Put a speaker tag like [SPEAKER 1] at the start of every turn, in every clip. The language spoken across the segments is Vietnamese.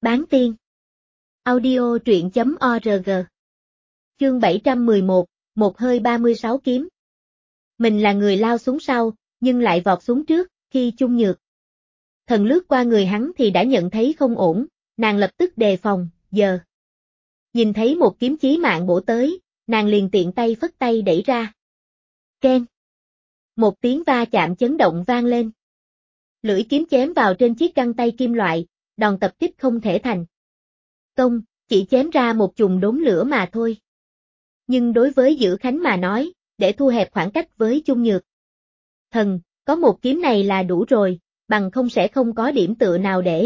[SPEAKER 1] Bán tiên. Audio truyện.org. Chương 711, một hơi 36 kiếm. Mình là người lao xuống sau, nhưng lại vọt xuống trước, khi Chung Nhược Thần lướt qua người hắn thì đã nhận thấy không ổn, nàng lập tức đề phòng, giờ. Nhìn thấy một kiếm chí mạng bổ tới, nàng liền tiện tay phất tay đẩy ra. Keng. Một tiếng va chạm chấn động vang lên. Lưỡi kiếm chém vào trên chiếc găng tay kim loại, đòn tập kích không thể thành công, chỉ chém ra một chùm đốm lửa mà thôi. Nhưng đối với Dữ Khánh mà nói, để thu hẹp khoảng cách với Chung Nhược Thần, có một kiếm này là đủ rồi, bằng không sẽ không có điểm tựa nào để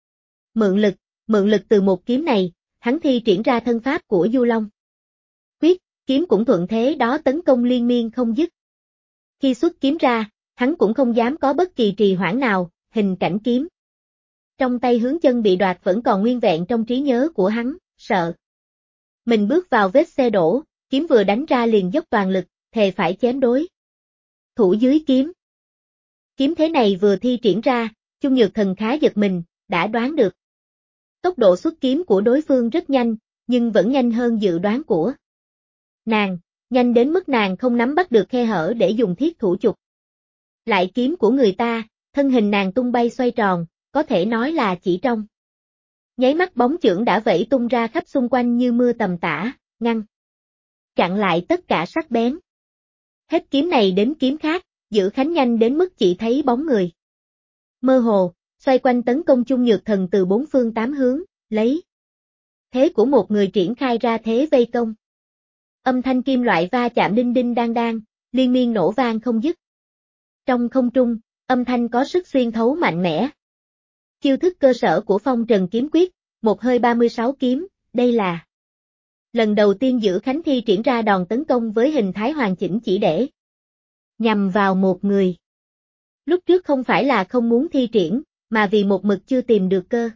[SPEAKER 1] mượn lực từ một kiếm này, hắn thi triển ra thân pháp của Du Long Quyết, kiếm cũng thuận thế đó tấn công liên miên không dứt. Khi xuất kiếm ra, hắn cũng không dám có bất kỳ trì hoãn nào, hình cảnh kiếm trong tay hướng chân bị đoạt vẫn còn nguyên vẹn trong trí nhớ của hắn, sợ mình bước vào vết xe đổ, kiếm vừa đánh ra liền dốc toàn lực, thề phải chém đối thủ dưới kiếm. Kiếm thế này vừa thi triển ra, Chung Nhược Thần khá giật mình, đã đoán được. Tốc độ xuất kiếm của đối phương rất nhanh, nhưng vẫn nhanh hơn dự đoán của nàng, nhanh đến mức nàng không nắm bắt được khe hở để dùng thiết thủ chụp lại kiếm của người ta, thân hình nàng tung bay xoay tròn, có thể nói là chỉ trong nháy mắt bóng chưởng đã vẩy tung ra khắp xung quanh như mưa tầm tã, ngăn chặn lại tất cả sắc bén. Hết kiếm này đến kiếm khác, Dữ Khánh nhanh đến mức chỉ thấy bóng người mơ hồ, xoay quanh tấn công Chung Nhược Thần từ bốn phương tám hướng, lấy thế của một người triển khai ra thế vây công. Âm thanh kim loại va chạm đinh đinh đang đang, liên miên nổ vang không dứt. Trong không trung, âm thanh có sức xuyên thấu mạnh mẽ. Chiêu thức cơ sở của Phong Trần Kiếm Quyết, một hơi 36 kiếm, đây là lần đầu tiên Dữ Khánh thi triển ra đòn tấn công với hình thái hoàn chỉnh chỉ để nhằm vào một người. Lúc trước không phải là không muốn thi triển, mà vì một mực chưa tìm được cơ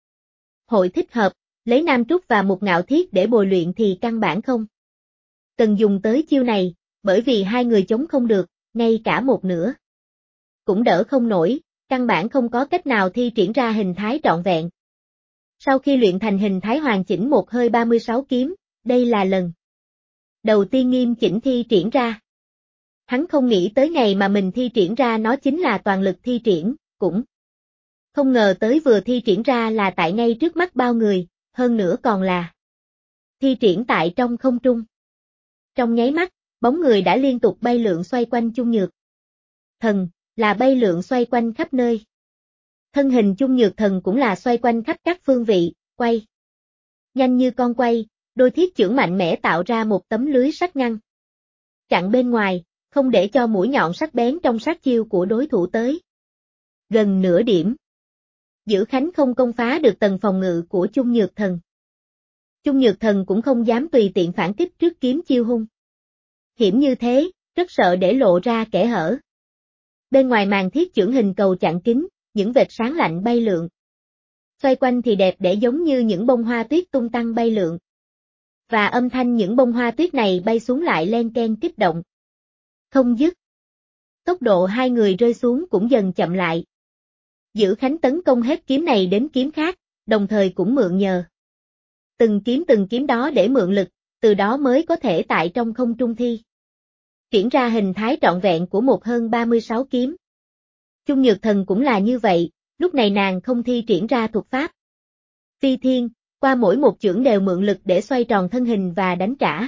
[SPEAKER 1] hội thích hợp, lấy Nam Trúc và một Ngạo Thiết để bồi luyện thì căn bản không cần dùng tới chiêu này, bởi vì hai người chống không được, ngay cả một nửa cũng đỡ không nổi, căn bản không có cách nào thi triển ra hình thái trọn vẹn. Sau khi luyện thành hình thái hoàn chỉnh một hơi 36 kiếm, đây là lần đầu tiên nghiêm chỉnh thi triển ra. Hắn không nghĩ tới ngày mà mình thi triển ra nó chính là toàn lực thi triển, cũng không ngờ tới vừa thi triển ra là tại ngay trước mắt bao người, hơn nữa còn là thi triển tại trong không trung. Trong nháy mắt, bóng người đã liên tục bay lượn xoay quanh Chung Nhược Thần, là bay lượn xoay quanh khắp nơi. Thân hình Chung Nhược Thần cũng là xoay quanh khắp các phương vị, quay nhanh như con quay, đôi thiết chưởng mạnh mẽ tạo ra một tấm lưới sắt ngăn chặn bên ngoài, không để cho mũi nhọn sắc bén trong sát chiêu của đối thủ tới gần nửa điểm. Dữ Khánh không công phá được tầng phòng ngự của Chung Nhược Thần. Chung Nhược Thần cũng không dám tùy tiện phản kích trước kiếm chiêu hung hiểm như thế, rất sợ để lộ ra kẽ hở. Bên ngoài màn thiết chưởng hình cầu chặn kín, những vệt sáng lạnh bay lượn xoay quanh thì đẹp để giống như những bông hoa tuyết tung tăng bay lượn. Và âm thanh những bông hoa tuyết này bay xuống lại len ken kích động không dứt. Tốc độ hai người rơi xuống cũng dần chậm lại. Dữ Khánh tấn công hết kiếm này đến kiếm khác, đồng thời cũng mượn nhờ từng kiếm đó để mượn lực, từ đó mới có thể tại trong không trung thi triển ra hình thái trọn vẹn của một hơn 36 kiếm. Chung Nhược Thần cũng là như vậy, lúc này nàng không thi triển ra thuật pháp phi thiên, qua mỗi một chưởng đều mượn lực để xoay tròn thân hình và đánh trả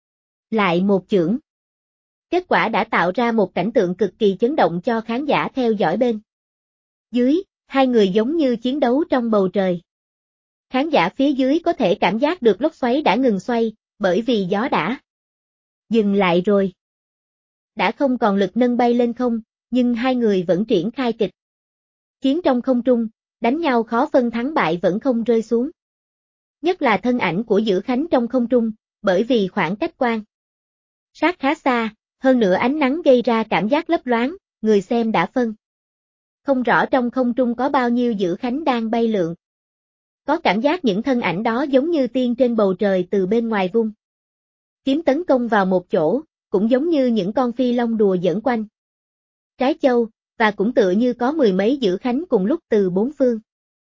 [SPEAKER 1] lại một chưởng. Kết quả đã tạo ra một cảnh tượng cực kỳ chấn động cho khán giả theo dõi bên dưới, hai người giống như chiến đấu trong bầu trời. Khán giả phía dưới có thể cảm giác được lốc xoáy đã ngừng xoay, bởi vì gió đã dừng lại rồi. Đã không còn lực nâng bay lên không, nhưng hai người vẫn triển khai kịch chiến trong không trung, đánh nhau khó phân thắng bại vẫn không rơi xuống. Nhất là thân ảnh của Dữ Khánh trong không trung, bởi vì khoảng cách quan sát khá xa, hơn nữa ánh nắng gây ra cảm giác lấp loáng, người xem đã phân không rõ trong không trung có bao nhiêu Dữ Khánh đang bay lượn. Có cảm giác những thân ảnh đó giống như tiên trên bầu trời từ bên ngoài vung kiếm tấn công vào một chỗ, cũng giống như những con phi long đùa giỡn quanh Trái Châu, và cũng tựa như có mười mấy Dữ Khánh cùng lúc từ bốn phương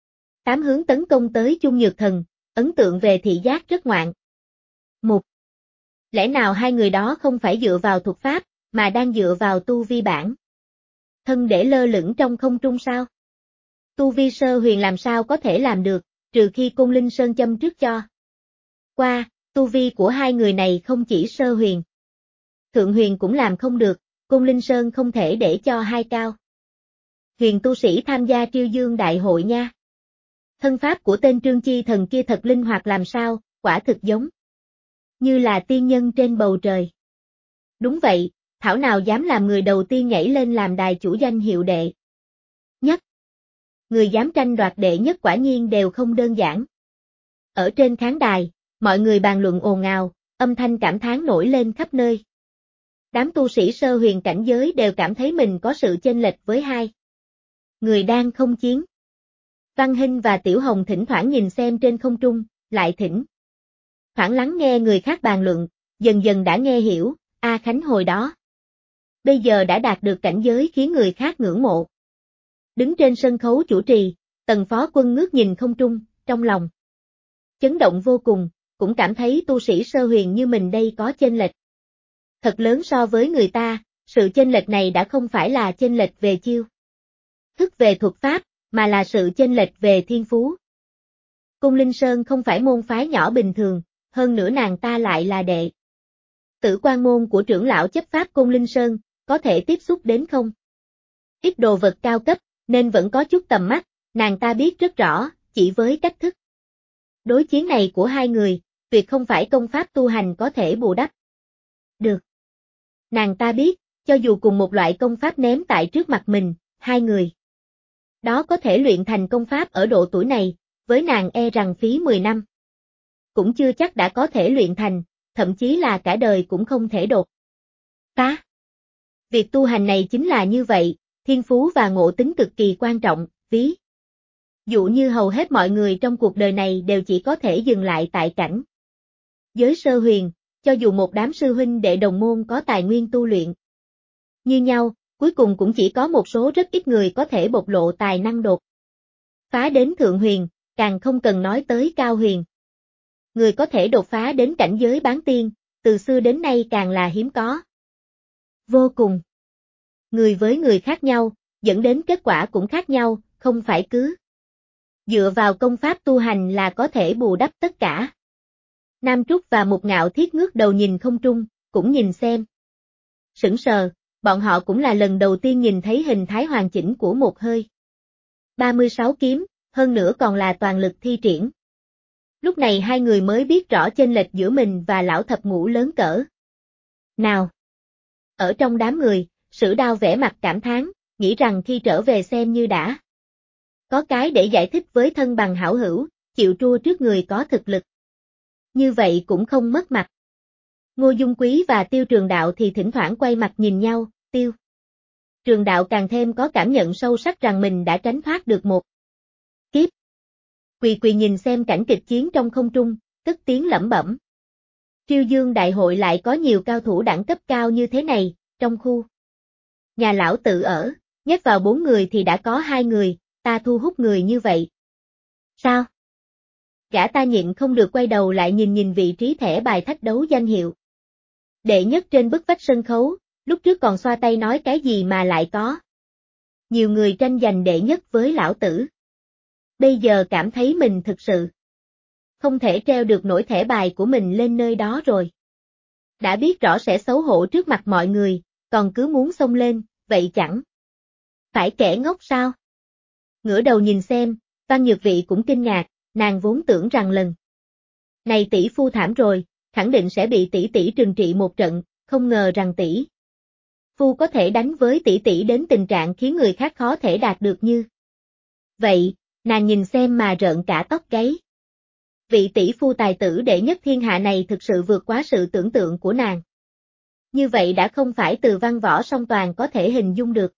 [SPEAKER 1] Tám hướng tấn công tới Chung Nhược Thần, ấn tượng về thị giác rất ngoạn. Mục. Lẽ nào hai người đó không phải dựa vào thuật pháp, mà đang dựa vào tu vi bản thân để lơ lửng trong không trung sao? Tu vi sơ huyền làm sao có thể làm được, trừ khi Côn Linh Sơn châm trước cho. Qua, tu vi của hai người này không chỉ sơ huyền. Thượng huyền cũng làm không được, Côn Linh Sơn không thể để cho hai cao huyền tu sĩ tham gia Triêu Dương đại hội nha. Thân pháp của tên Trương Chi Thần kia thật linh hoạt làm sao, quả thực giống như là tiên nhân trên bầu trời. Đúng vậy, thảo nào dám làm người đầu tiên nhảy lên làm đài chủ danh hiệu đệ nhất. Người dám tranh đoạt đệ nhất quả nhiên đều không đơn giản. Ở trên khán đài, mọi người bàn luận ồn ào, âm thanh cảm thán nổi lên khắp nơi. Đám tu sĩ sơ huyền cảnh giới đều cảm thấy mình có sự chênh lệch với hai người đang không chiến. Văn Hinh và Tiểu Hồng thỉnh thoảng nhìn xem trên không trung, lại thỉnh thoảng lắng nghe người khác bàn luận, dần dần đã nghe hiểu, A Khánh hồi đó bây giờ đã đạt được cảnh giới khiến người khác ngưỡng mộ. Đứng trên sân khấu chủ trì, Tần Phó Quân ngước nhìn không trung, trong lòng chấn động vô cùng, cũng cảm thấy tu sĩ sơ huyền như mình đây có chênh lệch thật lớn so với người ta, sự chênh lệch này đã không phải là chênh lệch về chiêu thức về thuật pháp, mà là sự chênh lệch về thiên phú. Cung Linh Sơn không phải môn phái nhỏ bình thường, hơn nữa nàng ta lại là đệ tử quan môn của trưởng lão chấp pháp Cung Linh Sơn, có thể tiếp xúc đến không ít đồ vật cao cấp, nên vẫn có chút tầm mắt, nàng ta biết rất rõ, chỉ với cách thức đối chiến này của hai người, tuyệt không phải công pháp tu hành có thể bù đắp được. Nàng ta biết, cho dù cùng một loại công pháp ném tại trước mặt mình, hai người đó có thể luyện thành công pháp ở độ tuổi này, với nàng e rằng phí 10 năm cũng chưa chắc đã có thể luyện thành, thậm chí là cả đời cũng không thể đột phá. Việc tu hành này chính là như vậy, thiên phú và ngộ tính cực kỳ quan trọng, ví dụ như hầu hết mọi người trong cuộc đời này đều chỉ có thể dừng lại tại cảnh giới sơ huyền, cho dù một đám sư huynh đệ đồng môn có tài nguyên tu luyện như nhau, cuối cùng cũng chỉ có một số rất ít người có thể bộc lộ tài năng đột phá đến thượng huyền, càng không cần nói tới cao huyền. Người có thể đột phá đến cảnh giới bán tiên, từ xưa đến nay càng là hiếm có. Vô cùng. Người với người khác nhau, dẫn đến kết quả cũng khác nhau, không phải cứ dựa vào công pháp tu hành là có thể bù đắp tất cả. Nam Trúc và Mục Ngạo Thiết ngước đầu nhìn không trung, cũng nhìn xem. Sững sờ, bọn họ cũng là lần đầu tiên nhìn thấy hình thái hoàn chỉnh của một hơi 36 kiếm, hơn nữa còn là toàn lực thi triển. Lúc này hai người mới biết rõ chênh lệch giữa mình và lão thập ngũ lớn cỡ nào. Ở trong đám người, Sử Đao vẻ mặt cảm thán, nghĩ rằng khi trở về xem như đã có cái để giải thích với thân bằng hảo hữu, chịu tru trước người có thực lực. Như vậy cũng không mất mặt. Ngô Dung Quý và Tiêu Trường Đạo thì thỉnh thoảng quay mặt nhìn nhau, Tiêu Trường Đạo càng thêm có cảm nhận sâu sắc rằng mình đã tránh thoát được một kiếp. Quỳ quỳ nhìn xem cảnh kịch chiến trong không trung, cất tiếng lẩm bẩm. Triêu Dương đại hội lại có nhiều cao thủ đẳng cấp cao như thế này, trong khu nhà lão tự ở, nhét vào 4 người thì đã có 2 người, ta thu hút người như vậy. Sao? Gã ta nhịn không được quay đầu lại nhìn vị trí thẻ bài thách đấu danh hiệu. Đệ nhất trên bức vách sân khấu, lúc trước còn xoa tay nói cái gì mà lại có nhiều người tranh giành đệ nhất với lão tử. Bây giờ cảm thấy mình thực sự không thể treo được nổi thẻ bài của mình lên nơi đó rồi. Đã biết rõ sẽ xấu hổ trước mặt mọi người, còn cứ muốn xông lên, vậy chẳng phải kẻ ngốc sao? Ngửa đầu nhìn xem, Văn Nhược Vị cũng kinh ngạc, nàng vốn tưởng rằng lần này tỷ phu thảm rồi, khẳng định sẽ bị tỷ tỷ trừng trị một trận, không ngờ rằng tỷ phu có thể đánh với tỷ tỷ đến tình trạng khiến người khác khó thể đạt được như vậy, nàng nhìn xem mà rợn cả tóc gáy. Vị tỷ phu tài tử đệ nhất thiên hạ này thực sự vượt quá sự tưởng tượng của nàng. Như vậy đã không phải từ văn võ song toàn có thể hình dung được.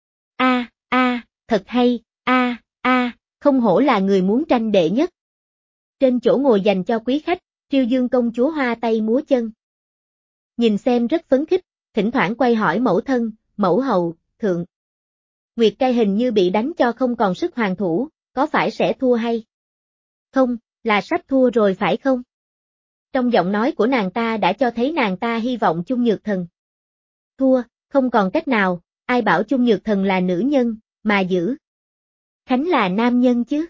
[SPEAKER 1] Thật hay, không hổ là người muốn tranh đệ nhất. Trên chỗ ngồi dành cho quý khách, Triêu Dương công chúa hoa tay múa chân. Nhìn xem rất phấn khích, thỉnh thoảng quay hỏi mẫu thân, mẫu hậu, thượng. Nguyệt Cai hình như bị đánh cho không còn sức hoàn thủ, có phải sẽ thua hay không, là sắp thua rồi phải không? Trong giọng nói của nàng ta đã cho thấy nàng ta hy vọng Chung Nhược Thần thua, không còn cách nào, ai bảo Chung Nhược Thần là nữ nhân, mà Giữ Khánh là nam nhân chứ?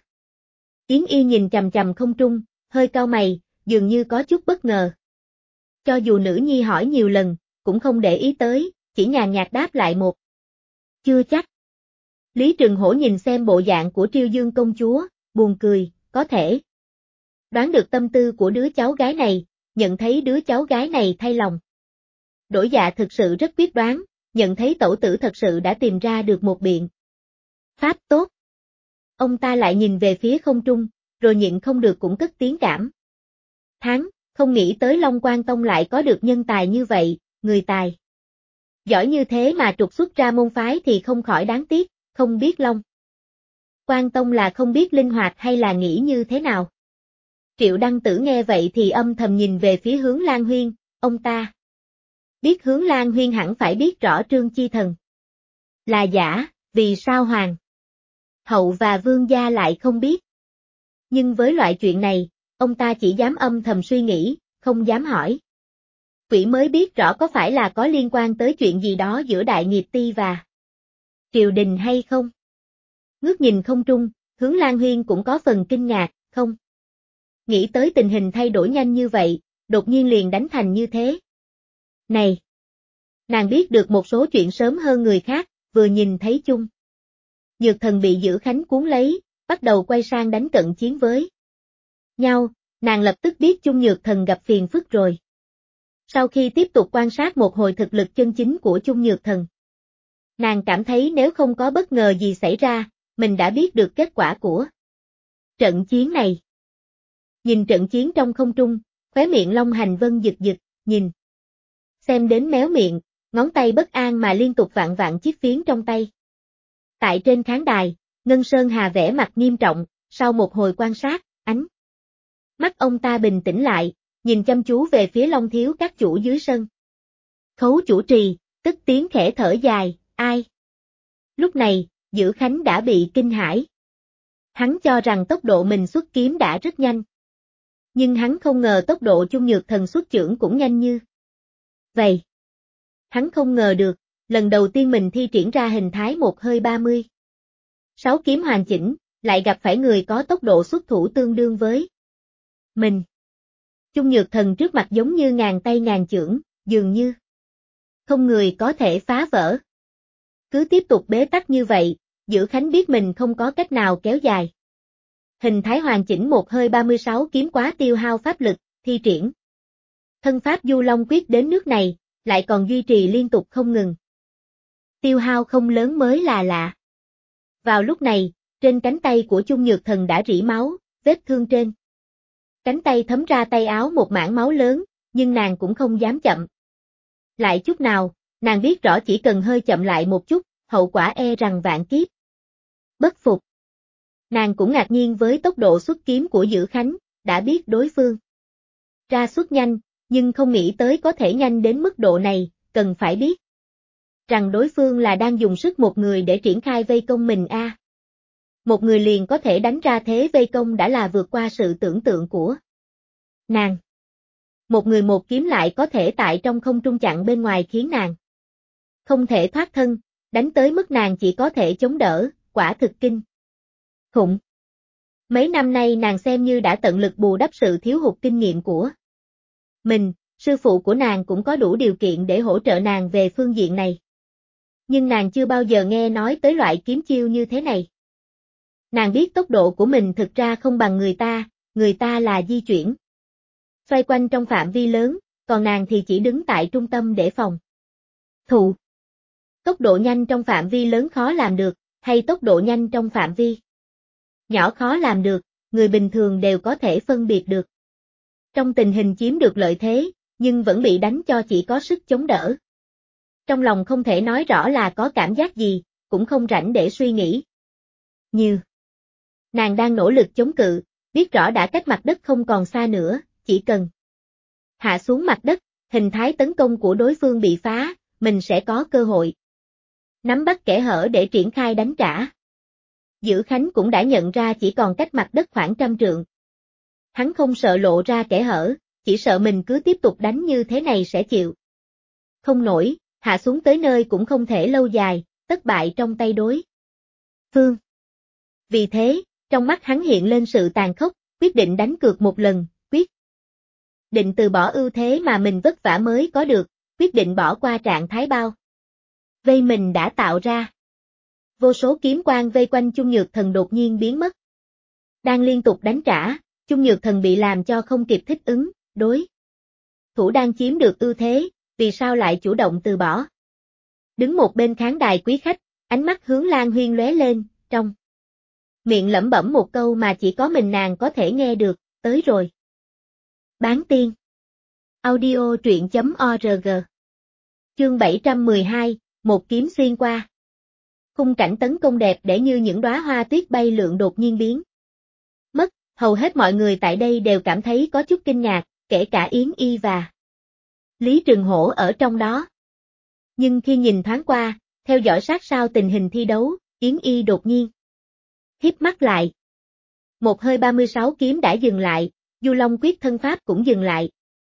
[SPEAKER 1] Yến Y nhìn chằm chằm không trung, hơi cau mày, dường như có chút bất ngờ. Cho dù nữ nhi hỏi nhiều lần, cũng không để ý tới, chỉ nhàn nhạt đáp lại một. Chưa chắc. Lý Trừng Hổ nhìn xem bộ dạng của Triêu Dương công chúa, buồn cười, có thể đoán được tâm tư của đứa cháu gái này, nhận thấy đứa cháu gái này thay lòng. Đổi dạ thực sự rất biết đoán, nhận thấy tẩu tử thật sự đã tìm ra được một biện pháp tốt. Ông ta lại nhìn về phía không trung, rồi nhịn không được cũng cất tiếng cảm thán, không nghĩ tới Long Quan Tông lại có được nhân tài như vậy, người tài giỏi như thế mà trục xuất ra môn phái thì không khỏi đáng tiếc, không biết Long Quan Tông là không biết linh hoạt hay là nghĩ như thế nào. Triệu Đăng Tử nghe vậy thì âm thầm nhìn về phía Hướng Lan Huyên, ông ta biết Hướng Lan Huyên hẳn phải biết rõ Trương Chi Thần là giả, vì sao Hoàng hậu và vương gia lại không biết. Nhưng với loại chuyện này, ông ta chỉ dám âm thầm suy nghĩ, không dám hỏi. Quỷ mới biết rõ có phải là có liên quan tới chuyện gì đó giữa Đại Nghiệp Ti và triều đình hay không. Ngước nhìn không trung, Hướng Lan Huyên cũng có phần kinh ngạc, không nghĩ tới tình hình thay đổi nhanh như vậy, đột nhiên liền đánh thành như thế. Này! Nàng biết được một số chuyện sớm hơn người khác, vừa nhìn thấy Chung Nhược Thần bị Giữ Khánh cuốn lấy, bắt đầu quay sang đánh cận chiến với nhau, nàng lập tức biết Chung Nhược Thần gặp phiền phức rồi. Sau khi tiếp tục quan sát một hồi thực lực chân chính của Chung Nhược Thần, nàng cảm thấy nếu không có bất ngờ gì xảy ra, mình đã biết được kết quả của trận chiến này. Nhìn trận chiến trong không trung, khóe miệng Long Hành Vân giật giật, nhìn xem đến méo miệng, ngón tay bất an mà liên tục vạn vạn chiếc phiến trong tay. Tại trên khán đài, Ngân Sơn Hà vẻ mặt nghiêm trọng, sau một hồi quan sát, ánh mắt ông ta bình tĩnh lại, nhìn chăm chú về phía Long Thiếu các chủ dưới sân. Khấu chủ trì, tức tiếng khẽ thở dài, ai? Lúc này, Giữ Khánh đã bị kinh hãi. Hắn cho rằng tốc độ mình xuất kiếm đã rất nhanh. Nhưng hắn không ngờ tốc độ Chung Nhược Thần xuất chưởng cũng nhanh như vậy. Hắn không ngờ được, lần đầu tiên mình thi triển ra hình thái một hơi 30. 6 kiếm hoàn chỉnh, lại gặp phải người có tốc độ xuất thủ tương đương với mình. Chung Nhược Thần trước mặt giống như ngàn tay ngàn chưởng, dường như không người có thể phá vỡ. Cứ tiếp tục bế tắc như vậy, Giữ Khánh biết mình không có cách nào kéo dài. Hình thái hoàn chỉnh một hơi 36 kiếm quá tiêu hao pháp lực, thi triển thân pháp Du Long Quyết đến nước này, lại còn duy trì liên tục không ngừng. Tiêu hao không lớn mới là lạ. Vào lúc này, trên cánh tay của Chung Nhược Thần đã rỉ máu, vết thương trên cánh tay thấm ra tay áo một mảng máu lớn, nhưng nàng cũng không dám chậm lại chút nào, nàng biết rõ chỉ cần hơi chậm lại một chút, hậu quả e rằng vạn kiếp bất phục. Nàng cũng ngạc nhiên với tốc độ xuất kiếm của Giữ Khánh, đã biết đối phương ra xuất nhanh, nhưng không nghĩ tới có thể nhanh đến mức độ này, cần phải biết rằng đối phương là đang dùng sức một người để triển khai vây công mình a. Một người liền có thể đánh ra thế vây công đã là vượt qua sự tưởng tượng của nàng. Một người một kiếm lại có thể tại trong không trung chặn bên ngoài khiến nàng không thể thoát thân, đánh tới mức nàng chỉ có thể chống đỡ, quả thực kinh khủng. Mấy năm nay nàng xem như đã tận lực bù đắp sự thiếu hụt kinh nghiệm của mình, sư phụ của nàng cũng có đủ điều kiện để hỗ trợ nàng về phương diện này. Nhưng nàng chưa bao giờ nghe nói tới loại kiếm chiêu như thế này. Nàng biết tốc độ của mình thực ra không bằng người ta là di chuyển xoay quanh trong phạm vi lớn, còn nàng thì chỉ đứng tại trung tâm để phòng thủ. Tốc độ nhanh trong phạm vi lớn khó làm được, hay tốc độ nhanh trong phạm vi nhỏ khó làm được, người bình thường đều có thể phân biệt được. Trong tình hình chiếm được lợi thế, nhưng vẫn bị đánh cho chỉ có sức chống đỡ. Trong lòng không thể nói rõ là có cảm giác gì, cũng không rảnh để suy nghĩ. Như nàng đang nỗ lực chống cự, biết rõ đã cách mặt đất không còn xa nữa, chỉ cần hạ xuống mặt đất, hình thái tấn công của đối phương bị phá, mình sẽ có cơ hội nắm bắt kẽ hở để triển khai đánh trả. Dữ Khánh cũng đã nhận ra chỉ còn cách mặt đất khoảng 100 trượng. Hắn không sợ lộ ra kẽ hở, chỉ sợ mình cứ tiếp tục đánh như thế này sẽ chịu không nổi, hạ xuống tới nơi cũng không thể lâu dài, tất bại trong tay đối phương. Vì thế, trong mắt hắn hiện lên sự tàn khốc, quyết định đánh cược một lần, quyết định từ bỏ ưu thế mà mình vất vả mới có được, quyết định bỏ qua trạng thái bao vây mình đã tạo ra. Vô số kiếm quang vây quanh Chung Nhược Thần đột nhiên biến mất. Đang liên tục đánh trả, Chung Nhược Thần bị làm cho không kịp thích ứng, đối thủ đang chiếm được ưu thế, vì sao lại chủ động từ bỏ. Đứng một bên khán đài quý khách, ánh mắt Hướng Lan Huyên lóe lên, trong miệng lẩm bẩm một câu mà chỉ có mình nàng có thể nghe được, tới rồi. Bán tiên. Audio truyện.org. Chương 712, một kiếm xuyên qua. Khung cảnh tấn công đẹp để như những đóa hoa tuyết bay lượn đột nhiên biến mất, hầu hết mọi người tại đây đều cảm thấy có chút kinh ngạc, kể cả Yến Y và Lý Trừng Hổ ở trong đó. Nhưng khi nhìn thoáng qua, theo dõi sát sao tình hình thi đấu, Yến Y đột nhiên híp mắt lại. Một hơi 36 kiếm đã dừng lại, Du Long quyết thân pháp cũng dừng lại.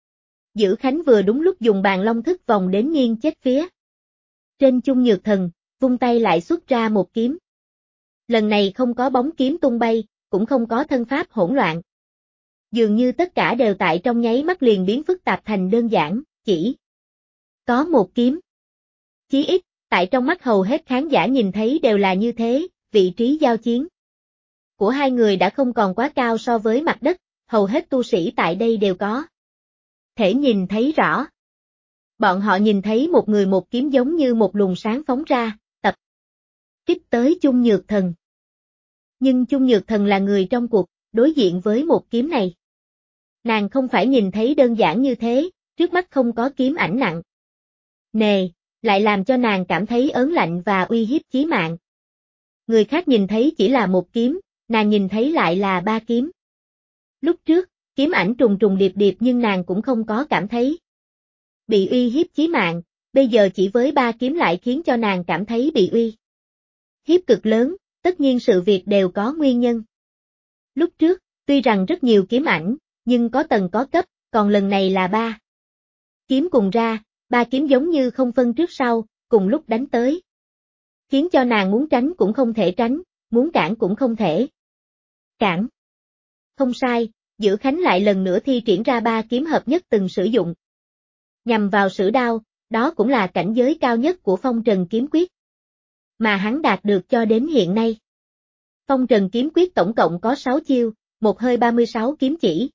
[SPEAKER 1] Dữ Khánh vừa đúng lúc dùng bàn long thức vòng đến nghiêng chết phía trên Chung Nhược Thần, vung tay lại xuất ra một kiếm. Lần này không có bóng kiếm tung bay, cũng không có thân pháp hỗn loạn. Dường như tất cả đều tại trong nháy mắt liền biến phức tạp thành đơn giản, chỉ có một kiếm. Chí ít, tại trong mắt hầu hết khán giả nhìn thấy đều là như thế, vị trí giao chiến của hai người đã không còn quá cao so với mặt đất, hầu hết tu sĩ tại đây đều có thể nhìn thấy rõ. Bọn họ nhìn thấy một người một kiếm giống như một luồng sáng phóng ra, tập kích tới Chung Nhược Thần. Nhưng Chung Nhược Thần là người trong cuộc, đối diện với một kiếm này. Nàng không phải nhìn thấy đơn giản như thế, trước mắt không có kiếm ảnh nặng nề, lại làm cho nàng cảm thấy ớn lạnh và uy hiếp chí mạng. Người khác nhìn thấy chỉ là một kiếm, nàng nhìn thấy lại là ba kiếm. Lúc trước, kiếm ảnh trùng trùng điệp điệp nhưng nàng cũng không có cảm thấy bị uy hiếp chí mạng, bây giờ chỉ với ba kiếm lại khiến cho nàng cảm thấy bị uy hiếp cực lớn, tất nhiên sự việc đều có nguyên nhân. Lúc trước, tuy rằng rất nhiều kiếm ảnh, nhưng có tầng có cấp, còn lần này là ba kiếm cùng ra, ba kiếm giống như không phân trước sau, cùng lúc đánh tới. Khiến cho nàng muốn tránh cũng không thể tránh, muốn cản cũng không thể cản. Không sai, Dữ Khánh lại lần nữa thi triển ra ba kiếm hợp nhất từng sử dụng. Nhằm vào sử đao, đó cũng là cảnh giới cao nhất của Phong Trần Kiếm Quyết mà hắn đạt được cho đến hiện nay. Phong Trần Kiếm Quyết tổng cộng có 6 chiêu, một hơi 36 kiếm chỉ,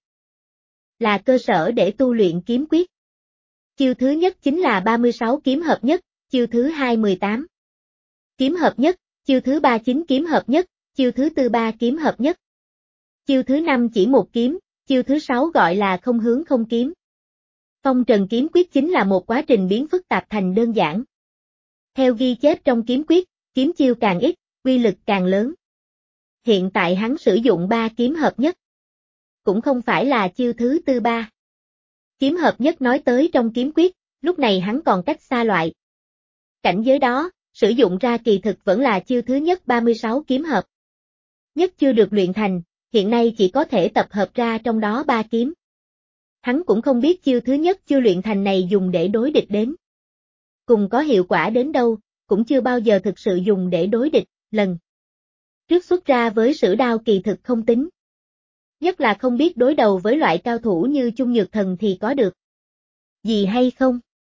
[SPEAKER 1] là cơ sở để tu luyện kiếm quyết. Chiêu thứ nhất chính là 36 kiếm hợp nhất, chiêu thứ hai 18 kiếm hợp nhất, chiêu thứ ba 9 kiếm hợp nhất, chiêu thứ tư 3 kiếm hợp nhất. Chiêu thứ năm chỉ một kiếm, chiêu thứ 6 gọi là không hướng không kiếm. Phong Trần Kiếm Quyết chính là một quá trình biến phức tạp thành đơn giản. Theo ghi chép trong kiếm quyết, kiếm chiêu càng ít, uy lực càng lớn. Hiện tại hắn sử dụng 3 kiếm hợp nhất. Cũng không phải là chiêu thứ tư 3 kiếm hợp nhất nói tới trong kiếm quyết, lúc này hắn còn cách xa loại cảnh giới đó, sử dụng ra kỳ thực vẫn là chiêu thứ nhất 36 kiếm hợp nhất chưa được luyện thành, hiện nay chỉ có thể tập hợp ra trong đó 3 kiếm. Hắn cũng không biết chiêu thứ nhất chưa luyện thành này dùng để đối địch đến cùng có hiệu quả đến đâu, cũng chưa bao giờ thực sự dùng để đối địch, lần trước xuất ra với sử đao kỳ thực không tính. Nhất là không biết đối đầu với loại cao thủ như Chung Nhược Thần thì có được gì hay không.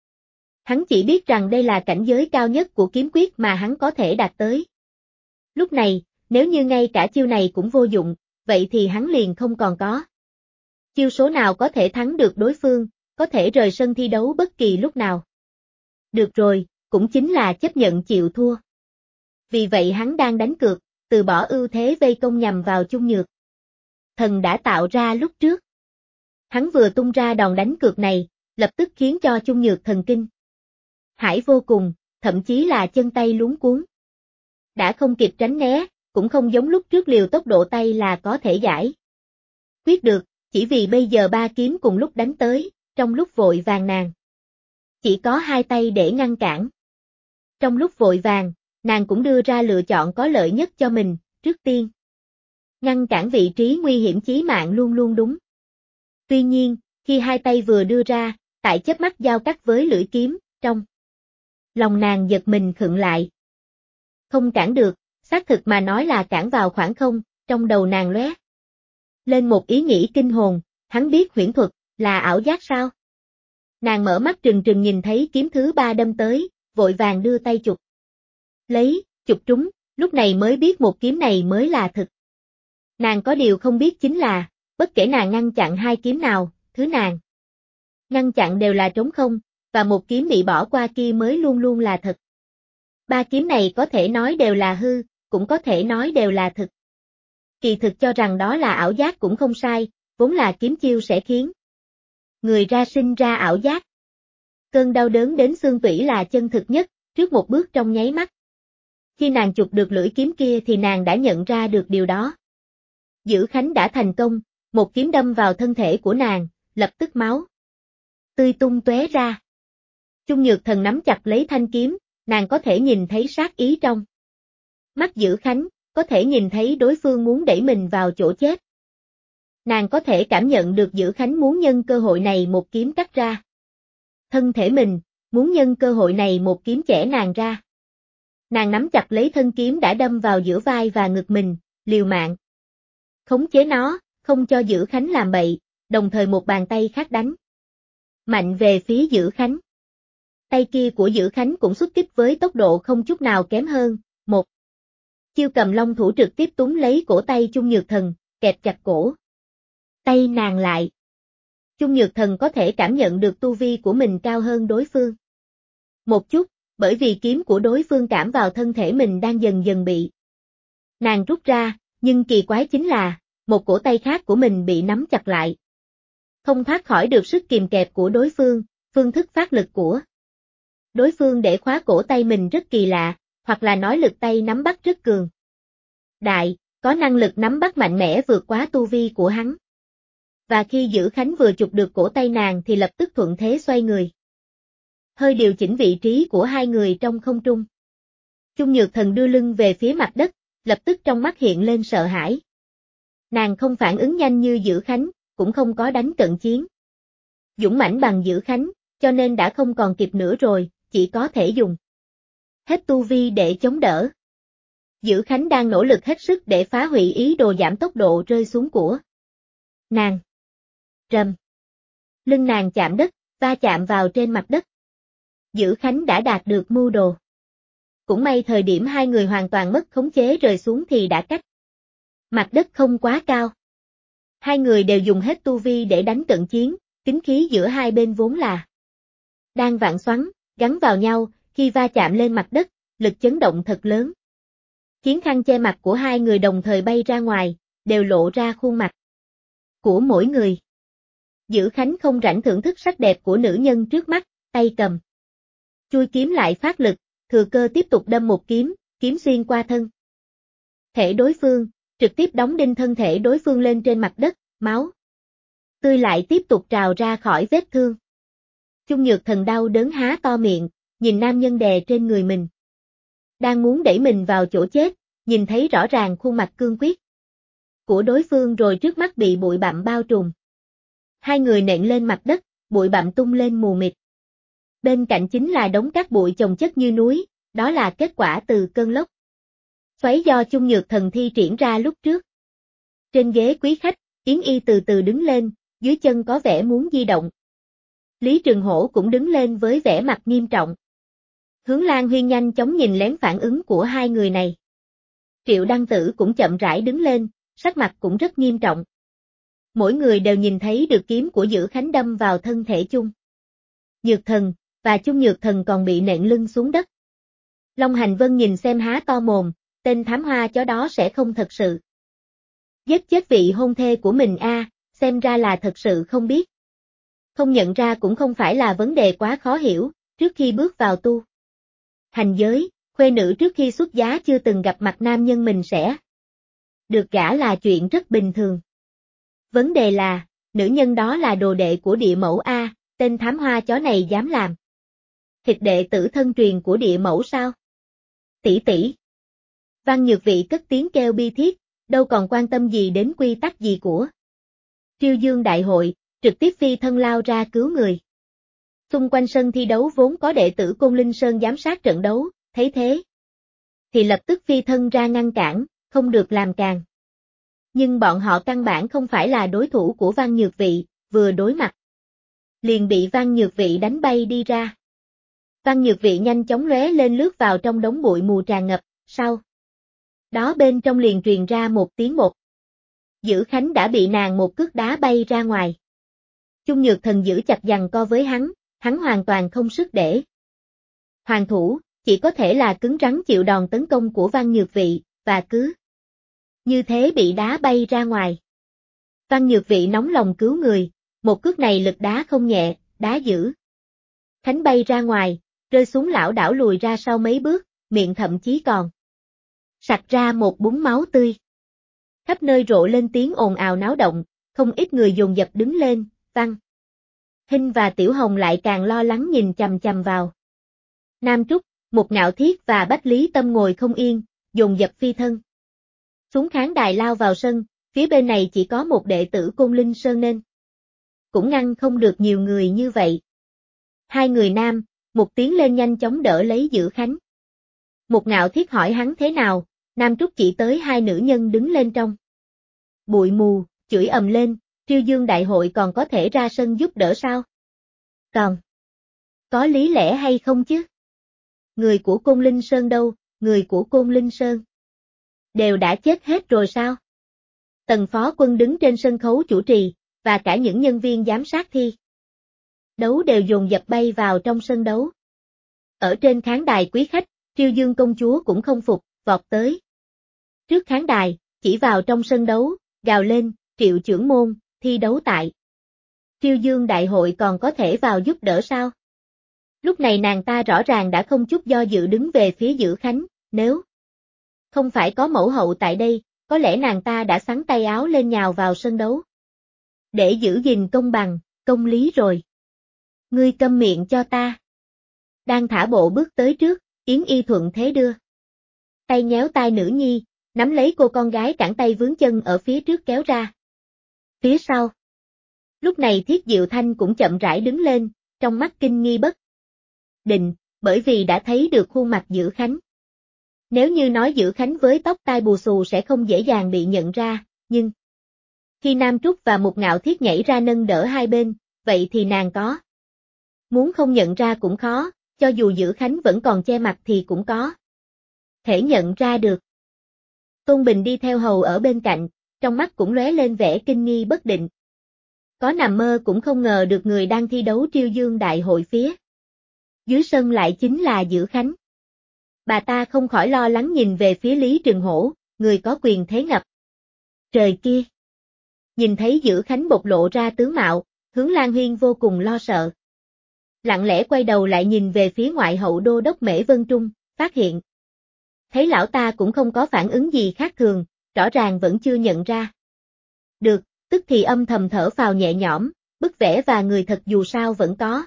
[SPEAKER 1] Hắn chỉ biết rằng đây là cảnh giới cao nhất của kiếm quyết mà hắn có thể đạt tới. Lúc này, nếu như ngay cả chiêu này cũng vô dụng, vậy thì hắn liền không còn có chiêu số nào có thể thắng được đối phương, có thể rời sân thi đấu bất kỳ lúc nào. Được rồi, cũng chính là chấp nhận chịu thua. Vì vậy hắn đang đánh cược, từ bỏ ưu thế vây công nhằm vào Chung Nhược Thần đã tạo ra lúc trước. Hắn vừa tung ra đòn đánh cược này, lập tức khiến cho Chung Nhược Thần kinh hãi vô cùng, thậm chí là chân tay luống cuống. Đã không kịp tránh né, cũng không giống lúc trước liều tốc độ tay là có thể giải quyết được, chỉ vì bây giờ ba kiếm cùng lúc đánh tới, trong lúc vội vàng nàng chỉ có hai tay để ngăn cản. Trong lúc vội vàng, nàng cũng đưa ra lựa chọn có lợi nhất cho mình, trước tiên. Ngăn cản vị trí nguy hiểm chí mạng luôn luôn đúng. Tuy nhiên, khi hai tay vừa đưa ra, tại chớp mắt giao cắt với lưỡi kiếm, trong lòng nàng giật mình khựng lại. Không cản được, xác thực mà nói là cản vào khoảng không, trong đầu nàng lóe lên một ý nghĩ kinh hồn, hắn biết huyễn thuật, là ảo giác sao? Nàng mở mắt trừng trừng nhìn thấy kiếm thứ ba đâm tới, vội vàng đưa tay chụp chụp trúng, lúc này mới biết một kiếm này mới là thực. Nàng có điều không biết chính là, bất kể nàng ngăn chặn hai kiếm nào, thứ nàng ngăn chặn đều là trống không, và một kiếm bị bỏ qua kia mới luôn luôn là thật. Ba kiếm này có thể nói đều là hư, cũng có thể nói đều là thực. Kỳ thực cho rằng đó là ảo giác cũng không sai, vốn là kiếm chiêu sẽ khiến người ra sinh ra ảo giác. Cơn đau đớn đến xương tủy là chân thực nhất, trước một bước trong nháy mắt. Khi nàng chụp được lưỡi kiếm kia thì nàng đã nhận ra được điều đó. Dữ Khánh đã thành công, một kiếm đâm vào thân thể của nàng, lập tức máu tươi tung tóe ra. Chung Nhược Thần nắm chặt lấy thanh kiếm, nàng có thể nhìn thấy sát ý trong mắt Dữ Khánh, có thể nhìn thấy đối phương muốn đẩy mình vào chỗ chết. Nàng có thể cảm nhận được Dữ Khánh muốn nhân cơ hội này một kiếm cắt ra thân thể mình, muốn nhân cơ hội này một kiếm chẻ nàng ra. Nàng nắm chặt lấy thân kiếm đã đâm vào giữa vai và ngực mình, liều mạng khống chế nó, không cho Dữ Khánh làm bậy, đồng thời một bàn tay khác đánh mạnh về phía Dữ Khánh. Tay kia của Dữ Khánh cũng xuất kích với tốc độ không chút nào kém hơn, một chiêu cầm long thủ trực tiếp túm lấy cổ tay Chung Nhược Thần, kẹp chặt cổ tay nàng lại. Chung Nhược Thần có thể cảm nhận được tu vi của mình cao hơn đối phương một chút, bởi vì kiếm của đối phương cảm vào thân thể mình đang dần dần bị nàng rút ra, nhưng kỳ quái chính là, một cổ tay khác của mình bị nắm chặt lại. Không thoát khỏi được sức kìm kẹp của đối phương, phương thức phát lực của đối phương để khóa cổ tay mình rất kỳ lạ, hoặc là nói lực tay nắm bắt rất cường đại, có năng lực nắm bắt mạnh mẽ vượt quá tu vi của hắn. Và khi Dữ Khánh vừa chụp được cổ tay nàng thì lập tức thuận thế xoay người. Hơi điều chỉnh vị trí của hai người trong không trung. Chung Nhược Thần đưa lưng về phía mặt đất, lập tức trong mắt hiện lên sợ hãi. Nàng không phản ứng nhanh như Dữ Khánh, cũng không có đánh cận chiến dũng mãnh bằng Dữ Khánh, cho nên đã không còn kịp nữa rồi, chỉ có thể dùng hết tu vi để chống đỡ. Dữ Khánh đang nỗ lực hết sức để phá hủy ý đồ giảm tốc độ rơi xuống của nàng. Rầm. Lưng nàng chạm đất, va chạm vào trên mặt đất. Dữ Khánh đã đạt được mưu đồ. Cũng may thời điểm hai người hoàn toàn mất khống chế rơi xuống thì đã cách mặt đất không quá cao. Hai người đều dùng hết tu vi để đánh cận chiến, tính khí giữa hai bên vốn là đang vạn xoắn, gắn vào nhau, khi va chạm lên mặt đất, lực chấn động thật lớn. Khiến khăn che mặt của hai người đồng thời bay ra ngoài, đều lộ ra khuôn mặt của mỗi người. Dữ Khánh không rảnh thưởng thức sắc đẹp của nữ nhân trước mắt, tay cầm chui kiếm lại phát lực, thừa cơ tiếp tục đâm một kiếm, kiếm xuyên qua thân thể đối phương, trực tiếp đóng đinh thân thể đối phương lên trên mặt đất, máu tươi lại tiếp tục trào ra khỏi vết thương. Chung Nhược Thần đau đớn há to miệng, nhìn nam nhân đè trên người mình. Đang muốn đẩy mình vào chỗ chết, nhìn thấy rõ ràng khuôn mặt cương quyết của đối phương rồi trước mắt bị bụi bặm bao trùm. Hai người nện lên mặt đất, bụi bặm tung lên mù mịt. Bên cạnh chính là đống cát bụi chồng chất như núi, đó là kết quả từ cơn lốc xoáy do Chung Nhược Thần thi triển ra lúc trước. Trên ghế quý khách, Yến Y từ từ đứng lên, dưới chân có vẻ muốn di động. Lý Trường Hổ cũng đứng lên với vẻ mặt nghiêm trọng. Hướng Lan Huyên nhanh chóng nhìn lén phản ứng của hai người này. Triệu Đăng Tử cũng chậm rãi đứng lên, sắc mặt cũng rất nghiêm trọng. Mỗi người đều nhìn thấy được kiếm của Dữ Khánh đâm vào thân thể Chung Nhược Thần, và Chung Nhược Thần còn bị nện lưng xuống đất. Long Hành Vân nhìn xem há to mồm, tên thám hoa chó đó sẽ không thật sự giết chết vị hôn thê của mình xem ra là thật sự không biết. Không nhận ra cũng không phải là vấn đề quá khó hiểu, trước khi bước vào tu hành giới, khuê nữ trước khi xuất giá chưa từng gặp mặt nam nhân mình sẽ được gả là chuyện rất bình thường. Vấn đề là, nữ nhân đó là đồ đệ của địa mẫu tên thám hoa chó này dám làm thịt đệ tử thân truyền của địa mẫu sao? Tỷ tỷ. Văn Nhược Vị cất tiếng kêu bi thiết, đâu còn quan tâm gì đến quy tắc gì của Triêu Dương Đại hội, trực tiếp phi thân lao ra cứu người. Xung quanh sân thi đấu vốn có đệ tử Côn Linh Sơn giám sát trận đấu, thấy thế thì lập tức phi thân ra ngăn cản, không được làm càn. Nhưng bọn họ căn bản không phải là đối thủ của Văn Nhược Vị, vừa đối mặt liền bị Văn Nhược Vị đánh bay đi ra. Văn Nhược Vị nhanh chóng lóe lên lướt vào trong đống bụi mù tràn ngập, sau đó bên trong liền truyền ra một tiếng một. Dữ Khánh đã bị nàng một cước đá bay ra ngoài. Chung Nhược Thần giữ chặt giằng co với hắn hoàn toàn không sức để hoàn thủ, chỉ có thể là cứng rắn chịu đòn tấn công của Văn Nhược Vị, và cứ như thế bị đá bay ra ngoài. Văn Nhược Vị nóng lòng cứu người, một cước này lực đá không nhẹ, đá Dữ Khánh bay ra ngoài, rơi xuống lảo đảo lùi ra sau mấy bước, miệng thậm chí còn sặc ra một búng máu tươi. Khắp nơi rộ lên tiếng ồn ào náo động, không ít người dồn dập đứng lên, Văn Hinh và Tiểu Hồng lại càng lo lắng nhìn chằm chằm vào. Nam Trúc, Một Ngạo Thiết và Bách Lý Tâm ngồi không yên, dồn dập phi thân xuống khán đài lao vào sân, phía bên này chỉ có một đệ tử Côn Linh Sơn nên cũng ngăn không được nhiều người như vậy. Hai người nam, một tiến lên nhanh chóng đỡ lấy Dữ Khánh. Một Ngạo Thiết hỏi hắn thế nào, Nam Trúc chỉ tới hai nữ nhân đứng lên trong bụi mù, chửi ầm lên, Triêu Dương Đại hội còn có thể ra sân giúp đỡ sao? Còn có lý lẽ hay không chứ? Người của Côn Linh Sơn đâu, người của Côn Linh Sơn đều đã chết hết rồi sao? Tần Phó Quân đứng trên sân khấu chủ trì, và cả những nhân viên giám sát thi đấu đều dồn dập bay vào trong sân đấu. Ở trên khán đài quý khách, Triêu Dương công chúa cũng không phục, vọt tới trước khán đài, chỉ vào trong sân đấu, gào lên, Triệu trưởng môn, thi đấu tại Triêu Dương Đại hội còn có thể vào giúp đỡ sao? Lúc này nàng ta rõ ràng đã không chút do dự đứng về phía Dữ Khánh, nếu không phải có mẫu hậu tại đây, có lẽ nàng ta đã xắn tay áo lên nhào vào sân đấu. Để giữ gìn công bằng, công lý rồi. Ngươi câm miệng cho ta. Đang thả bộ bước tới trước, Yến Y thuận thế đưa tay nhéo tai nữ nhi, nắm lấy cô con gái cẳng tay vướng chân ở phía trước kéo ra phía sau. Lúc này Thiết Diệu Thanh cũng chậm rãi đứng lên, trong mắt kinh nghi bất định, bởi vì đã thấy được khuôn mặt Dữ Khánh. Nếu như nói Dữ Khánh với tóc tai bù xù sẽ không dễ dàng bị nhận ra, nhưng khi Nam Trúc và Một Ngạo Thiết nhảy ra nâng đỡ hai bên, vậy thì nàng có muốn không nhận ra cũng khó, cho dù Dữ Khánh vẫn còn che mặt thì cũng có thể nhận ra được. Tôn Bình đi theo hầu ở bên cạnh, trong mắt cũng lóe lên vẻ kinh nghi bất định. Có nằm mơ cũng không ngờ được người đang thi đấu Triêu Dương Đại hội phía dưới sân lại chính là Dữ Khánh. Bà ta không khỏi lo lắng nhìn về phía Lý Trường Hổ, người có quyền thế ngập trời kia. Nhìn thấy Dữ Khánh bộc lộ ra tướng mạo, Hướng Lan Huyên vô cùng lo sợ. Lặng lẽ quay đầu lại nhìn về phía ngoại hậu đô đốc Mễ Vân Trung, phát hiện thấy lão ta cũng không có phản ứng gì khác thường, rõ ràng vẫn chưa nhận ra được, tức thì âm thầm thở phào nhẹ nhõm, bức vẽ và người thật dù sao vẫn có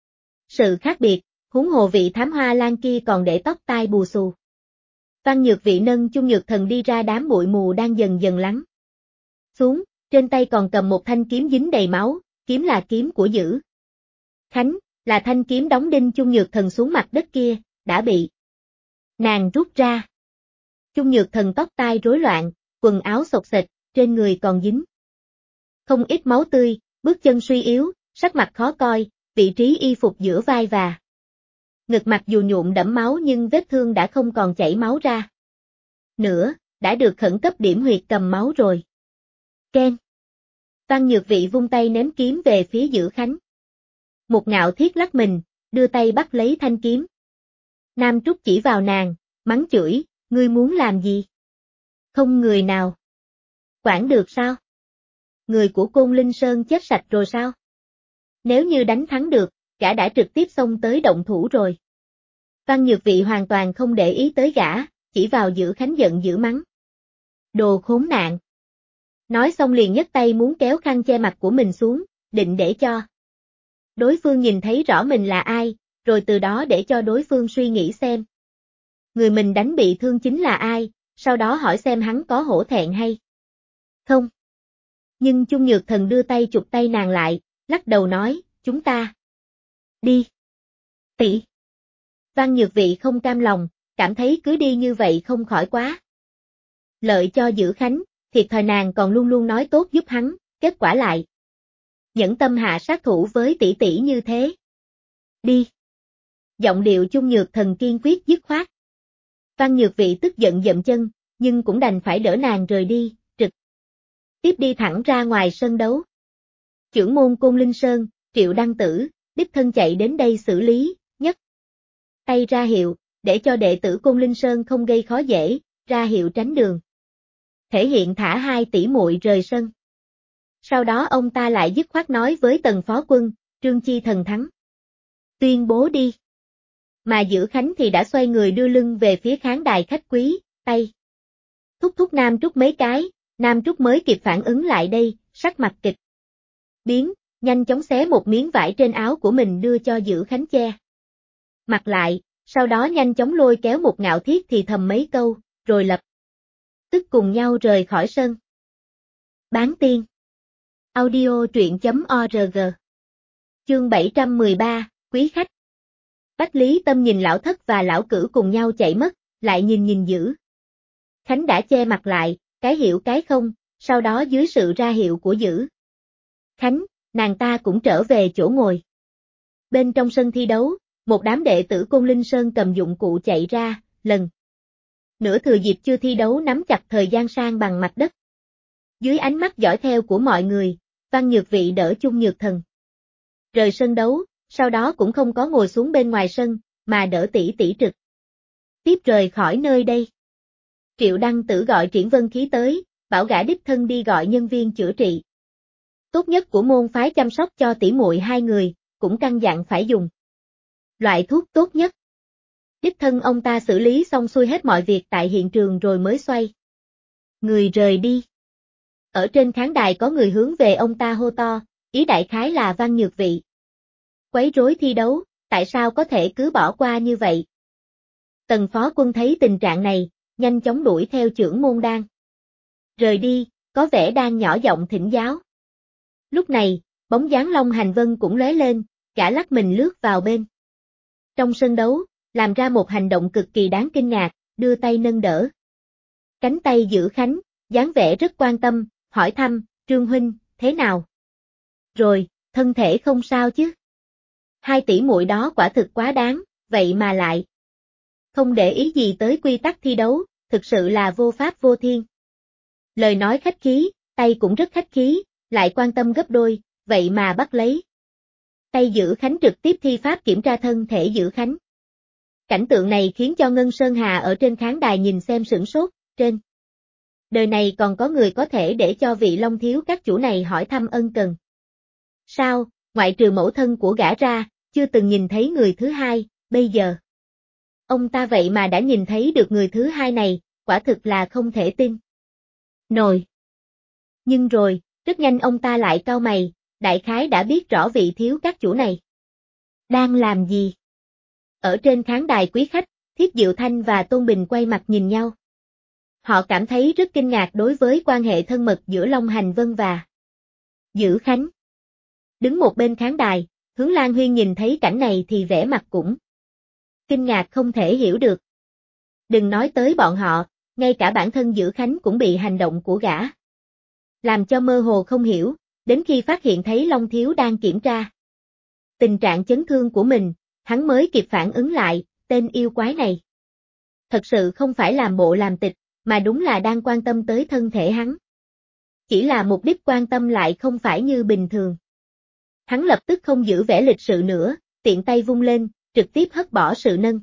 [SPEAKER 1] sự khác biệt, huống hồ vị thám hoa lan kia còn để tóc tai bù xù. Văn Nhược Vị nâng Chung Nhược Thần đi ra đám bụi mù đang dần dần lắng xuống, trên tay còn cầm một thanh kiếm dính đầy máu, kiếm là kiếm của Dữ Khánh, là thanh kiếm đóng đinh Chung Nhược Thần xuống mặt đất kia, đã bị nàng rút ra. Chung Nhược Thần tóc tai rối loạn, quần áo xộc xệch, trên người còn dính không ít máu tươi, bước chân suy yếu, sắc mặt khó coi, vị trí y phục giữa vai và ngực mặc dù nhuộm đẫm máu nhưng vết thương đã không còn chảy máu ra nữa, đã được khẩn cấp điểm huyệt cầm máu rồi. Ken. Văn Nhược Vị vung tay ném kiếm về phía Dữ Khánh. Một Ngạo Thiết lắc mình, đưa tay bắt lấy thanh kiếm. Nam Trúc chỉ vào nàng, mắng chửi, ngươi muốn làm gì? Không người nào quản được sao? Người của Côn Linh Sơn chết sạch rồi sao? Nếu như đánh thắng được, gã đã trực tiếp xông tới động thủ rồi. Văn Nhược Vị hoàn toàn không để ý tới gã, chỉ vào Dữ Khánh giận dữ mắng. Đồ khốn nạn. Nói xong liền nhấc tay muốn kéo khăn che mặt của mình xuống, định để cho đối phương nhìn thấy rõ mình là ai, rồi từ đó để cho đối phương suy nghĩ xem người mình đánh bị thương chính là ai, sau đó hỏi xem hắn có hổ thẹn hay không. Nhưng Chung Nhược Thần đưa tay chụp tay nàng lại, lắc đầu nói, chúng ta đi. Tỷ. Văn Nhược Vị không cam lòng, cảm thấy cứ đi như vậy không khỏi quá lợi cho Dữ Khánh, thiệt thòi nàng còn luôn luôn nói tốt giúp hắn, kết quả lại nhẫn tâm hạ sát thủ với tỷ tỷ như thế. Đi. Giọng điệu Chung Nhược Thần kiên quyết dứt khoát. Văn Nhược Vị tức giận dậm chân, nhưng cũng đành phải đỡ nàng rời đi, trực tiếp đi thẳng ra ngoài sân đấu. Chưởng môn Côn Linh Sơn, Triệu Đăng Tử, đích thân chạy đến đây xử lý, nhất tay ra hiệu, để cho đệ tử Côn Linh Sơn không gây khó dễ, ra hiệu tránh đường. Thể hiện thả hai tỷ muội rời sân. Sau đó ông ta lại dứt khoát nói với Tần Phó Quân, Trương Chi Thần thắng. Tuyên bố đi. Mà Dữ Khánh thì đã xoay người đưa lưng về phía khán đài khách quý, tay thúc Nam Trúc mấy cái, Nam Trúc mới kịp phản ứng lại đây, sắc mặt kịch biến, nhanh chóng xé một miếng vải trên áo của mình đưa cho Dữ Khánh che mặt lại, sau đó nhanh chóng lôi kéo một Ngạo Thiết thì thầm mấy câu, rồi lập tức cùng nhau rời khỏi sân. Bán tiên. Audio truyện.org. Chương 713, Quý khách. Bách Lý Tâm nhìn lão thất và lão cử cùng nhau chạy mất, lại nhìn Dữ Khánh đã che mặt lại, cái hiểu cái không, sau đó dưới sự ra hiệu của Dữ Khánh, nàng ta cũng trở về chỗ ngồi. Bên trong sân thi đấu, một đám đệ tử Côn Linh Sơn cầm dụng cụ chạy ra, lần nữa thừa dịp chưa thi đấu nắm chặt thời gian sang bằng mặt đất. Dưới ánh mắt dõi theo của mọi người, Văn Nhược Vị đỡ Chung Nhược Thần rời sân đấu, sau đó cũng không có ngồi xuống bên ngoài sân, mà đỡ tỷ tỷ trực tiếp rời khỏi nơi đây. Triệu Đăng Tử gọi Triển Vân Khí tới, bảo gã đích thân đi gọi nhân viên chữa trị tốt nhất của môn phái chăm sóc cho tỷ muội hai người, cũng căn dặn phải dùng loại thuốc tốt nhất. Đích thân ông ta xử lý xong xuôi hết mọi việc tại hiện trường rồi mới xoay người rời đi. Ở trên khán đài có người hướng về ông ta hô to, ý đại khái là Văn Nhược Vị quấy rối thi đấu, tại sao có thể cứ bỏ qua như vậy? Tần Phó Quân thấy tình trạng này, nhanh chóng đuổi theo chưởng môn đang rời đi, có vẻ đang nhỏ giọng thỉnh giáo. Lúc này, bóng dáng Long Hành Vân cũng lóe lên, gã lắc mình lướt vào bên trong sân đấu, làm ra một hành động cực kỳ đáng kinh ngạc, đưa tay nâng đỡ cánh tay Dữ Khánh, dáng vẻ rất quan tâm, hỏi thăm, Trương huynh, thế nào? Rồi, thân thể không sao chứ? Hai tỷ muội đó quả thực quá đáng, vậy mà lại không để ý gì tới quy tắc thi đấu, thực sự là vô pháp vô thiên. Lời nói khách khí, tay cũng rất khách khí, lại quan tâm gấp đôi, vậy mà bắt lấy tay Dữ Khánh trực tiếp thi pháp kiểm tra thân thể Dữ Khánh. Cảnh tượng này khiến cho Ngân Sơn Hà ở trên khán đài nhìn xem sửng sốt, trên đời này còn có người có thể để cho vị Long thiếu các chủ này hỏi thăm ân cần. Sao, ngoại trừ mẫu thân của gã ra, chưa từng nhìn thấy người thứ hai, bây giờ ông ta vậy mà đã nhìn thấy được người thứ hai này, quả thực là không thể tin nổi. Nhưng rồi, rất nhanh ông ta lại cau mày, đại khái đã biết rõ vị thiếu các chủ này đang làm gì. Ở trên khán đài quý khách, Thiết Diệu Thanh và Tôn Bình quay mặt nhìn nhau. Họ cảm thấy rất kinh ngạc đối với quan hệ thân mật giữa Long Hành Vân và Dữ Khánh. Đứng một bên khán đài, Hướng Lan Huyên nhìn thấy cảnh này thì vẻ mặt cũng kinh ngạc không thể hiểu được. Đừng nói tới bọn họ, ngay cả bản thân Dữ Khánh cũng bị hành động của gã làm cho mơ hồ không hiểu, đến khi phát hiện thấy Long thiếu đang kiểm tra tình trạng chấn thương của mình, hắn mới kịp phản ứng lại, tên yêu quái này thật sự không phải làm bộ làm tịch, mà đúng là đang quan tâm tới thân thể hắn. Chỉ là mục đích quan tâm lại không phải như bình thường. Hắn lập tức không giữ vẻ lịch sự nữa, tiện tay vung lên, trực tiếp hất bỏ sự nâng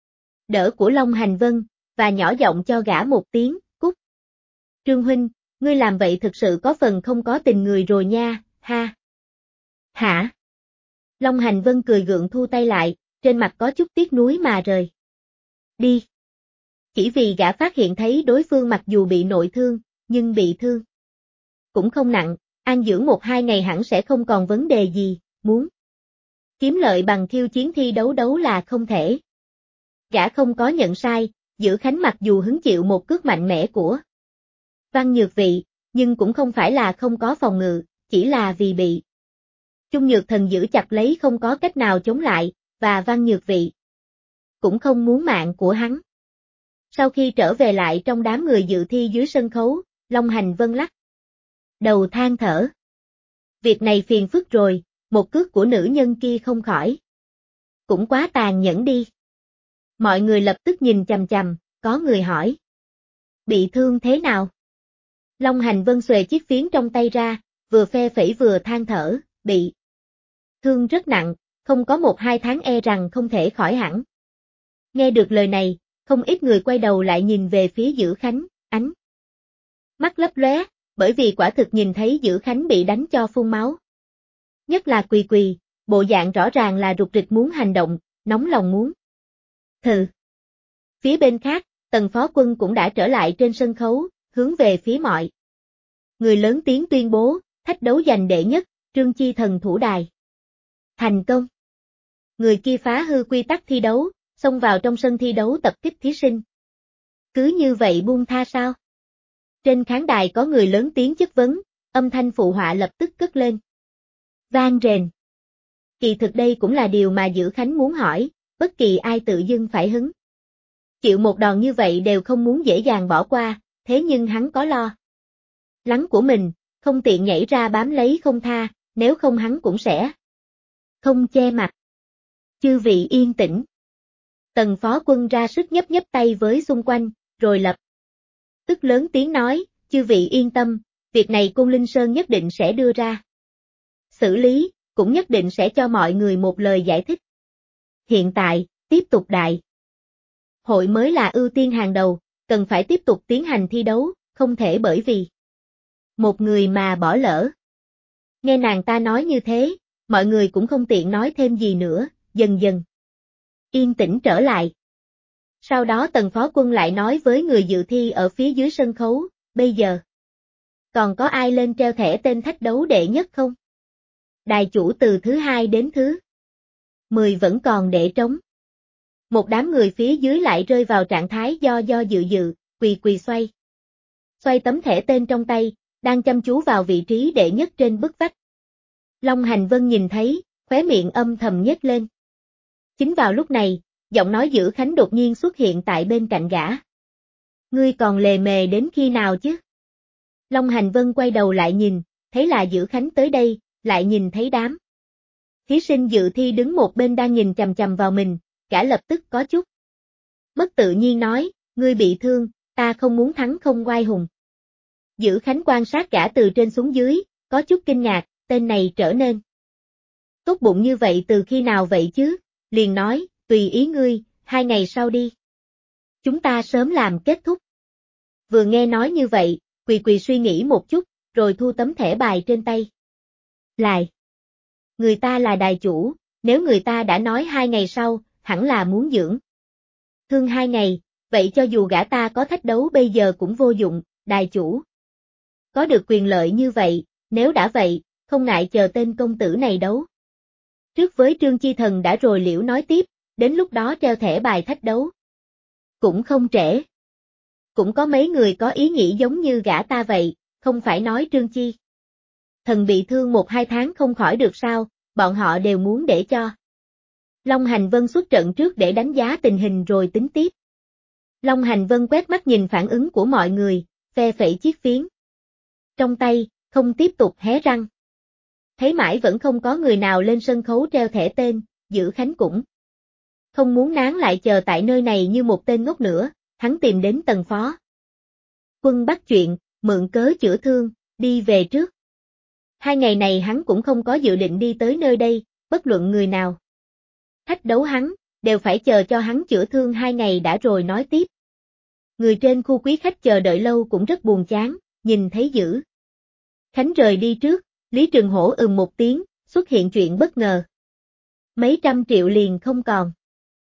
[SPEAKER 1] đỡ của Long Hành Vân, và nhỏ giọng cho gã một tiếng, cút. Trương huynh, ngươi làm vậy thực sự có phần không có tình người rồi nha, ha. Hả? Long Hành Vân cười gượng thu tay lại, trên mặt có chút tiếc nuối mà rời đi. Chỉ vì gã phát hiện thấy đối phương mặc dù bị nội thương, nhưng bị thương cũng không nặng, an dưỡng 1-2 ngày hẳn sẽ không còn vấn đề gì, muốn kiếm lợi bằng khiêu chiến thi đấu là không thể. Gã không có nhận sai, Dữ Khánh mặc dù hứng chịu một cước mạnh mẽ của Văn Nhược Vị, nhưng cũng không phải là không có phòng ngự, chỉ là vì bị Chung Nhược Thần giữ chặt lấy không có cách nào chống lại, và Văn Nhược Vị cũng không muốn mạng của hắn. Sau khi trở về lại trong đám người dự thi dưới sân khấu, Long Hành Vân lắc đầu than thở. Việc này phiền phức rồi, một cước của nữ nhân kia không khỏi. Cũng quá tàn nhẫn đi. Mọi người lập tức nhìn chằm chằm, có người hỏi. Bị thương thế nào? Long Hành Vân xuề chiếc phiến trong tay ra, vừa phe phẩy vừa than thở, bị thương rất nặng, không có 1-2 tháng e rằng không thể khỏi hẳn. Nghe được lời này, không ít người quay đầu lại nhìn về phía Dữ Khánh, ánh mắt lấp lóe, bởi vì quả thực nhìn thấy Dữ Khánh bị đánh cho phun máu. Nhất là Quỳ Quỳ, bộ dạng rõ ràng là rục rịch muốn hành động, nóng lòng muốn. Thừ. Phía bên khác, Tần Phó Quân cũng đã trở lại trên sân khấu, hướng về phía mọi người lớn tiếng tuyên bố, thách đấu giành đệ nhất, Trương Chi Thần thủ đài. Thành công. Người kia phá hư quy tắc thi đấu, xông vào trong sân thi đấu tập kích thí sinh. Cứ như vậy buông tha sao? Trên khán đài có người lớn tiếng chất vấn, âm thanh phụ họa lập tức cất lên. Vang rền. Kỳ thực đây cũng là điều mà Dữ Khánh muốn hỏi, bất kỳ ai tự dưng phải hứng. Chịu một đòn như vậy đều không muốn dễ dàng bỏ qua, thế nhưng hắn có lo lắng của mình, không tiện nhảy ra bám lấy không tha, nếu không hắn cũng sẽ không che mặt. Chư vị yên tĩnh. Tần Phó Quân ra sức nhấp nhấp tay với xung quanh, rồi lập tức lớn tiếng nói, chư vị yên tâm, việc này Côn Linh Sơn nhất định sẽ đưa ra xử lý, cũng nhất định sẽ cho mọi người một lời giải thích. Hiện tại, tiếp tục đại hội mới là ưu tiên hàng đầu, cần phải tiếp tục tiến hành thi đấu, không thể bởi vì một người mà bỏ lỡ. Nghe nàng ta nói như thế, mọi người cũng không tiện nói thêm gì nữa, dần dần yên tĩnh trở lại. Sau đó Tần Phó Quân lại nói với người dự thi ở phía dưới sân khấu, bây giờ còn có ai lên treo thẻ tên thách đấu đệ nhất không? Đài chủ từ thứ 2 đến thứ 10 vẫn còn để trống. Một đám người phía dưới lại rơi vào trạng thái do dự, Quỳ Quỳ xoay tấm thẻ tên trong tay, đang chăm chú vào vị trí đệ nhất trên bức vách. Long Hành Vân nhìn thấy, khóe miệng âm thầm nhếch lên. Chính vào lúc này, giọng nói Dữ Khánh đột nhiên xuất hiện tại bên cạnh gã. Ngươi còn lề mề đến khi nào chứ? Long Hành Vân quay đầu lại nhìn, thấy là Dữ Khánh tới đây, lại nhìn thấy đám thí sinh dự thi đứng một bên đang nhìn chằm chằm vào mình, gã lập tức có chút bất tự nhiên nói, ngươi bị thương, ta không muốn thắng không oai hùng. Dữ Khánh quan sát gã từ trên xuống dưới, có chút kinh ngạc, tên này trở nên tốt bụng như vậy từ khi nào vậy chứ? Liền nói, tùy ý ngươi, 2 ngày sau đi. Chúng ta sớm làm kết thúc. Vừa nghe nói như vậy, Quỳ Quỳ suy nghĩ một chút, rồi thu tấm thẻ bài trên tay. Lại. Người ta là đài chủ, nếu người ta đã nói 2 ngày sau, hẳn là muốn dưỡng thương 2 ngày, vậy cho dù gã ta có thách đấu bây giờ cũng vô dụng, đài chủ có được quyền lợi như vậy, nếu đã vậy, không ngại chờ tên công tử này đấu trước với Trương Chi Thần đã rồi liễu nói tiếp, đến lúc đó treo thẻ bài thách đấu. Cũng không trễ. Cũng có mấy người có ý nghĩ giống như gã ta vậy, không phải nói Trương Chi Thần bị thương 1-2 tháng không khỏi được sao, bọn họ đều muốn để cho Long Hành Vân xuất trận trước để đánh giá tình hình rồi tính tiếp. Long Hành Vân quét mắt nhìn phản ứng của mọi người, phe phẩy chiếc phiến trong tay, không tiếp tục hé răng. Thấy mãi vẫn không có người nào lên sân khấu treo thẻ tên, Dữ Khánh cũng không muốn nán lại chờ tại nơi này như một tên ngốc nữa, hắn tìm đến Tần Phó Quân bắt chuyện, mượn cớ chữa thương, đi về trước. 2 ngày này hắn cũng không có dự định đi tới nơi đây, bất luận người nào thách đấu hắn, đều phải chờ cho hắn chữa thương 2 ngày đã rồi nói tiếp. Người trên khu quý khách chờ đợi lâu cũng rất buồn chán, nhìn thấy Dữ Khánh rời đi trước, Lý Trường Hổ một tiếng, xuất hiện chuyện bất ngờ. Mấy trăm triệu liền không còn.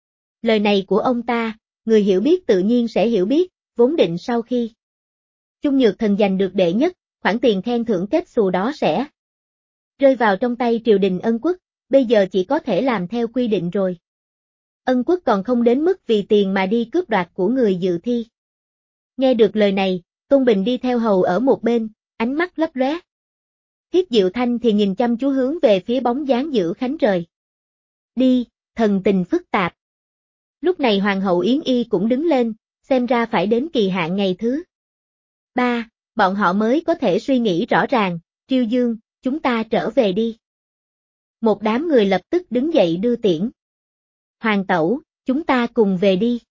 [SPEAKER 1] Lời này của ông ta, người hiểu biết tự nhiên sẽ hiểu biết, vốn định sau khi Chung Nhược Thần giành được đệ nhất, khoản tiền khen thưởng kết xù đó sẽ rơi vào trong tay triều đình Ân Quốc, bây giờ chỉ có thể làm theo quy định rồi. Ân quốc còn không đến mức vì tiền mà đi cướp đoạt của người dự thi. Nghe được lời này, Tôn Bình đi theo hầu ở một bên, ánh mắt lấp lóe. Thiết Diệu Thanh thì nhìn chăm chú hướng về phía bóng dáng Giữ Khánh rời đi, thần tình phức tạp. Lúc này Hoàng hậu Yến Y cũng đứng lên, xem ra phải đến kỳ hạn ngày thứ 3, bọn họ mới có thể suy nghĩ rõ ràng. Triêu Dương, chúng ta trở về đi. Một đám người lập tức đứng dậy đưa tiễn. Hoàng tẩu, chúng ta cùng về đi.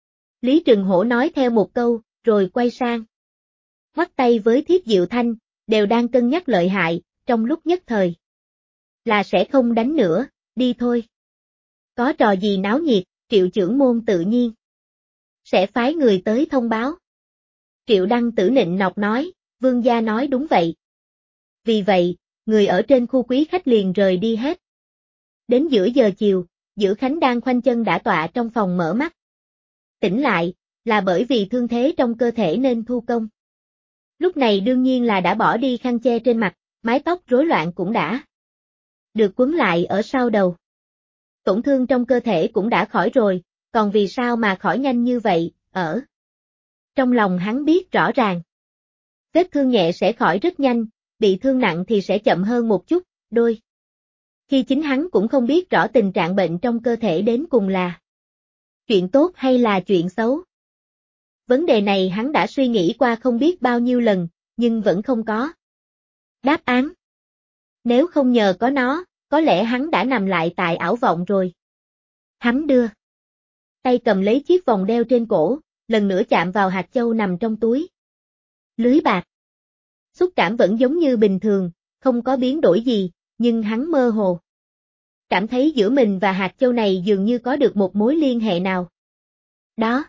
[SPEAKER 1] Lý Trừng Hổ nói theo một câu, rồi quay sang. Ngoắt tay với Thiết Diệu Thanh, đều đang cân nhắc lợi hại, trong lúc nhất thời. Là sẽ không đánh nữa, đi thôi. Có trò gì náo nhiệt, Triệu trưởng môn tự nhiên sẽ phái người tới thông báo. Triệu Đăng Tử nịnh nọt nói, vương gia nói đúng vậy. Vì vậy, người ở trên khu quý khách liền rời đi hết. Đến giữa giờ chiều, Giữ Khánh đang khoanh chân đả tọa trong phòng mở mắt. Tỉnh lại, là bởi vì thương thế trong cơ thể nên thu công. Lúc này đương nhiên là đã bỏ đi khăn che trên mặt, mái tóc rối loạn cũng đã được quấn lại ở sau đầu. Tổn thương trong cơ thể cũng đã khỏi rồi, còn vì sao mà khỏi nhanh như vậy, ở trong lòng hắn biết rõ ràng. Vết thương nhẹ sẽ khỏi rất nhanh, bị thương nặng thì sẽ chậm hơn một chút, đôi khi chính hắn cũng không biết rõ tình trạng bệnh trong cơ thể đến cùng là chuyện tốt hay là chuyện xấu. Vấn đề này hắn đã suy nghĩ qua không biết bao nhiêu lần, nhưng vẫn không có đáp án. Nếu không nhờ có nó, có lẽ hắn đã nằm lại tại ảo vọng rồi. Hắn đưa tay cầm lấy chiếc vòng đeo trên cổ, lần nữa chạm vào hạt châu nằm trong túi lưới bạc. Xúc cảm vẫn giống như bình thường, không có biến đổi gì, nhưng hắn mơ hồ cảm thấy giữa mình và hạt châu này dường như có được một mối liên hệ nào đó.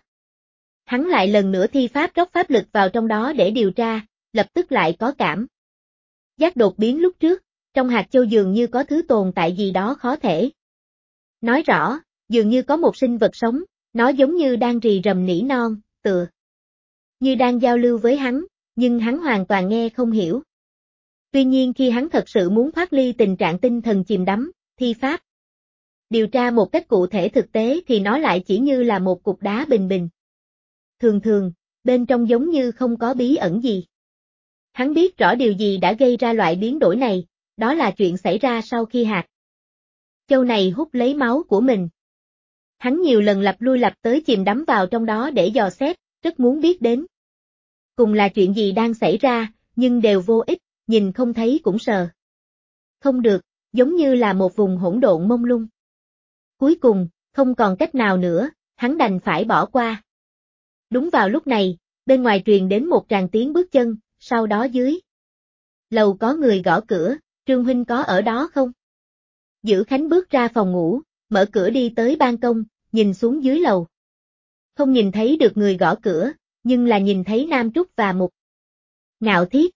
[SPEAKER 1] Hắn lại lần nữa thi pháp rót pháp lực vào trong đó để điều tra, lập tức lại có cảm giác đột biến lúc trước, trong hạt châu dường như có thứ tồn tại gì đó khó thể nói rõ, dường như có một sinh vật sống, nó giống như đang rì rầm nỉ non, tựa như đang giao lưu với hắn, nhưng hắn hoàn toàn nghe không hiểu. Tuy nhiên khi hắn thật sự muốn thoát ly tình trạng tinh thần chìm đắm, thi pháp điều tra một cách cụ thể thực tế thì nó lại chỉ như là một cục đá bình bình. Thường thường, bên trong giống như không có bí ẩn gì. Hắn biết rõ điều gì đã gây ra loại biến đổi này, đó là chuyện xảy ra sau khi hạt châu này hút lấy máu của mình. Hắn nhiều lần lặp lui lặp tới chìm đắm vào trong đó để dò xét, rất muốn biết đến cùng là chuyện gì đang xảy ra, nhưng đều vô ích, nhìn không thấy cũng sờ không được, giống như là một vùng hỗn độn mông lung. Cuối cùng, không còn cách nào nữa, hắn đành phải bỏ qua. Đúng vào lúc này, bên ngoài truyền đến một tràng tiếng bước chân, sau đó dưới lầu có người gõ cửa, Trương huynh có ở đó không? Giữ Khánh bước ra phòng ngủ, mở cửa đi tới ban công, nhìn xuống dưới lầu. Không nhìn thấy được người gõ cửa, nhưng là nhìn thấy Nam Trúc và Mục Ngạo Thiết.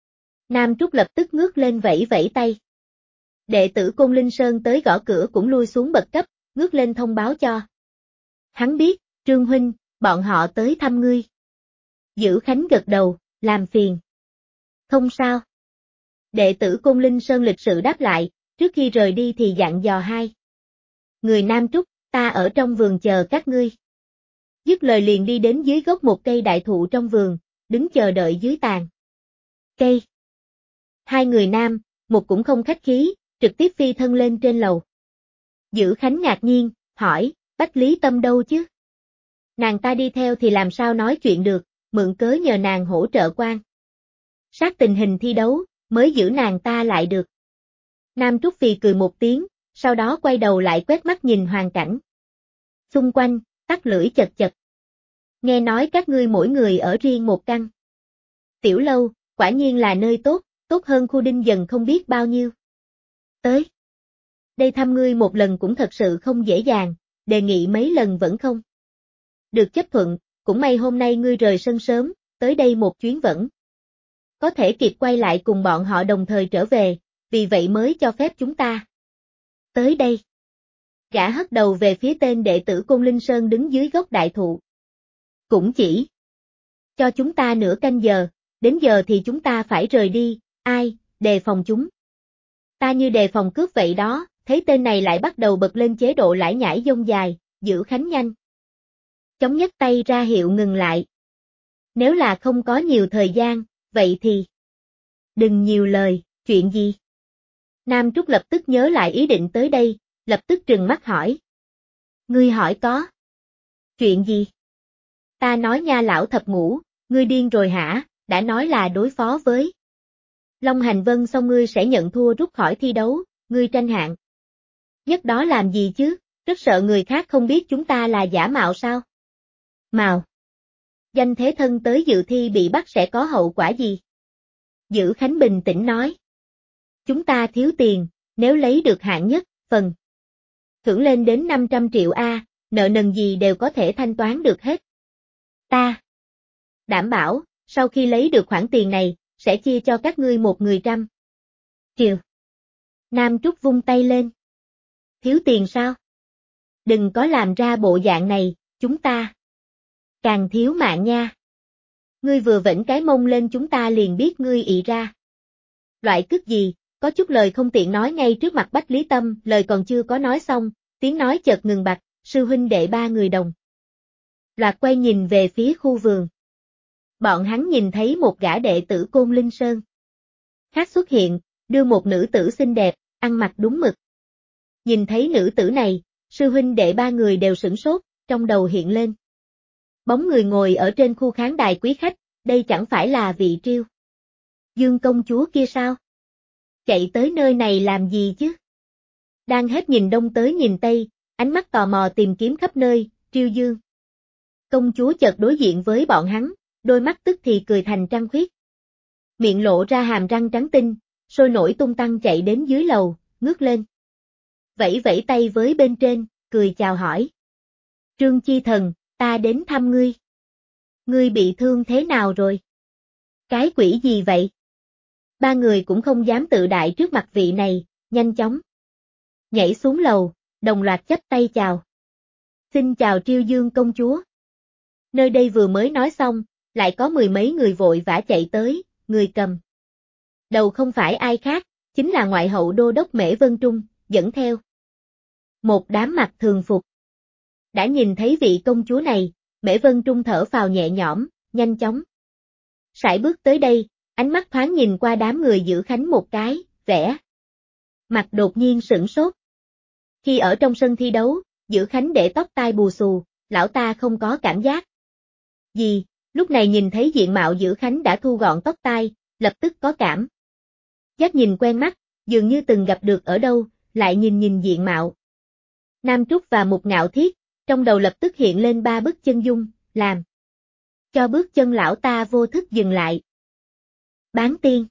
[SPEAKER 1] Nam Trúc lập tức ngước lên vẫy vẫy tay. Đệ tử Côn Linh Sơn tới gõ cửa cũng lui xuống bậc cấp, ngước lên thông báo cho hắn biết, Trương huynh, bọn họ tới thăm ngươi. Giữ Khánh gật đầu, làm phiền. Không sao. Đệ tử Côn Linh Sơn lịch sự đáp lại, trước khi rời đi thì dặn dò hai người Nam Trúc, ta ở trong vườn chờ các ngươi. Dứt lời liền đi đến dưới gốc một cây đại thụ trong vườn, đứng chờ đợi dưới tàn cây. Hai người nam, một cũng không khách khí, trực tiếp phi thân lên trên lầu. Giữ Khánh ngạc nhiên, hỏi, Bách Lý Tâm đâu chứ? Nàng ta đi theo thì làm sao nói chuyện được, mượn cớ nhờ nàng hỗ trợ quan sát tình hình thi đấu, mới giữ nàng ta lại được. Nam Trúc Phì cười một tiếng, sau đó quay đầu lại quét mắt nhìn hoàn cảnh xung quanh, tắt lưỡi chật chật. Nghe nói các ngươi mỗi người ở riêng một căn tiểu lâu, quả nhiên là nơi tốt, tốt hơn khu Đinh Dần không biết bao nhiêu. Tới đây thăm ngươi một lần cũng thật sự không dễ dàng, đề nghị mấy lần vẫn không được chấp thuận, cũng may hôm nay ngươi rời sân sớm, tới đây một chuyến vẫn có thể kịp quay lại cùng bọn họ đồng thời trở về, vì vậy mới cho phép chúng ta tới đây. Gã hất đầu về phía tên đệ tử Côn Linh Sơn đứng dưới gốc đại thụ. Cũng chỉ cho chúng ta nửa canh giờ, đến giờ thì chúng ta phải rời đi, ai, đề phòng chúng. Ta như đề phòng cướp vậy đó, thấy tên này lại bắt đầu bật lên chế độ lải nhải dông dài, Dữ Khánh nhanh chóng nhấc tay ra hiệu ngừng lại. Nếu là không có nhiều thời gian, vậy thì đừng nhiều lời, chuyện gì? Nam Trúc lập tức nhớ lại ý định tới đây, lập tức trừng mắt hỏi. Ngươi hỏi có chuyện gì? Ta nói nha lão thập ngũ, ngươi điên rồi hả, đã nói là đối phó với Long Hành Vân xong ngươi sẽ nhận thua rút khỏi thi đấu, ngươi tranh hạng. Nhất đó làm gì chứ, rất sợ người khác không biết chúng ta là giả mạo sao? Mạo. Danh thế thân tới dự thi bị bắt sẽ có hậu quả gì? Dữ Khánh bình tĩnh nói. Chúng ta thiếu tiền, nếu lấy được hạng nhất, phần thưởng lên đến 500 triệu A, nợ nần gì đều có thể thanh toán được hết. Ta đảm bảo, sau khi lấy được khoản tiền này, sẽ chia cho các ngươi một người 100 triệu. Nam Trúc vung tay lên. Thiếu tiền sao? Đừng có làm ra bộ dạng này, chúng ta càng thiếu mạng nha. Ngươi vừa vểnh cái mông lên chúng ta liền biết ngươi ị ra. Loại cứt gì, có chút lời không tiện nói ngay trước mặt Bách Lý Tâm, lời còn chưa có nói xong, tiếng nói chợt ngừng bặt, sư huynh đệ ba người đồng loạt quay nhìn về phía khu vườn. Bọn hắn nhìn thấy một gã đệ tử Côn Linh Sơn khác xuất hiện, đưa một nữ tử xinh đẹp, ăn mặc đúng mực. Nhìn thấy nữ tử này, sư huynh đệ ba người đều sửng sốt, trong đầu hiện lên. Bóng người ngồi ở trên khu khán đài quý khách, đây chẳng phải là vị Triêu Dương công chúa kia sao? Chạy tới nơi này làm gì chứ? Đang hết nhìn đông tới nhìn tây, ánh mắt tò mò tìm kiếm khắp nơi, Triêu Dương công chúa chợt đối diện với bọn hắn, đôi mắt tức thì cười thành trăng khuyết. Miệng lộ ra hàm răng trắng tinh, sôi nổi tung tăng chạy đến dưới lầu, ngước lên. Vẫy vẫy tay với bên trên, cười chào hỏi. Trương Chi Thần, ta đến thăm ngươi. Ngươi bị thương thế nào rồi? Cái quỷ gì vậy? Ba người cũng không dám tự đại trước mặt vị này, nhanh chóng nhảy xuống lầu, đồng loạt chắp tay chào. Xin chào Triêu Dương công chúa. Nơi đây vừa mới nói xong, lại có mười mấy người vội vã chạy tới, người cầm đầu không phải ai khác, chính là ngoại hậu đô đốc Mễ Vân Trung, dẫn theo một đám mặc thường phục. Đã nhìn thấy vị công chúa này, Mễ Vân Trung thở phào nhẹ nhõm, nhanh chóng sải bước tới đây, ánh mắt thoáng nhìn qua đám người Dữ Khánh một cái, vẻ mặt đột nhiên sửng sốt. Khi ở trong sân thi đấu, Dữ Khánh để tóc tai bù xù, lão ta không có cảm giác gì, lúc này nhìn thấy diện mạo Dữ Khánh đã thu gọn tóc tai, lập tức có cảm giác nhìn quen mắt, dường như từng gặp được ở đâu, lại nhìn diện mạo Nam Trúc và Mục Ngạo Thiết, trong đầu lập tức hiện lên ba bức chân dung, làm cho bước chân lão ta vô thức dừng lại. Bán tiên.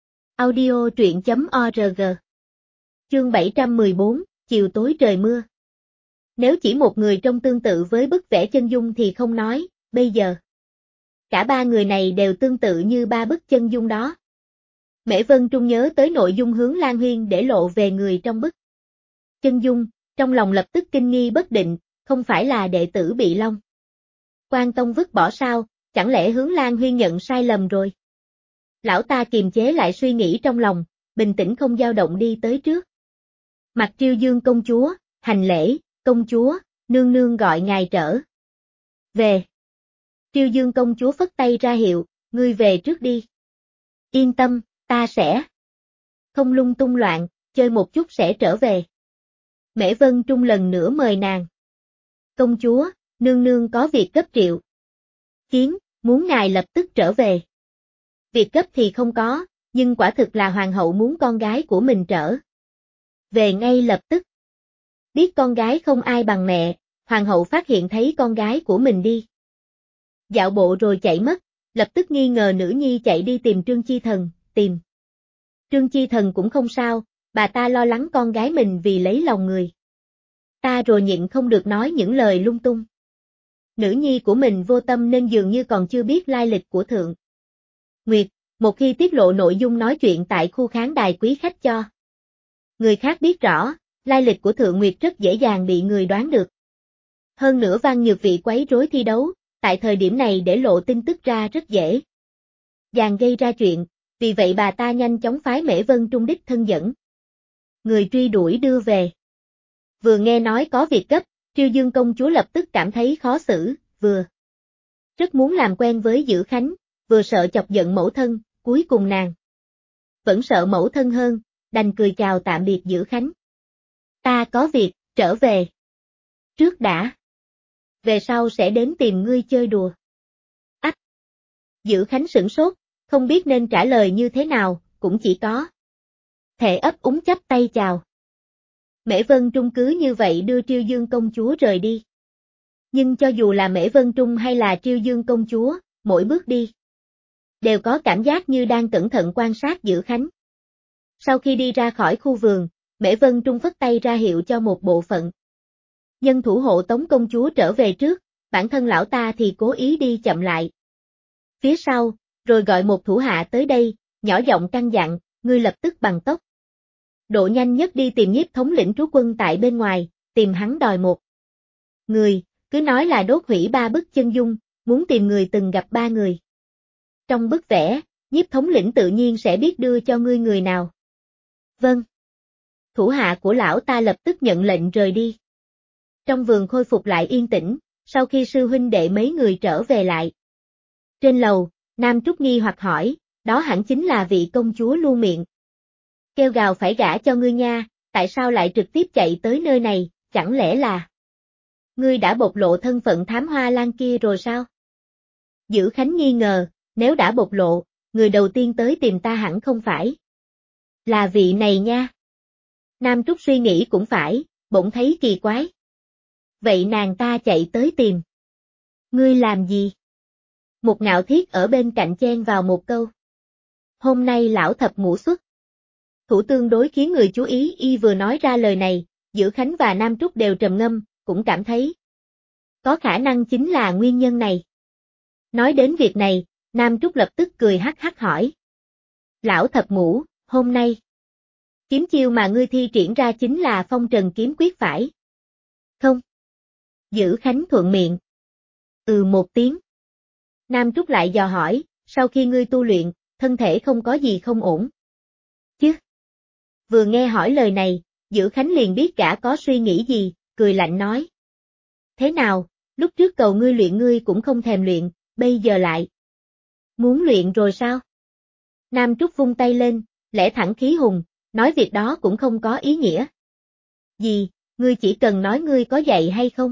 [SPEAKER 1] Audio truyện.org. Chương 714, chiều tối trời mưa. Nếu chỉ một người trông tương tự với bức vẽ chân dung thì không nói, bây giờ cả ba người này đều tương tự như ba bức chân dung đó. Mễ Vân Trung nhớ tới nội dung Hướng Lan Huyên để lộ về người trong bức chân dung, trong lòng lập tức kinh nghi bất định, không phải là đệ tử bị Long Quan Tông vứt bỏ sao, chẳng lẽ Hướng Lan Huyên nhận sai lầm rồi? Lão ta kiềm chế lại suy nghĩ trong lòng, bình tĩnh không dao động đi tới trước. Mặt Triêu Dương công chúa, hành lễ, công chúa, nương nương gọi ngài trở về. Triêu Dương công chúa phất tay ra hiệu, ngươi về trước đi. Yên tâm, ta sẽ không lung tung loạn, chơi một chút sẽ trở về. Mễ Vân Trung lần nữa mời nàng. Công chúa, nương nương có việc gấp triệu kiến, muốn ngài lập tức trở về. Việc gấp thì không có, nhưng quả thực là hoàng hậu muốn con gái của mình trở về ngay lập tức. Biết con gái không ai bằng mẹ, hoàng hậu phát hiện thấy con gái của mình đi dạo bộ rồi chạy mất, lập tức nghi ngờ nữ nhi chạy đi tìm Trương Chi Thần, tìm Trương Chi Thần cũng không sao, bà ta lo lắng con gái mình vì lấy lòng người ta rồi nhịn không được nói những lời lung tung. Nữ nhi của mình vô tâm nên dường như còn chưa biết lai lịch của Thượng Nguyệt, một khi tiết lộ nội dung nói chuyện tại khu khán đài quý khách cho người khác biết rõ, lai lịch của Thượng Nguyệt rất dễ dàng bị người đoán được. Hơn nữa Văn Nhược Vị quấy rối thi đấu, tại thời điểm này để lộ tin tức ra rất dễ dàng gây ra chuyện, vì vậy bà ta nhanh chóng phái Mễ Vân Trung đích thân dẫn người truy đuổi đưa về. Vừa nghe nói có việc gấp, Triêu Dương công chúa lập tức cảm thấy khó xử, vừa rất muốn làm quen với Dữ Khánh, vừa sợ chọc giận mẫu thân, cuối cùng nàng vẫn sợ mẫu thân hơn, đành cười chào tạm biệt Dữ Khánh. Ta có việc, trở về. Trước đã. Về sau sẽ đến tìm ngươi chơi đùa. Ách. Dữ Khánh sửng sốt, không biết nên trả lời như thế nào, cũng chỉ có thể ấp úng chắp tay chào. Mễ Vân Trung cứ như vậy đưa Triêu Dương công chúa rời đi. Nhưng cho dù là Mễ Vân Trung hay là Triêu Dương công chúa, mỗi bước đi đều có cảm giác như đang cẩn thận quan sát Dữ Khánh. Sau khi đi ra khỏi khu vườn, Mễ Vân Trung phất tay ra hiệu cho một bộ phận nhân thủ hộ tống công chúa trở về trước, bản thân lão ta thì cố ý đi chậm lại phía sau, rồi gọi một thủ hạ tới đây, nhỏ giọng căn dặn, ngươi lập tức bằng tốc độ nhanh nhất đi tìm Nhiếp thống lĩnh trú quân tại bên ngoài, tìm hắn đòi một người, cứ nói là đốt hủy 3 bức chân dung, muốn tìm người từng gặp 3 người. Trong bức vẽ, Nhiếp thống lĩnh tự nhiên sẽ biết đưa cho ngươi người nào. Vâng. Thủ hạ của lão ta lập tức nhận lệnh rời đi. Trong vườn khôi phục lại yên tĩnh, sau khi sư huynh đệ mấy người trở về lại. Trên lầu, Nam Trúc nghi hoặc hỏi, đó hẳn chính là vị công chúa luôn miệng kêu gào phải gả cho ngươi nha, tại sao lại trực tiếp chạy tới nơi này, chẳng lẽ là ngươi đã bộc lộ thân phận thám hoa lan kia rồi sao? Dữ Khánh nghi ngờ, nếu đã bộc lộ, người đầu tiên tới tìm ta hẳn không phải là vị này nha. Nam Trúc suy nghĩ cũng phải, bỗng thấy kỳ quái. Vậy nàng ta chạy tới tìm ngươi làm gì? Một Ngạo Thiết ở bên cạnh chen vào một câu. Hôm nay lão thập ngũ xuất thủ tương đối khiến người chú ý, y vừa nói ra lời này, Dữ Khánh và Nam Trúc đều trầm ngâm, cũng cảm thấy có khả năng chính là nguyên nhân này. Nói đến việc này, Nam Trúc lập tức cười hắc hắc hỏi. Lão thập ngũ, hôm nay kiếm chiêu mà ngươi thi triển ra chính là phong trần kiếm quyết phải không? Dữ Khánh thuận miệng. Một tiếng. Nam Trúc lại dò hỏi, sau khi ngươi tu luyện, thân thể không có gì không ổn chứ? Vừa nghe hỏi lời này, Dữ Khánh liền biết gã có suy nghĩ gì, cười lạnh nói. Thế nào, lúc trước cầu ngươi luyện ngươi cũng không thèm luyện, bây giờ lại muốn luyện rồi sao? Nam Trúc vung tay lên, lẽ thẳng khí hùng, nói việc đó cũng không có ý nghĩa gì, ngươi chỉ cần nói ngươi có dạy hay không?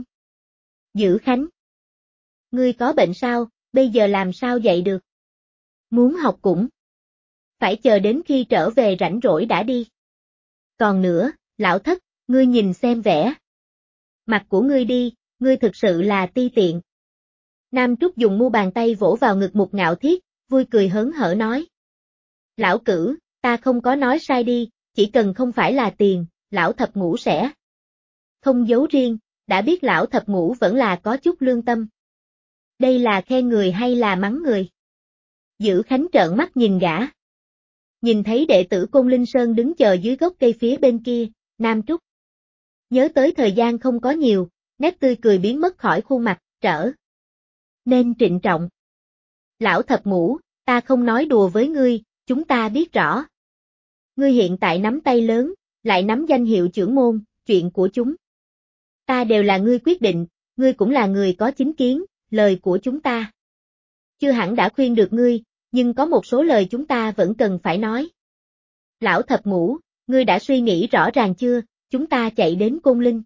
[SPEAKER 1] Dữ Khánh. Ngươi có bệnh sao, bây giờ làm sao dạy được? Muốn học cũng phải chờ đến khi trở về rảnh rỗi đã đi. Còn nữa, lão thất, ngươi nhìn xem vẽ mặt của ngươi đi, ngươi thực sự là ti tiện. Nam Trúc dùng mu bàn tay vỗ vào ngực Một Ngạo Thiết, vui cười hớn hở nói. Lão cử, ta không có nói sai đi, chỉ cần không phải là tiền, lão thập ngũ sẽ không giấu riêng, đã biết lão thập ngũ vẫn là có chút lương tâm. Đây là khen người hay là mắng người? Dữ Khánh trợn mắt nhìn gã. Nhìn thấy đệ tử Côn Linh Sơn đứng chờ dưới gốc cây phía bên kia, Nam Trúc nhớ tới thời gian không có nhiều, nét tươi cười biến mất khỏi khuôn mặt, trở nên trịnh trọng. Lão thập ngũ, ta không nói đùa với ngươi, chúng ta biết rõ. Ngươi hiện tại nắm tay lớn, lại nắm danh hiệu trưởng môn, chuyện của chúng ta đều là ngươi quyết định, ngươi cũng là người có chính kiến, lời của chúng ta chưa hẳn đã khuyên được ngươi, nhưng có một số lời chúng ta vẫn cần phải nói. Lão thập ngũ, ngươi đã suy nghĩ rõ ràng chưa, chúng ta chạy đến Côn Linh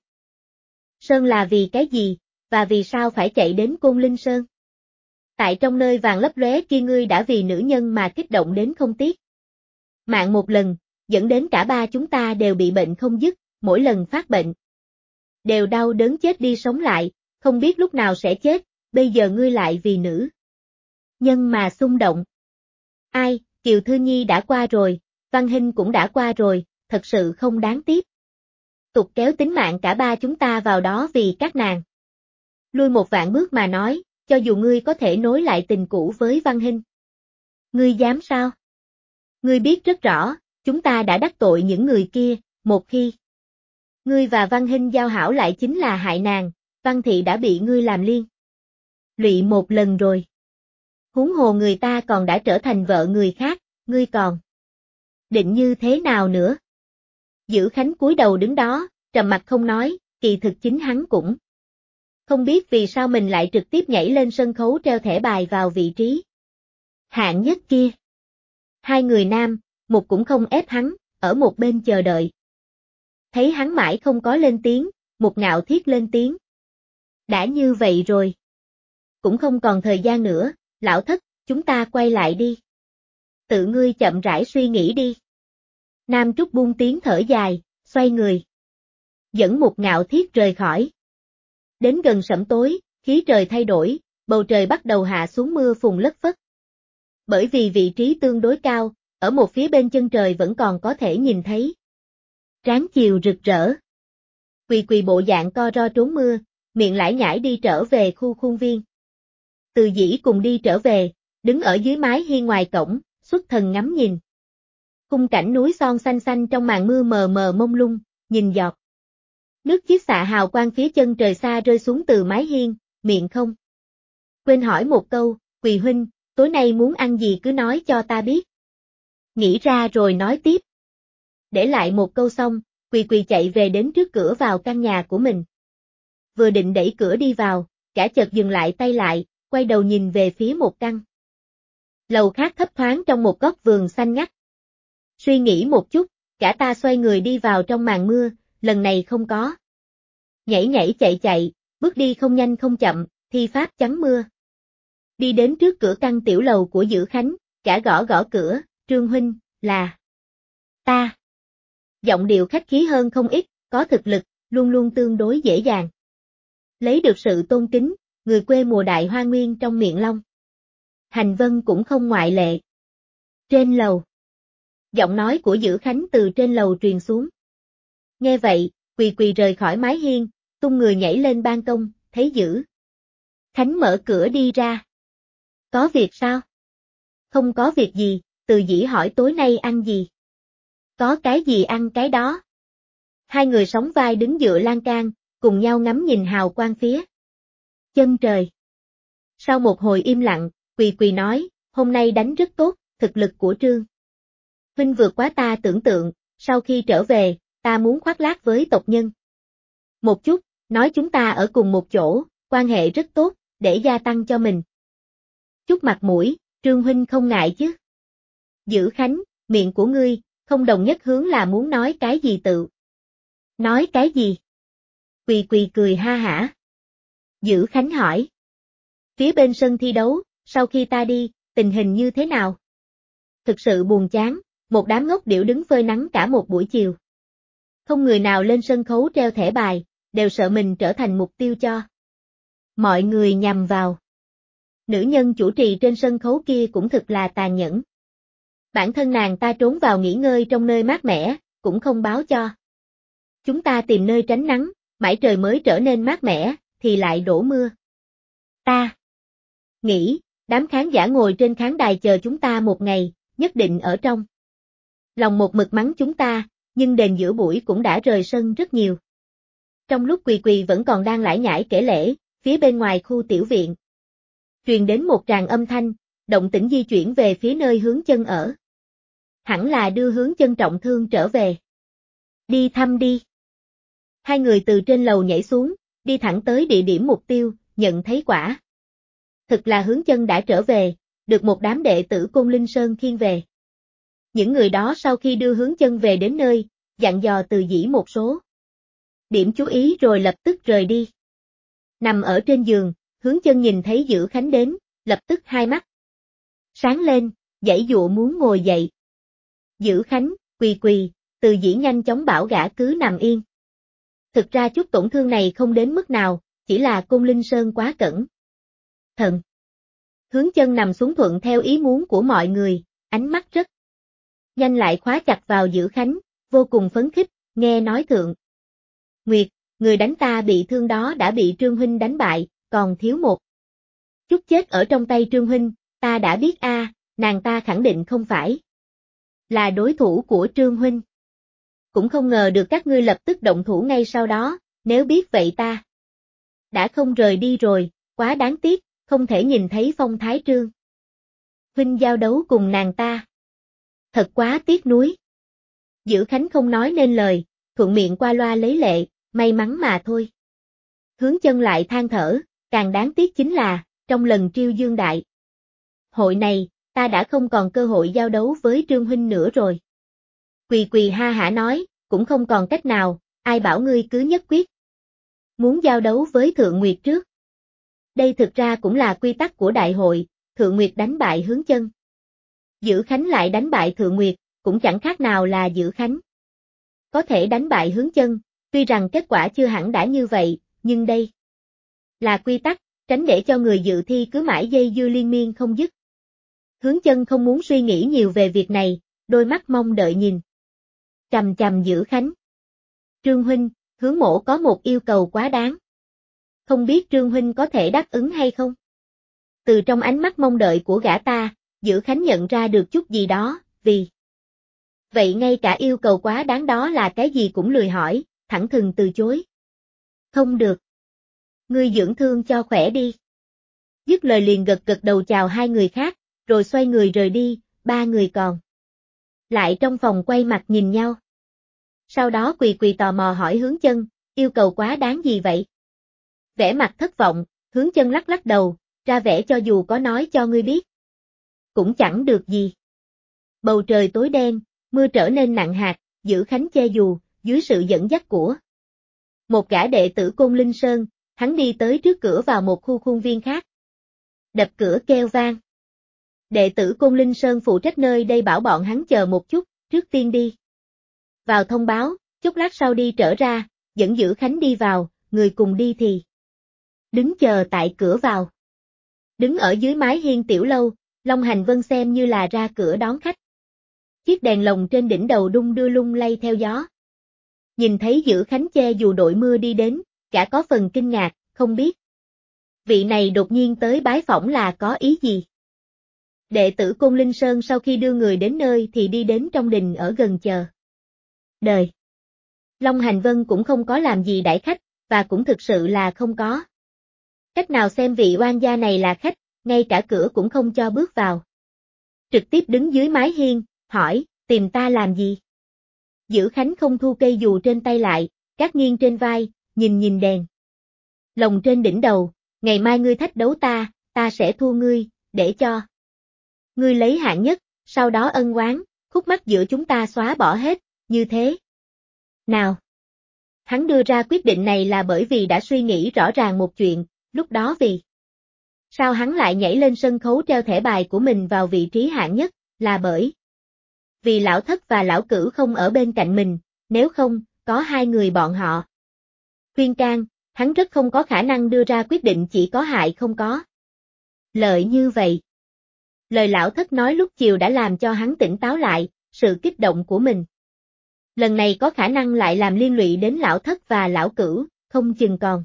[SPEAKER 1] Sơn là vì cái gì, và vì sao phải chạy đến Côn Linh Sơn? Tại trong nơi vàng lấp lóe kia ngươi đã vì nữ nhân mà kích động đến không tiếc mạng một lần, dẫn đến cả ba chúng ta đều bị bệnh không dứt, mỗi lần phát bệnh đều đau đớn chết đi sống lại, không biết lúc nào sẽ chết, bây giờ ngươi lại vì nữ nhân mà xung động. Ai, Kiều Thư Nhi đã qua rồi, Văn Hinh cũng đã qua rồi, thật sự không đáng tiếp tục kéo tính mạng cả ba chúng ta vào đó vì các nàng. Lui một vạn bước mà nói, cho dù ngươi có thể nối lại tình cũ với Văn Hinh, ngươi dám sao? Ngươi biết rất rõ, chúng ta đã đắc tội những người kia, một khi ngươi và Văn Hinh giao hảo lại chính là hại nàng, Văn Thị đã bị ngươi làm liên lụy một lần rồi. Huống hồ người ta còn đã trở thành vợ người khác, ngươi còn định như thế nào nữa? Dữ Khánh cúi đầu đứng đó, trầm mặt không nói, kỳ thực chính hắn cũng không biết vì sao mình lại trực tiếp nhảy lên sân khấu treo thẻ bài vào vị trí hạng nhất kia. Hai người nam, một cũng không ép hắn, ở một bên chờ đợi. Thấy hắn mãi không có lên tiếng, một ngạo thiết lên tiếng. Đã như vậy rồi. Cũng không còn thời gian nữa, lão thất, chúng ta quay lại đi. Tự ngươi chậm rãi suy nghĩ đi. Nam Trúc buông tiếng thở dài, xoay người. Dẫn một ngạo thiết rời khỏi. Đến gần sẩm tối, khí trời thay đổi, bầu trời bắt đầu hạ xuống mưa phùn lất phất. Bởi vì vị trí tương đối cao, ở một phía bên chân trời vẫn còn có thể nhìn thấy. Tráng chiều rực rỡ. Quỳ quỳ bộ dạng co ro trốn mưa, miệng lải nhải đi trở về khu khuôn viên. Từ Dĩ cùng đi trở về, đứng ở dưới mái hiên ngoài cổng, xuất thần ngắm nhìn. Khung cảnh núi son xanh xanh trong màn mưa mờ mờ mông lung, nhìn giọt. Nước chiết xạ hào quang phía chân trời xa rơi xuống từ mái hiên, miệng không. Quên hỏi một câu, Quỳ huynh, tối nay muốn ăn gì cứ nói cho ta biết. Nghĩ ra rồi nói tiếp. Để lại một câu xong, Quỳ Quỳ chạy về đến trước cửa vào căn nhà của mình. Vừa định đẩy cửa đi vào, cả chợt dừng lại tay lại, quay đầu nhìn về phía một căn lầu khác thấp thoáng trong một góc vườn xanh ngắt. Suy nghĩ một chút, cả ta xoay người đi vào trong màn mưa, lần này không có. Nhảy nhảy chạy chạy, bước đi không nhanh không chậm, thi pháp chắn mưa. Đi đến trước cửa căn tiểu lầu của Dữ Khánh, cả gõ gõ cửa, Trương huynh, là ta. Giọng điệu khách khí hơn không ít, có thực lực, luôn luôn tương đối dễ dàng. Lấy được sự tôn kính, người quê mùa Đại Hoa Nguyên trong miệng Long. Hành Vân cũng không ngoại lệ. Trên lầu. Giọng nói của Dữ Khánh từ trên lầu truyền xuống. Nghe vậy, Quỳ Quỳ rời khỏi mái hiên, tung người nhảy lên ban công, thấy Dữ Khánh mở cửa đi ra. Có việc sao? Không có việc gì, Từ Dĩ hỏi tối nay ăn gì? Có cái gì ăn cái đó. Hai người sóng vai đứng dựa lan can, cùng nhau ngắm nhìn hào quang phía chân trời. Sau một hồi im lặng, Quỳ Quỳ nói, hôm nay đánh rất tốt, thực lực của Trương huynh vượt quá ta tưởng tượng, sau khi trở về, ta muốn khoác lác với tộc nhân. Một chút, nói chúng ta ở cùng một chỗ, quan hệ rất tốt, để gia tăng cho mình. Chút mặt mũi, Trương huynh không ngại chứ. Dữ Khánh, miệng của ngươi, không đồng nhất hướng là muốn nói cái gì tự. Nói cái gì? Quỳ Quỳ cười ha hả. Dữ Khánh hỏi. Phía bên sân thi đấu, sau khi ta đi, tình hình như thế nào? Thực sự buồn chán, một đám ngốc điểu đứng phơi nắng cả một buổi chiều. Không người nào lên sân khấu treo thẻ bài, đều sợ mình trở thành mục tiêu cho mọi người nhằm vào. Nữ nhân chủ trì trên sân khấu kia cũng thực là tàn nhẫn. Bản thân nàng ta trốn vào nghỉ ngơi trong nơi mát mẻ, cũng không báo cho. Chúng ta tìm nơi tránh nắng, mãi trời mới trở nên mát mẻ, thì lại đổ mưa. Ta nghĩ, đám khán giả ngồi trên khán đài chờ chúng ta một ngày, nhất định ở trong lòng một mực mắng chúng ta, nhưng đền giữa buổi cũng đã rời sân rất nhiều. Trong lúc Quỳ Quỳ vẫn còn đang lải nhải kể lể, phía bên ngoài khu tiểu viện truyền đến một tràng âm thanh, động tĩnh di chuyển về phía nơi Hướng Chân ở. Hẳn là đưa Hướng Chân trọng thương trở về. Đi thăm đi. Hai người từ trên lầu nhảy xuống, đi thẳng tới địa điểm mục tiêu, nhận thấy quả. Thực là Hướng Chân đã trở về, được một đám đệ tử Côn Linh Sơn khiêng về. Những người đó sau khi đưa Hướng Chân về đến nơi, dặn dò Từ Dĩ một số điểm chú ý rồi lập tức rời đi. Nằm ở trên giường, Hướng Chân nhìn thấy Dữ Khánh đến, lập tức hai mắt sáng lên, giãy dụa muốn ngồi dậy. Dữ Khánh, Quỳ Quỳ, Từ Dĩ nhanh chóng bảo gã cứ nằm yên. Thực ra chút tổn thương này không đến mức nào, chỉ là Côn Linh Sơn quá cẩn thận. Hướng Chân nằm xuống thuận theo ý muốn của mọi người, ánh mắt rất nhanh lại khóa chặt vào Dữ Khánh, vô cùng phấn khích, nghe nói Thượng Nguyệt, người đánh ta bị thương đó đã bị Trương huynh đánh bại, còn thiếu một chút chết ở trong tay Trương huynh, ta đã biết nàng ta khẳng định không phải là đối thủ của Trương huynh. Cũng không ngờ được các ngươi lập tức động thủ ngay sau đó, nếu biết vậy ta đã không rời đi rồi, quá đáng tiếc, không thể nhìn thấy phong thái Trương huynh giao đấu cùng nàng ta. Thật quá tiếc nuối. Dữ Khánh không nói nên lời, thuận miệng qua loa lấy lệ, may mắn mà thôi. Hướng Chân lại than thở, càng đáng tiếc chính là, trong lần triêu dương đại hội này, ta đã không còn cơ hội giao đấu với Trương huynh nữa rồi. Quỳ Quỳ ha hả nói, cũng không còn cách nào, ai bảo ngươi cứ nhất quyết muốn giao đấu với Thượng Nguyệt trước. Đây thực ra cũng là quy tắc của đại hội, Thượng Nguyệt đánh bại Hướng Chân. Dữ Khánh lại đánh bại Thượng Nguyệt, cũng chẳng khác nào là Dữ Khánh có thể đánh bại Hướng Chân, tuy rằng kết quả chưa hẳn đã như vậy, nhưng đây là quy tắc, tránh để cho người dự thi cứ mãi dây dưa liên miên không dứt. Hướng Chân không muốn suy nghĩ nhiều về việc này, đôi mắt mong đợi nhìn chằm chằm Dữ Khánh. Trương huynh, Hướng mỗ có một yêu cầu quá đáng. Không biết Trương huynh có thể đáp ứng hay không? Từ trong ánh mắt mong đợi của gã ta, Dữ Khánh nhận ra được chút gì đó, vì vậy ngay cả yêu cầu quá đáng đó là cái gì cũng lười hỏi, thẳng thừng từ chối. Không được. Ngươi dưỡng thương cho khỏe đi. Dứt lời liền gật gật đầu chào hai người khác, rồi xoay người rời đi, ba người còn lại trong phòng quay mặt nhìn nhau. Sau đó Quỳ Quỳ tò mò hỏi Hướng Chân, yêu cầu quá đáng gì vậy? Vẻ mặt thất vọng, Hướng Chân lắc lắc đầu, ra vẻ cho dù có nói cho ngươi biết cũng chẳng được gì. Bầu trời tối đen, mưa trở nên nặng hạt, Dữ Khánh che dù, dưới sự dẫn dắt của một gã đệ tử Côn Linh Sơn, hắn đi tới trước cửa vào một khu khuôn viên khác. Đập cửa kêu vang. Đệ tử Côn Linh Sơn phụ trách nơi đây bảo bọn hắn chờ một chút, trước tiên đi vào thông báo, chốc lát sau đi trở ra, dẫn Dữ Khánh đi vào, người cùng đi thì đứng chờ tại cửa vào. Đứng ở dưới mái hiên tiểu lâu, Long Hành Vân xem như là ra cửa đón khách. Chiếc đèn lồng trên đỉnh đầu đung đưa lung lay theo gió. Nhìn thấy Dữ Khánh che dù đội mưa đi đến, gã có phần kinh ngạc, không biết vị này đột nhiên tới bái phỏng là có ý gì. Đệ tử Côn Linh Sơn sau khi đưa người đến nơi thì đi đến trong đình ở gần chờ đời. Long Hành Vân cũng không có làm gì đãi khách, và cũng thực sự là không có cách nào xem vị oan gia này là khách, ngay cả cửa cũng không cho bước vào. Trực tiếp đứng dưới mái hiên, hỏi, tìm ta làm gì? Dữ Khánh không thu cây dù trên tay lại, gác nghiêng trên vai, nhìn nhìn đèn lồng trên đỉnh đầu, ngày mai ngươi thách đấu ta sẽ thua ngươi, để cho ngươi lấy hạng nhất, sau đó ân oán, khúc mắc giữa chúng ta xóa bỏ hết, như thế nào? Hắn đưa ra quyết định này là bởi vì đã suy nghĩ rõ ràng một chuyện, lúc đó vì sao hắn lại nhảy lên sân khấu treo thẻ bài của mình vào vị trí hạng nhất, là bởi vì lão thất và lão cửu không ở bên cạnh mình, nếu không, có hai người bọn họ khuyên can, hắn rất không có khả năng đưa ra quyết định chỉ có hại không có lợi như vậy. Lời lão thất nói lúc chiều đã làm cho hắn tỉnh táo lại, sự kích động của mình lần này có khả năng lại làm liên lụy đến lão thất và lão cửu, không chừng còn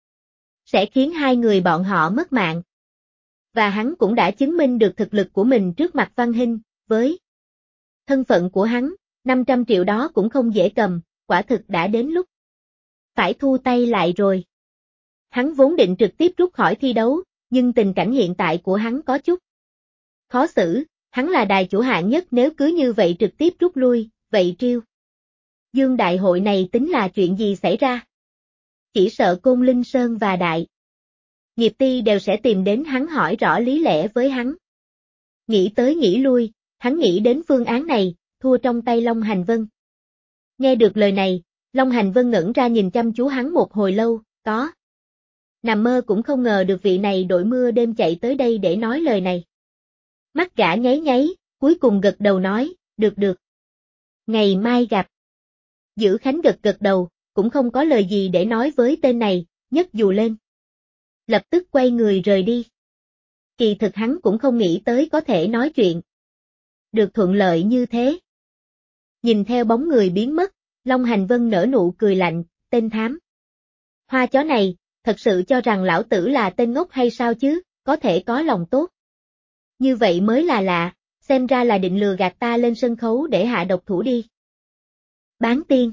[SPEAKER 1] sẽ khiến hai người bọn họ mất mạng. Và hắn cũng đã chứng minh được thực lực của mình trước mặt Văn Hinh, với thân phận của hắn, 500 triệu đó cũng không dễ cầm, quả thực đã đến lúc phải thu tay lại rồi. Hắn vốn định trực tiếp rút khỏi thi đấu, nhưng tình cảnh hiện tại của hắn có chút khó xử, hắn là đài chủ hạng nhất, nếu cứ như vậy trực tiếp rút lui, vậy triêu dương đại hội này tính là chuyện gì xảy ra? Chỉ sợ Côn Linh Sơn và Đại Nghiệp Ti đều sẽ tìm đến hắn hỏi rõ lý lẽ với hắn. Nghĩ tới nghĩ lui, hắn nghĩ đến phương án này, thua trong tay Long Hành Vân. Nghe được lời này, Long Hành Vân ngẩn ra nhìn chăm chú hắn một hồi lâu, có nằm mơ cũng không ngờ được vị này đội mưa đêm chạy tới đây để nói lời này. Mắt gã nháy nháy, cuối cùng gật đầu nói, được. Ngày mai gặp. Dữ Khánh gật gật đầu, cũng không có lời gì để nói với tên này, nhấc dù lên. Lập tức quay người rời đi. Kỳ thực hắn cũng không nghĩ tới có thể nói chuyện được thuận lợi như thế. Nhìn theo bóng người biến mất, Long Hành Vân nở nụ cười lạnh, tên thám hoa chó này, thật sự cho rằng lão tử là tên ngốc hay sao chứ, có thể có lòng tốt như vậy mới là lạ, xem ra là định lừa gạt ta lên sân khấu để hạ độc thủ đi. Bán tiên.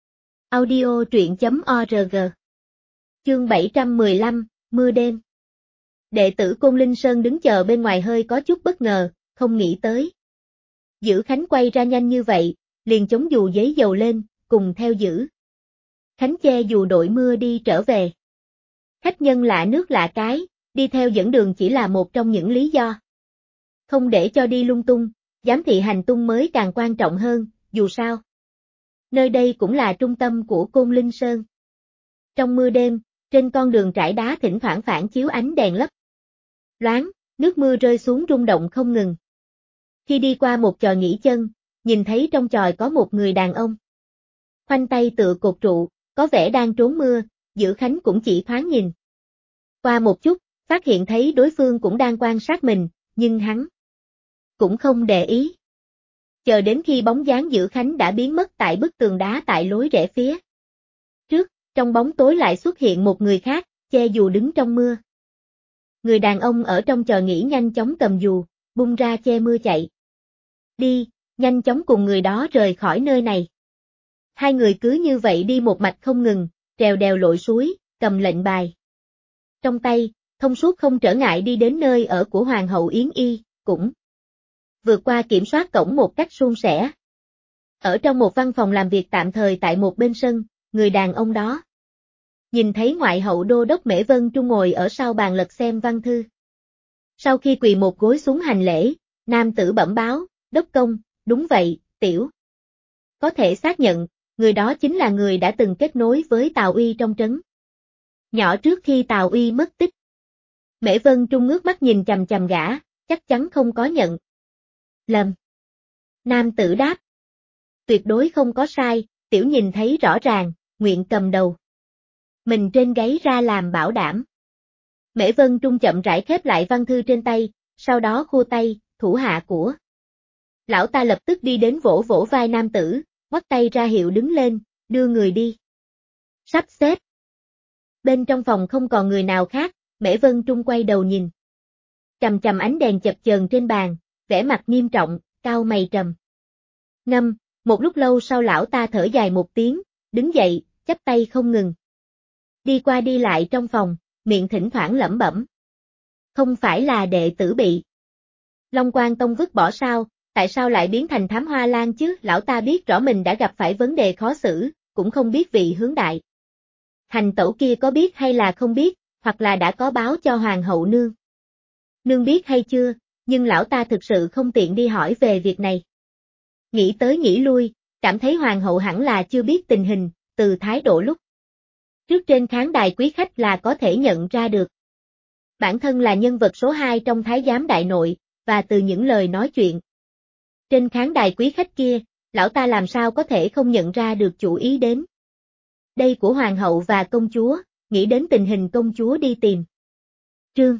[SPEAKER 1] Audio truyện.org. Chương 715, mưa đêm. Đệ tử Côn Linh Sơn đứng chờ bên ngoài hơi có chút bất ngờ, không nghĩ tới Dữ Khánh quay ra nhanh như vậy, liền chống dù giấy dầu lên, cùng theo Dữ Khánh che dù đội mưa đi trở về. Khách nhân lạ nước lạ cái, đi theo dẫn đường chỉ là một trong những lý do. Không để cho đi lung tung, giám thị hành tung mới càng quan trọng hơn, dù sao. Nơi đây cũng là trung tâm của Côn Linh Sơn. Trong mưa đêm, trên con đường trải đá thỉnh thoảng phản chiếu ánh đèn lấp loáng, nước mưa rơi xuống rung động không ngừng. Khi đi qua một chòi nghỉ chân, nhìn thấy trong chòi có một người đàn ông. Khoanh tay tựa cột trụ, có vẻ đang trốn mưa, Dữ Khánh cũng chỉ thoáng nhìn. Qua một chút, phát hiện thấy đối phương cũng đang quan sát mình, nhưng hắn cũng không để ý. Chờ đến khi bóng dáng Dữ Khánh đã biến mất tại bức tường đá tại lối rẽ phía trước, trong bóng tối lại xuất hiện một người khác, che dù đứng trong mưa. Người đàn ông ở trong chòi nghỉ nhanh chóng cầm dù, bung ra che mưa chạy. Đi, nhanh chóng cùng người đó rời khỏi nơi này. Hai người cứ như vậy đi một mạch không ngừng, trèo đèo lội suối, cầm lệnh bài trong tay, thông suốt không trở ngại đi đến nơi ở của Hoàng hậu Yến Y, cũng vượt qua kiểm soát cổng một cách suôn sẻ. Ở trong một văn phòng làm việc tạm thời tại một bên sân, người đàn ông đó nhìn thấy ngoại hậu đô đốc Mễ Vân Trung ngồi ở sau bàn lật xem văn thư. Sau khi quỳ một gối xuống hành lễ, nam tử bẩm báo, đốc công, đúng vậy, tiểu. Có thể xác nhận, người đó chính là người đã từng kết nối với Tào Uy trong trấn nhỏ trước khi Tào Uy mất tích. Mễ Vân Trung ngước mắt nhìn chằm chằm gã, chắc chắn không có nhận lầm. Nam tử đáp, tuyệt đối không có sai, tiểu nhìn thấy rõ ràng, nguyện cầm đầu mình trên gáy ra làm bảo đảm. Mễ Vân Trung chậm rãi khép lại văn thư trên tay, sau đó khua tay, thủ hạ của lão ta lập tức đi đến vỗ vỗ vai nam tử, ngoắc tay ra hiệu đứng lên, đưa người đi. Sắp xếp. Bên trong phòng không còn người nào khác, Mễ Vân Trung quay đầu nhìn. Chằm chằm ánh đèn chập chờn trên bàn, vẻ mặt nghiêm trọng, cau mày trầm ngâm, một lúc lâu sau lão ta thở dài một tiếng, đứng dậy, chắp tay không ngừng. Đi qua đi lại trong phòng, miệng thỉnh thoảng lẩm bẩm. Không phải là đệ tử bị Long Quan Tông vứt bỏ sao, tại sao lại biến thành thám hoa lan chứ? Lão ta biết rõ mình đã gặp phải vấn đề khó xử, cũng không biết vị hướng đại hành tẩu kia có biết hay là không biết, hoặc là đã có báo cho Hoàng hậu nương. Nương biết hay chưa, nhưng lão ta thực sự không tiện đi hỏi về việc này. Nghĩ tới nghĩ lui, cảm thấy Hoàng hậu hẳn là chưa biết tình hình, từ thái độ lúc trước trên khán đài quý khách là có thể nhận ra được. Bản thân là nhân vật số 2 trong Thái giám đại nội, và từ những lời nói chuyện trên khán đài quý khách kia, lão ta làm sao có thể không nhận ra được chủ ý đến đây của Hoàng hậu và công chúa, nghĩ đến tình hình công chúa đi tìm Trương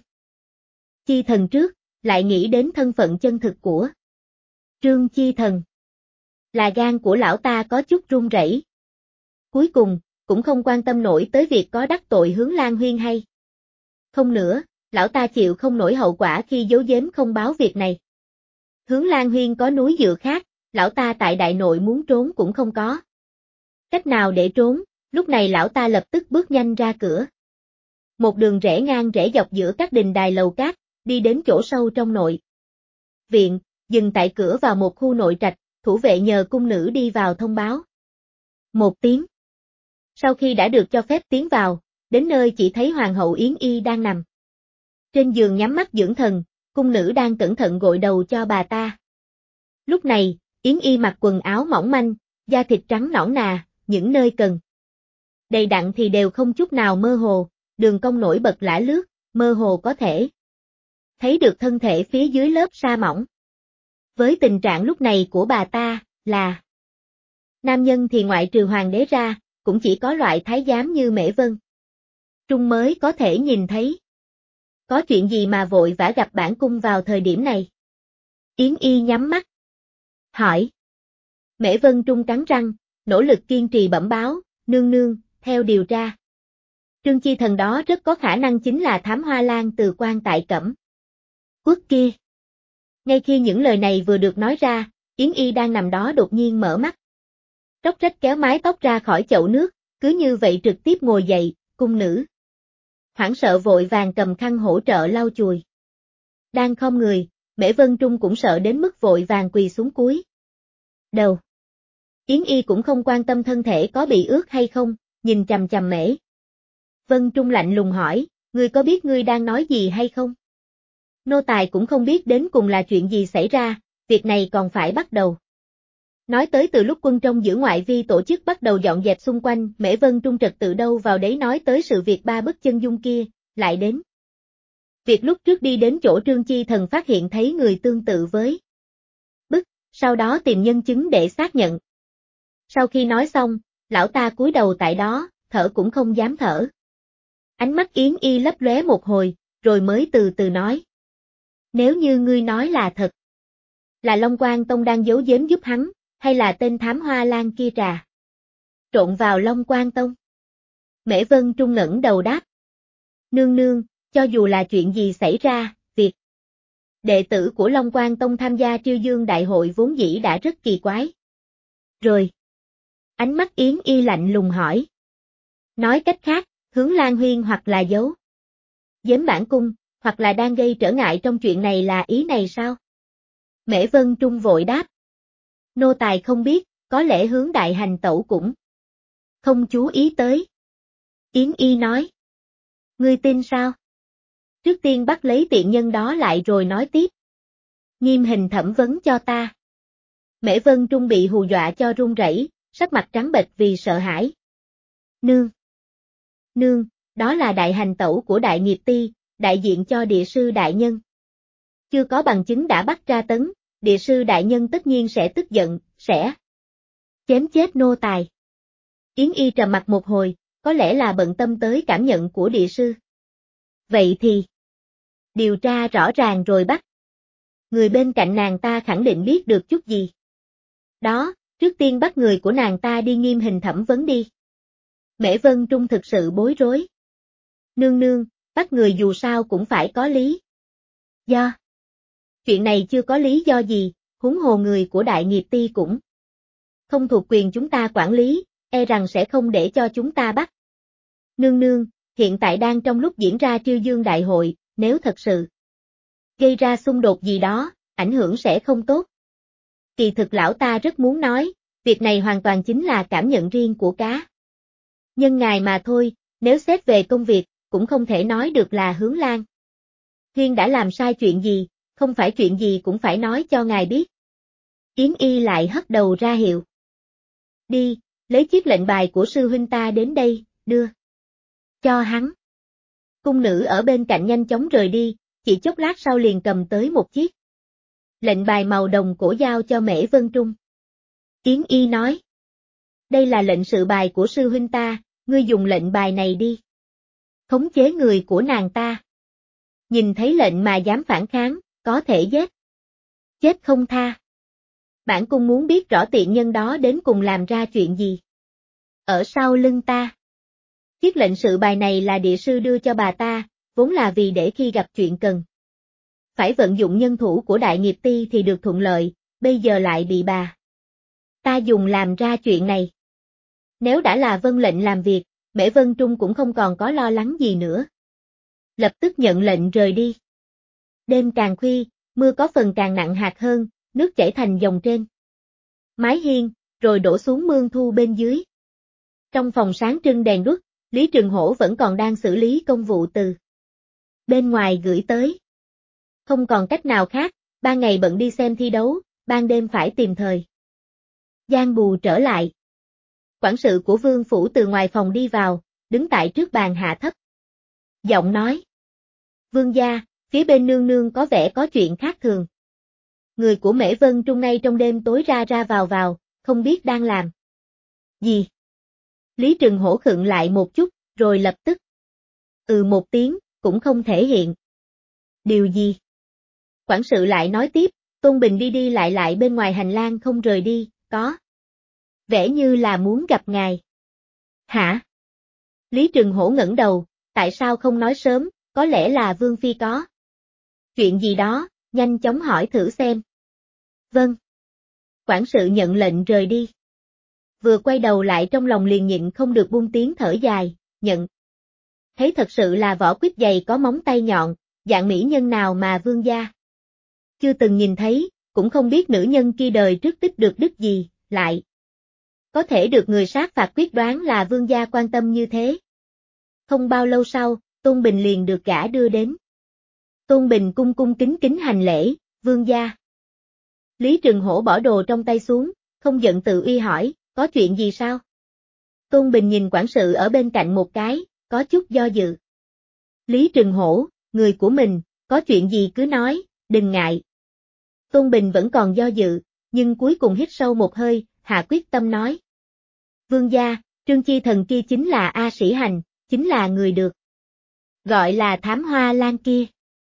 [SPEAKER 1] Chi Thần trước, lại nghĩ đến thân phận chân thực của Trương Chi Thần. Là gan của lão ta có chút run rẩy. Cuối cùng, cũng không quan tâm nổi tới việc có đắc tội Hướng Lan Huyên hay không nữa, lão ta chịu không nổi hậu quả khi giấu giếm không báo việc này. Hướng Lan Huyên có núi dựa khác, lão ta tại đại nội muốn trốn cũng không có cách nào để trốn, lúc này lão ta lập tức bước nhanh ra cửa. Một đường rẽ ngang rẽ dọc giữa các đình đài lầu cát, đi đến chỗ sâu trong nội viện, dừng tại cửa vào một khu nội trạch, thủ vệ nhờ cung nữ đi vào thông báo một tiếng. Sau khi đã được cho phép tiến vào, đến nơi chỉ thấy Hoàng hậu Yến Y đang nằm trên giường nhắm mắt dưỡng thần, cung nữ đang cẩn thận gội đầu cho bà ta. Lúc này, Yến Y mặc quần áo mỏng manh, da thịt trắng nõn nà, những nơi cần đầy đặn thì đều không chút nào mơ hồ, đường cong nổi bật lả lướt, mơ hồ có thể thấy được thân thể phía dưới lớp sa mỏng. Với tình trạng lúc này của bà ta, là nam nhân thì ngoại trừ hoàng đế ra, cũng chỉ có loại thái giám như Mễ Vân Trung mới có thể nhìn thấy. Có chuyện gì mà vội vã gặp bản cung vào thời điểm này? Yến Y nhắm mắt hỏi. Mễ Vân Trung cắn răng, nỗ lực kiên trì bẩm báo, nương nương, theo điều tra. Trương Chi Thần đó rất có khả năng chính là thám hoa lan từ quan tại Cẩm Quốc kia. Ngay khi những lời này vừa được nói ra, Yến Y đang nằm đó đột nhiên mở mắt. Róc rách kéo mái tóc ra khỏi chậu nước, cứ như vậy trực tiếp ngồi dậy, cung nữ hoảng sợ vội vàng cầm khăn hỗ trợ lau chùi. Đang khom người, Mễ Vân Trung cũng sợ đến mức vội vàng quỳ xuống cúi đầu. Yến Y cũng không quan tâm thân thể có bị ướt hay không, nhìn chằm chằm Mễ Vân Trung lạnh lùng hỏi, ngươi có biết ngươi đang nói gì hay không? Nô tài cũng không biết đến cùng là chuyện gì xảy ra, việc này còn phải bắt đầu. Nói tới từ lúc quân trong giữ ngoại vi tổ chức bắt đầu dọn dẹp xung quanh, Mễ Vân Trung trật tự đâu vào đấy nói tới sự việc 3 bức chân dung kia, lại đến. Việc lúc trước đi đến chỗ Trương Chi Thần phát hiện thấy người tương tự với bức, sau đó tìm nhân chứng để xác nhận. Sau khi nói xong, lão ta cúi đầu tại đó, thở cũng không dám thở. Ánh mắt Yến Y lấp lóe một hồi, rồi mới từ từ nói. Nếu như ngươi nói là thật, là Long Quang Tông đang giấu giếm giúp hắn, hay là tên thám hoa lan kia trộn vào Long Quang Tông? Mễ Vân Trung ngẩng đầu đáp. Nương nương, cho dù là chuyện gì xảy ra, việc đệ tử của Long Quang Tông tham gia Triêu Dương Đại hội vốn dĩ đã rất kỳ quái. Rồi. Ánh mắt Yến Y lạnh lùng hỏi. Nói cách khác, Hướng Lan Huyên hoặc là giấu giếm bản cung, hoặc là đang gây trở ngại trong chuyện này là ý này sao? Mễ Vân Trung vội đáp. Nô tài không biết, có lẽ Hướng đại hành tẩu cũng không chú ý tới. Yến Y nói. Ngươi tin sao? Trước tiên bắt lấy tiện nhân đó lại rồi nói tiếp. Nghiêm hình thẩm vấn cho ta. Mễ Vân Trung bị hù dọa cho run rẩy, sắc mặt trắng bệch vì sợ hãi. Nương. Nương, đó là đại hành tẩu của Đại Nghiệp Ti, đại diện cho địa sư đại nhân. Chưa có bằng chứng đã bắt tra tấn, địa sư đại nhân tất nhiên sẽ tức giận, sẽ chém chết nô tài. Yến Y trầm mặt một hồi, có lẽ là bận tâm tới cảm nhận của địa sư. Vậy thì, điều tra rõ ràng rồi bắt. Người bên cạnh nàng ta khẳng định biết được chút gì. Đó, trước tiên bắt người của nàng ta đi nghiêm hình thẩm vấn đi. Mễ Vân Trung thực sự bối rối. Nương nương, bắt người dù sao cũng phải có lý do. Chuyện này chưa có lý do gì, huống hồ người của Đại Nghiệp Ti cũng không thuộc quyền chúng ta quản lý, e rằng sẽ không để cho chúng ta bắt. Nương nương, hiện tại đang trong lúc diễn ra Triêu Dương Đại hội, nếu thật sự gây ra xung đột gì đó, ảnh hưởng sẽ không tốt. Kỳ thực lão ta rất muốn nói, việc này hoàn toàn chính là cảm nhận riêng của cá nhân ngài mà thôi, nếu xét về công việc, cũng không thể nói được là Hướng Lan Huyên đã làm sai chuyện gì, không phải chuyện gì cũng phải nói cho ngài biết. Yến Y lại hất đầu ra hiệu. Đi, lấy chiếc lệnh bài của sư huynh ta đến đây, đưa cho hắn. Cung nữ ở bên cạnh nhanh chóng rời đi, chỉ chốc lát sau liền cầm tới một chiếc lệnh bài màu đồng cổ giao cho Mễ Vân Trung. Yến Y nói. Đây là lệnh sự bài của sư huynh ta, ngươi dùng lệnh bài này đi. Khống chế người của nàng ta. Nhìn thấy lệnh mà dám phản kháng, có thể giết. Chết không tha. Bản cung muốn biết rõ tiện nhân đó đến cùng làm ra chuyện gì. Ở sau lưng ta. Chiếc lệnh sự bài này là địa sư đưa cho bà ta, vốn là vì để khi gặp chuyện cần. Phải vận dụng nhân thủ của Đại Nghiệp Ti thì được thuận lợi, bây giờ lại bị bà ta dùng làm ra chuyện này. Nếu đã là vâng lệnh làm việc, Mễ Vân Trung cũng không còn có lo lắng gì nữa. Lập tức nhận lệnh rời đi. Đêm càng khuya, mưa có phần càng nặng hạt hơn, nước chảy thành dòng trên mái hiên, rồi đổ xuống mương thu bên dưới. Trong phòng sáng trưng đèn đuốc, Lý Trường Hổ vẫn còn đang xử lý công vụ từ bên ngoài gửi tới. Không còn cách nào khác, ban ngày bận đi xem thi đấu, ban đêm phải tìm thời gian bù trở lại. Quản sự của Vương Phủ từ ngoài phòng đi vào, đứng tại trước bàn hạ thấp. Giọng nói. Vương gia, phía bên nương nương có vẻ có chuyện khác thường. Người của Mễ Vân Trung ngay trong đêm tối ra ra vào, không biết đang làm gì. Lý Trừng Hổ khựng lại một chút, rồi lập tức. Một tiếng, cũng không thể hiện. Điều gì? Quản sự lại nói tiếp, Tôn Bình đi đi lại bên ngoài hành lang không rời đi, có vẻ như là muốn gặp ngài. Hả? Lý Trừng Hổ ngẩng đầu, tại sao không nói sớm, có lẽ là Vương Phi có chuyện gì đó, nhanh chóng hỏi thử xem. Vâng. Quản sự nhận lệnh rời đi. Vừa quay đầu lại trong lòng liền nhịn không được buông tiếng thở dài, nhận. Thấy thật sự là vỏ quýt dày có móng tay nhọn, dạng mỹ nhân nào mà vương gia chưa từng nhìn thấy, cũng không biết nữ nhân kia đời trước tích được đức gì, lại có thể được người sát phạt quyết đoán là vương gia quan tâm như thế. Không bao lâu sau, Tôn Bình liền được gả đưa đến. Tôn Bình cung cung kính kính hành lễ, vương gia. Lý Trừng Hổ bỏ đồ trong tay xuống, không giận tự uy hỏi, có chuyện gì sao? Tôn Bình nhìn quản sự ở bên cạnh một cái, có chút do dự. Lý Trừng Hổ, người của mình, có chuyện gì cứ nói, đừng ngại. Tôn Bình vẫn còn do dự, nhưng cuối cùng hít sâu một hơi, hạ quyết tâm nói. Vương gia, Trương Chi Thần kia chính là A Sĩ Hành, chính là người được gọi là Thám Hoa Lan kia.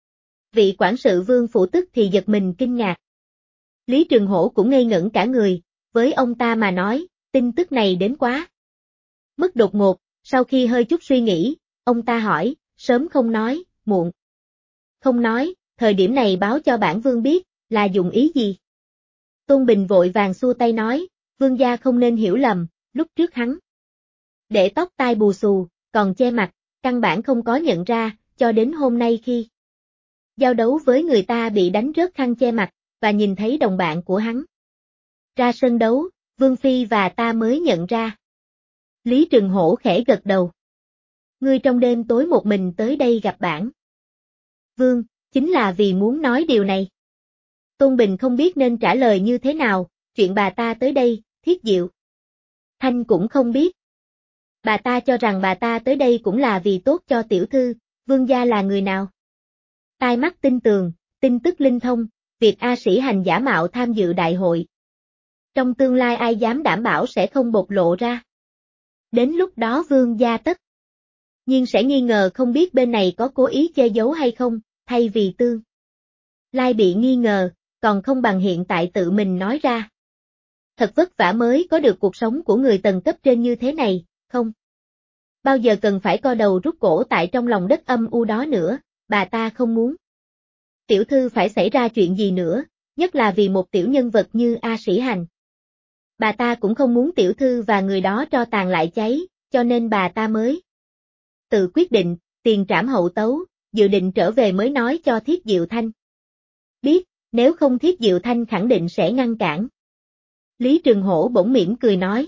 [SPEAKER 1] Vị quản sự Vương phủ tức thì giật mình kinh ngạc. Lý Trừng Hổ cũng ngây ngẩn cả người, với ông ta mà nói, tin tức này đến quá mức đột ngột, sau khi hơi chút suy nghĩ, ông ta hỏi, sớm không nói, muộn không nói, thời điểm này báo cho bản vương biết, là dùng ý gì? Tôn Bình vội vàng xua tay nói, vương gia không nên hiểu lầm, lúc trước hắn để tóc tai bù xù, còn che mặt, căn bản không có nhận ra, cho đến hôm nay khi giao đấu với người ta bị đánh rớt khăn che mặt, và nhìn thấy đồng bạn của hắn ra sân đấu, Vương Phi và ta mới nhận ra. Lý Trừng Hổ khẽ gật đầu. Ngươi trong đêm tối một mình tới đây gặp bản vương, chính là vì muốn nói điều này. Tôn Bình không biết nên trả lời như thế nào, chuyện bà ta tới đây, Thiết Diệu Thanh cũng không biết. Bà ta cho rằng bà ta tới đây cũng là vì tốt cho tiểu thư, vương gia là người nào? Tai mắt tinh tường, tin tức linh thông, việc A Sĩ Hành giả mạo tham dự đại hội. Trong tương lai ai dám đảm bảo sẽ không bộc lộ ra. Đến lúc đó vương gia tất nhiên sẽ nghi ngờ không biết bên này có cố ý che giấu hay không, thay vì tương lai bị nghi ngờ, còn không bằng hiện tại tự mình nói ra. Thật vất vả mới có được cuộc sống của người tầng cấp trên như thế này, không bao giờ cần phải co đầu rút cổ tại trong lòng đất âm u đó nữa, bà ta không muốn tiểu thư phải xảy ra chuyện gì nữa, nhất là vì một tiểu nhân vật như A Sĩ Hành. Bà ta cũng không muốn tiểu thư và người đó tro tàn lại cháy, cho nên bà ta mới tự quyết định, tiền trảm hậu tấu, dự định trở về mới nói cho Thiết Diệu Thanh biết, nếu không Thiết Diệu Thanh khẳng định sẽ ngăn cản. Lý Trừng Hổ bỗng mỉm cười nói.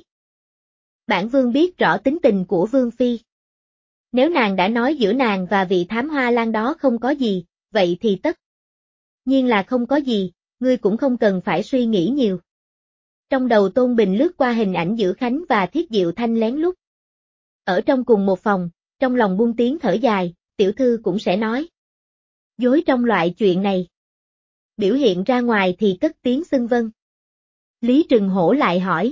[SPEAKER 1] Bản vương biết rõ tính tình của Vương Phi. Nếu nàng đã nói giữa nàng và vị Thám Hoa Lan đó không có gì, vậy thì tất nhiên là không có gì, ngươi cũng không cần phải suy nghĩ nhiều. Trong đầu Tôn Bình lướt qua hình ảnh giữa Khánh và Thiết Diệu Thanh lén lút ở trong cùng một phòng, trong lòng buông tiếng thở dài, tiểu thư cũng sẽ nói dối trong loại chuyện này. Biểu hiện ra ngoài thì cất tiếng xưng vâng. Lý Trừng Hổ lại hỏi.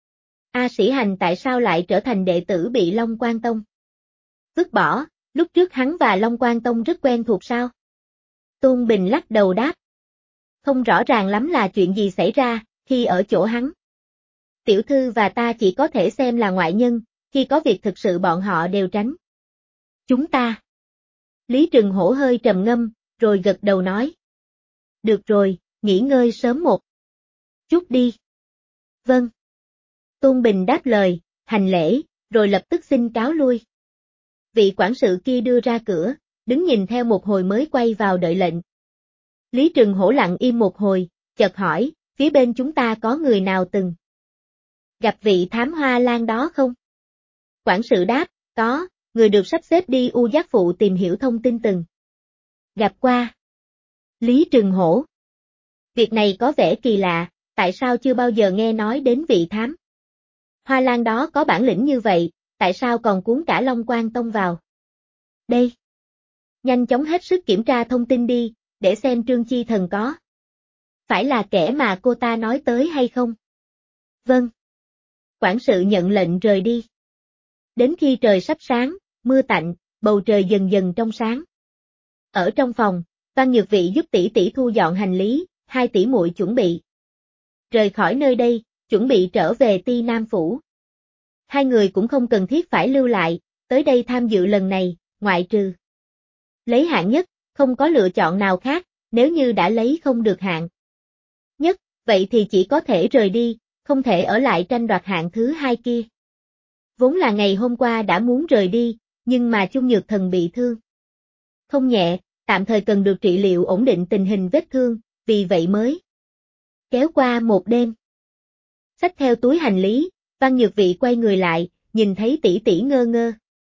[SPEAKER 1] A Sĩ Hành tại sao lại trở thành đệ tử bị Long Quan Tông vứt bỏ, lúc trước hắn và Long Quan Tông rất quen thuộc sao? Tôn Bình lắc đầu đáp. Không rõ ràng lắm là chuyện gì xảy ra, khi ở chỗ hắn. Tiểu thư và ta chỉ có thể xem là ngoại nhân, khi có việc thực sự bọn họ đều tránh chúng ta. Lý Trừng Hổ hơi trầm ngâm, rồi gật đầu nói. Được rồi, nghỉ ngơi sớm một chút đi. Vâng. Tôn Bình đáp lời, hành lễ, rồi lập tức xin cáo lui. Vị quản sự kia đưa ra cửa, đứng nhìn theo một hồi mới quay vào đợi lệnh. Lý Trừng Hổ lặng im một hồi, chợt hỏi, phía bên chúng ta có người nào từng gặp vị Thám Hoa Lan đó không? Quản sự đáp, có, người được sắp xếp đi U Giác Phụ tìm hiểu thông tin từng gặp qua. Lý Trừng Hổ. Việc này có vẻ kỳ lạ, tại sao chưa bao giờ nghe nói đến vị Thám Hoa Lan đó có bản lĩnh như vậy, tại sao còn cuốn cả Long Quan Tông vào đây? Nhanh chóng hết sức kiểm tra thông tin đi, để xem Trương Chi Thần có phải là kẻ mà cô ta nói tới hay không? Vâng. Quản sự nhận lệnh rời đi. Đến khi trời sắp sáng, mưa tạnh, bầu trời dần dần trong sáng. Ở trong phòng, Văn Nhược Vị giúp tỷ tỷ thu dọn hành lý, hai tỷ muội chuẩn bị rời khỏi nơi đây, chuẩn bị trở về Ti Nam Phủ. Hai người cũng không cần thiết phải lưu lại, tới đây tham dự lần này, ngoại trừ lấy hạng nhất, không có lựa chọn nào khác, nếu như đã lấy không được hạng nhất, vậy thì chỉ có thể rời đi, không thể ở lại tranh đoạt hạng thứ hai kia. Vốn là ngày hôm qua đã muốn rời đi, nhưng mà Chung Nhược Thần bị thương không nhẹ, tạm thời cần được trị liệu ổn định tình hình vết thương, vì vậy mới kéo qua một đêm. Xách theo túi hành lý, Văn Nhược Vị quay người lại, nhìn thấy tỷ tỷ ngơ ngơ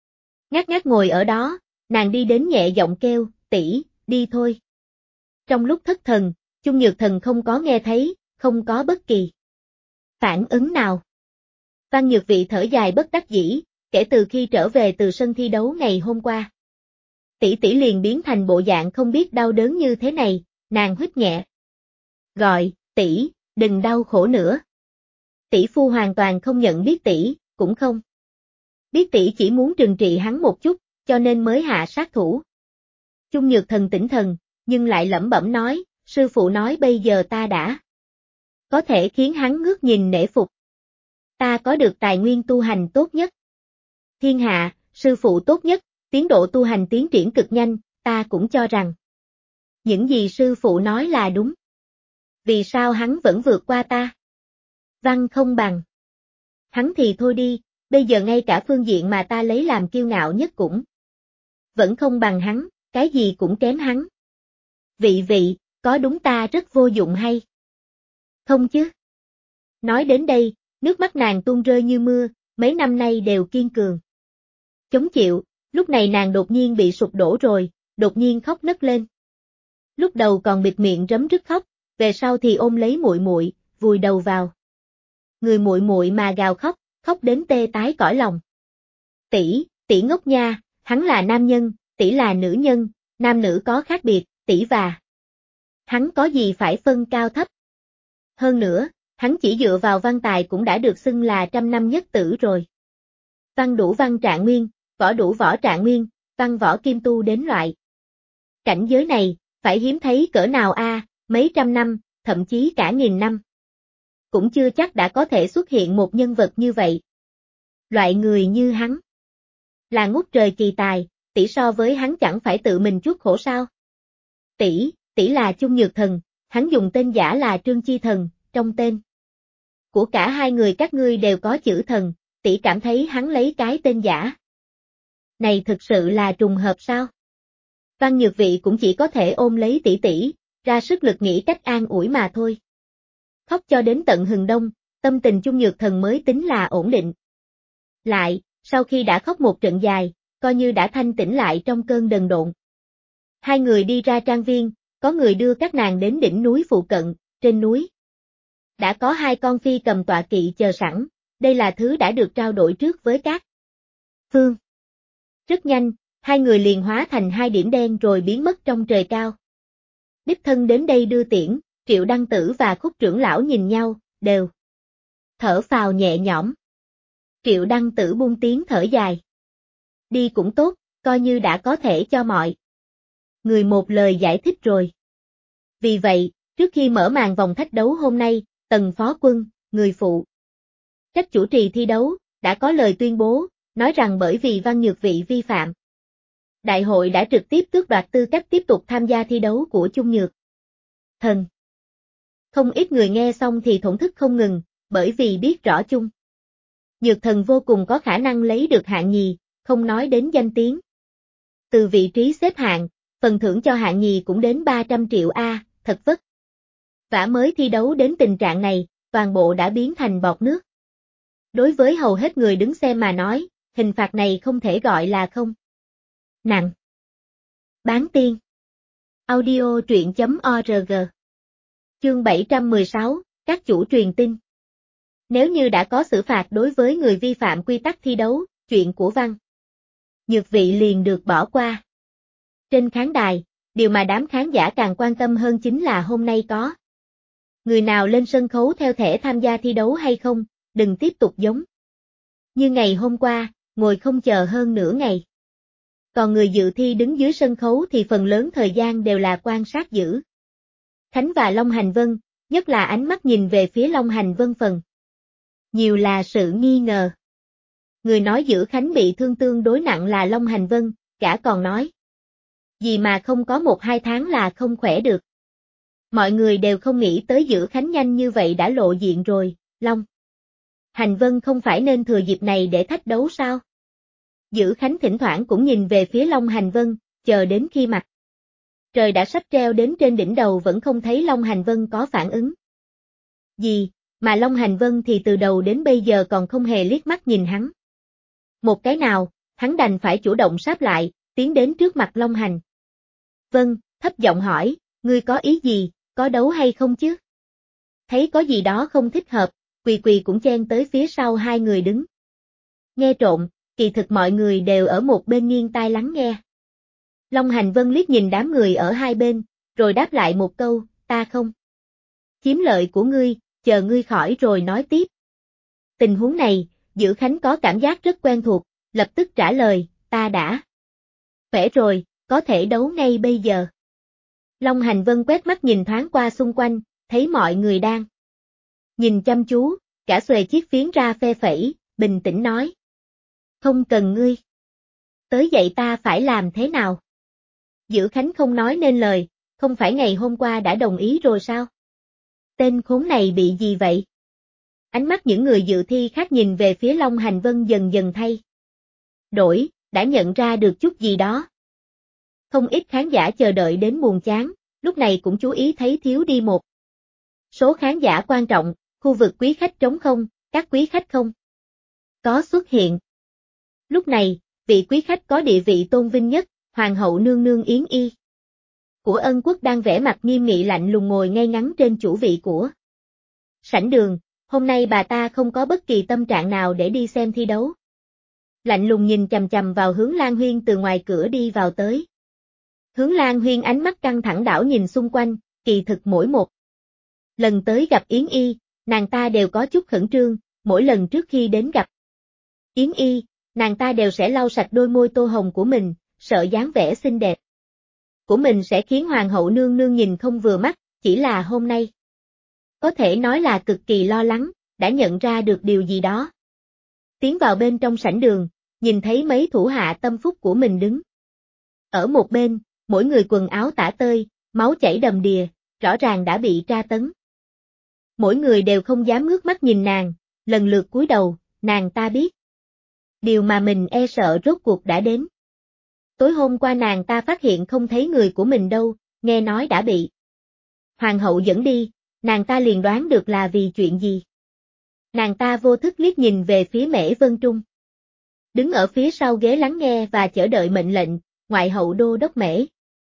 [SPEAKER 1] Ngát ngát ngồi ở đó, nàng đi đến nhẹ giọng kêu, tỷ, đi thôi. Trong lúc thất thần, Chung Nhược Thần không có nghe thấy, không có bất kỳ phản ứng nào. Văn Nhược Vị thở dài bất đắc dĩ, kể từ khi trở về từ sân thi đấu ngày hôm qua. Tỷ tỷ liền biến thành bộ dạng không biết đau đớn như thế này, nàng hít nhẹ. Gọi, tỷ, đừng đau khổ nữa. Tỷ phu hoàn toàn không nhận biết tỷ, cũng không biết tỷ chỉ muốn trừng trị hắn một chút, cho nên mới hạ sát thủ. Chung Nhược Thần tỉnh thần, nhưng lại lẩm bẩm nói, sư phụ nói bây giờ ta đã có thể khiến hắn ngước nhìn nể phục. Ta có được tài nguyên tu hành tốt nhất thiên hạ, sư phụ tốt nhất, tiến độ tu hành tiến triển cực nhanh, ta cũng cho rằng những gì sư phụ nói là đúng. Vì sao hắn vẫn vượt qua ta? Văn không bằng hắn thì thôi đi, bây giờ ngay cả phương diện mà ta lấy làm kiêu ngạo nhất cũng vẫn không bằng hắn, cái gì cũng kém hắn. Vị, có đúng ta rất vô dụng hay không chứ? Nói đến đây, nước mắt nàng tuôn rơi như mưa, mấy năm nay đều kiên cường chống chịu, lúc này nàng đột nhiên bị sụp đổ rồi, đột nhiên khóc nấc lên. Lúc đầu còn bịt miệng rấm rứt khóc, về sau thì ôm lấy muội muội, vùi đầu vào người muội muội mà gào khóc, khóc đến tê tái cõi lòng. Tỷ ngốc nha, hắn là nam nhân, tỷ là nữ nhân, nam nữ có khác biệt, tỷ và hắn có gì phải phân cao thấp. Hơn nữa, hắn chỉ dựa vào văn tài cũng đã được xưng là trăm năm nhất tử rồi. Văn đủ văn trạng nguyên, võ đủ võ trạng nguyên, văn võ kim tu đến loại cảnh giới này, phải hiếm thấy cỡ nào a, mấy trăm năm, thậm chí cả nghìn năm. Cũng chưa chắc đã có thể xuất hiện một nhân vật như vậy. Loại người như hắn là ngút trời kỳ tài, tỷ so với hắn chẳng phải tự mình chuốc khổ sao? Tỷ là Chung Nhược Thần, hắn dùng tên giả là Trương Chi Thần, trong tên của cả hai người các ngươi đều có chữ thần, tỷ cảm thấy hắn lấy cái tên giả này thực sự là trùng hợp sao? Văn Nhược Vị cũng chỉ có thể ôm lấy tỷ, ra sức lực nghĩ cách an ủi mà thôi. Khóc cho đến tận hừng đông, tâm tình Chung Nhược Thần mới tính là ổn định. Lại, sau khi đã khóc một trận dài, coi như đã thanh tĩnh lại trong cơn đần độn. Hai người đi ra trang viên, có người đưa các nàng đến đỉnh núi phụ cận, trên núi đã có hai con phi cầm tọa kỵ chờ sẵn, đây là thứ đã được trao đổi trước với các phương. Rất nhanh, hai người liền hóa thành hai điểm đen rồi biến mất trong trời cao. Đích thân đến đây đưa tiễn, Triệu Đăng Tử và Khúc trưởng lão nhìn nhau, đều thở phào nhẹ nhõm. Triệu Đăng Tử buông tiếng thở dài. Đi cũng tốt, coi như đã có thể cho mọi người một lời giải thích rồi. Vì vậy, trước khi mở màn vòng thách đấu hôm nay, Tần Phó Quân, người phụ trách chủ trì thi đấu, đã có lời tuyên bố, nói rằng bởi vì Văn Nhược Vị vi phạm, đại hội đã trực tiếp tước đoạt tư cách tiếp tục tham gia thi đấu của Chung Nhược Thần. Không ít người nghe xong thì thổn thức không ngừng, bởi vì biết rõ Chung Nhược Thần vô cùng có khả năng lấy được hạng nhì, không nói đến danh tiếng. Từ vị trí xếp hạng, phần thưởng cho hạng nhì cũng đến 300 triệu A, thật vất vả mới thi đấu đến tình trạng này, toàn bộ đã biến thành bọt nước. Đối với hầu hết người đứng xem mà nói, hình phạt này không thể gọi là không nặng. Bán tiên. Audio truyện.org. Chương 716, các chủ truyền tin. Nếu như đã có xử phạt đối với người vi phạm quy tắc thi đấu, chuyện của Văn Nhược Vị liền được bỏ qua. Trên khán đài, điều mà đám khán giả càng quan tâm hơn chính là hôm nay có người nào lên sân khấu theo thẻ tham gia thi đấu hay không, đừng tiếp tục giống như ngày hôm qua, ngồi không chờ hơn nửa ngày. Còn người dự thi đứng dưới sân khấu thì phần lớn thời gian đều là quan sát giữ Khánh và Long Hành Vân, nhất là ánh mắt nhìn về phía Long Hành Vân phần nhiều là sự nghi ngờ. Người nói Giữ Khánh bị thương tương đối nặng là Long Hành Vân, cả còn nói gì mà không có 1-2 tháng là không khỏe được. Mọi người đều không nghĩ tới Giữ Khánh nhanh như vậy đã lộ diện rồi, Long Hành Vân không phải nên thừa dịp này để thách đấu sao? Giữ Khánh thỉnh thoảng cũng nhìn về phía Long Hành Vân, chờ đến khi mặt trời đã sắp treo đến trên đỉnh đầu vẫn không thấy Long Hành Vân có phản ứng gì, mà Long Hành Vân thì từ đầu đến bây giờ còn không hề liếc mắt nhìn hắn một cái nào, hắn đành phải chủ động sáp lại, tiến đến trước mặt Long Hành. Vâng, thấp giọng hỏi, ngươi có ý gì, có đấu hay không chứ? Thấy có gì đó không thích hợp, Quỳ Quỳ cũng chen tới phía sau hai người đứng. Nghe trộm, kỳ thực mọi người đều ở một bên nghiêng tai lắng nghe. Long Hành Vân liếc nhìn đám người ở hai bên, rồi đáp lại một câu, ta không chiếm lợi của ngươi, chờ ngươi khỏi rồi nói tiếp. Tình huống này, Dữ Khánh có cảm giác rất quen thuộc, lập tức trả lời, ta đã khỏe rồi, có thể đấu ngay bây giờ. Long Hành Vân quét mắt nhìn thoáng qua xung quanh, thấy mọi người đang nhìn chăm chú, cả xuề chiếc phiến ra phe phẩy, bình tĩnh nói. Không cần ngươi. Tới vậy ta phải làm thế nào? Dữ Khánh không nói nên lời, không phải ngày hôm qua đã đồng ý rồi sao? Tên khốn này bị gì vậy? Ánh mắt những người dự thi khác nhìn về phía Long Hành Vân dần dần thay đổi, đã nhận ra được chút gì đó. Không ít khán giả chờ đợi đến buồn chán, lúc này cũng chú ý thấy thiếu đi một số khán giả quan trọng, khu vực quý khách trống không, các quý khách không có xuất hiện. Lúc này, vị quý khách có địa vị tôn vinh nhất, Hoàng hậu nương nương Yến Y của Ân Quốc đang vẻ mặt nghiêm nghị lạnh lùng ngồi ngay ngắn trên chủ vị của sảnh đường, hôm nay bà ta không có bất kỳ tâm trạng nào để đi xem thi đấu. Lạnh lùng nhìn chằm chằm vào Hướng Lan Huyên từ ngoài cửa đi vào tới. Hướng Lan Huyên ánh mắt căng thẳng đảo nhìn xung quanh, kỳ thực mỗi một lần tới gặp Yến Y, nàng ta đều có chút khẩn trương, mỗi lần trước khi đến gặp Yến Y, nàng ta đều sẽ lau sạch đôi môi tô hồng của mình, sợ dáng vẻ xinh đẹp của mình sẽ khiến Hoàng hậu nương nương nhìn không vừa mắt, chỉ là hôm nay. Có thể nói là cực kỳ lo lắng, đã nhận ra được điều gì đó. Tiến vào bên trong sảnh đường, nhìn thấy mấy thủ hạ tâm phúc của mình đứng. Ở một bên, mỗi người quần áo tả tơi, máu chảy đầm đìa, rõ ràng đã bị tra tấn. Mỗi người đều không dám ngước mắt nhìn nàng, lần lượt cúi đầu, nàng ta biết. Điều mà mình e sợ rốt cuộc đã đến. Tối hôm qua nàng ta phát hiện không thấy người của mình đâu, nghe nói đã bị Hoàng hậu dẫn đi, nàng ta liền đoán được là vì chuyện gì. Nàng ta vô thức liếc nhìn về phía Mễ Vân Trung. Đứng ở phía sau ghế lắng nghe và chờ đợi mệnh lệnh, ngoại hậu đô đốc Mễ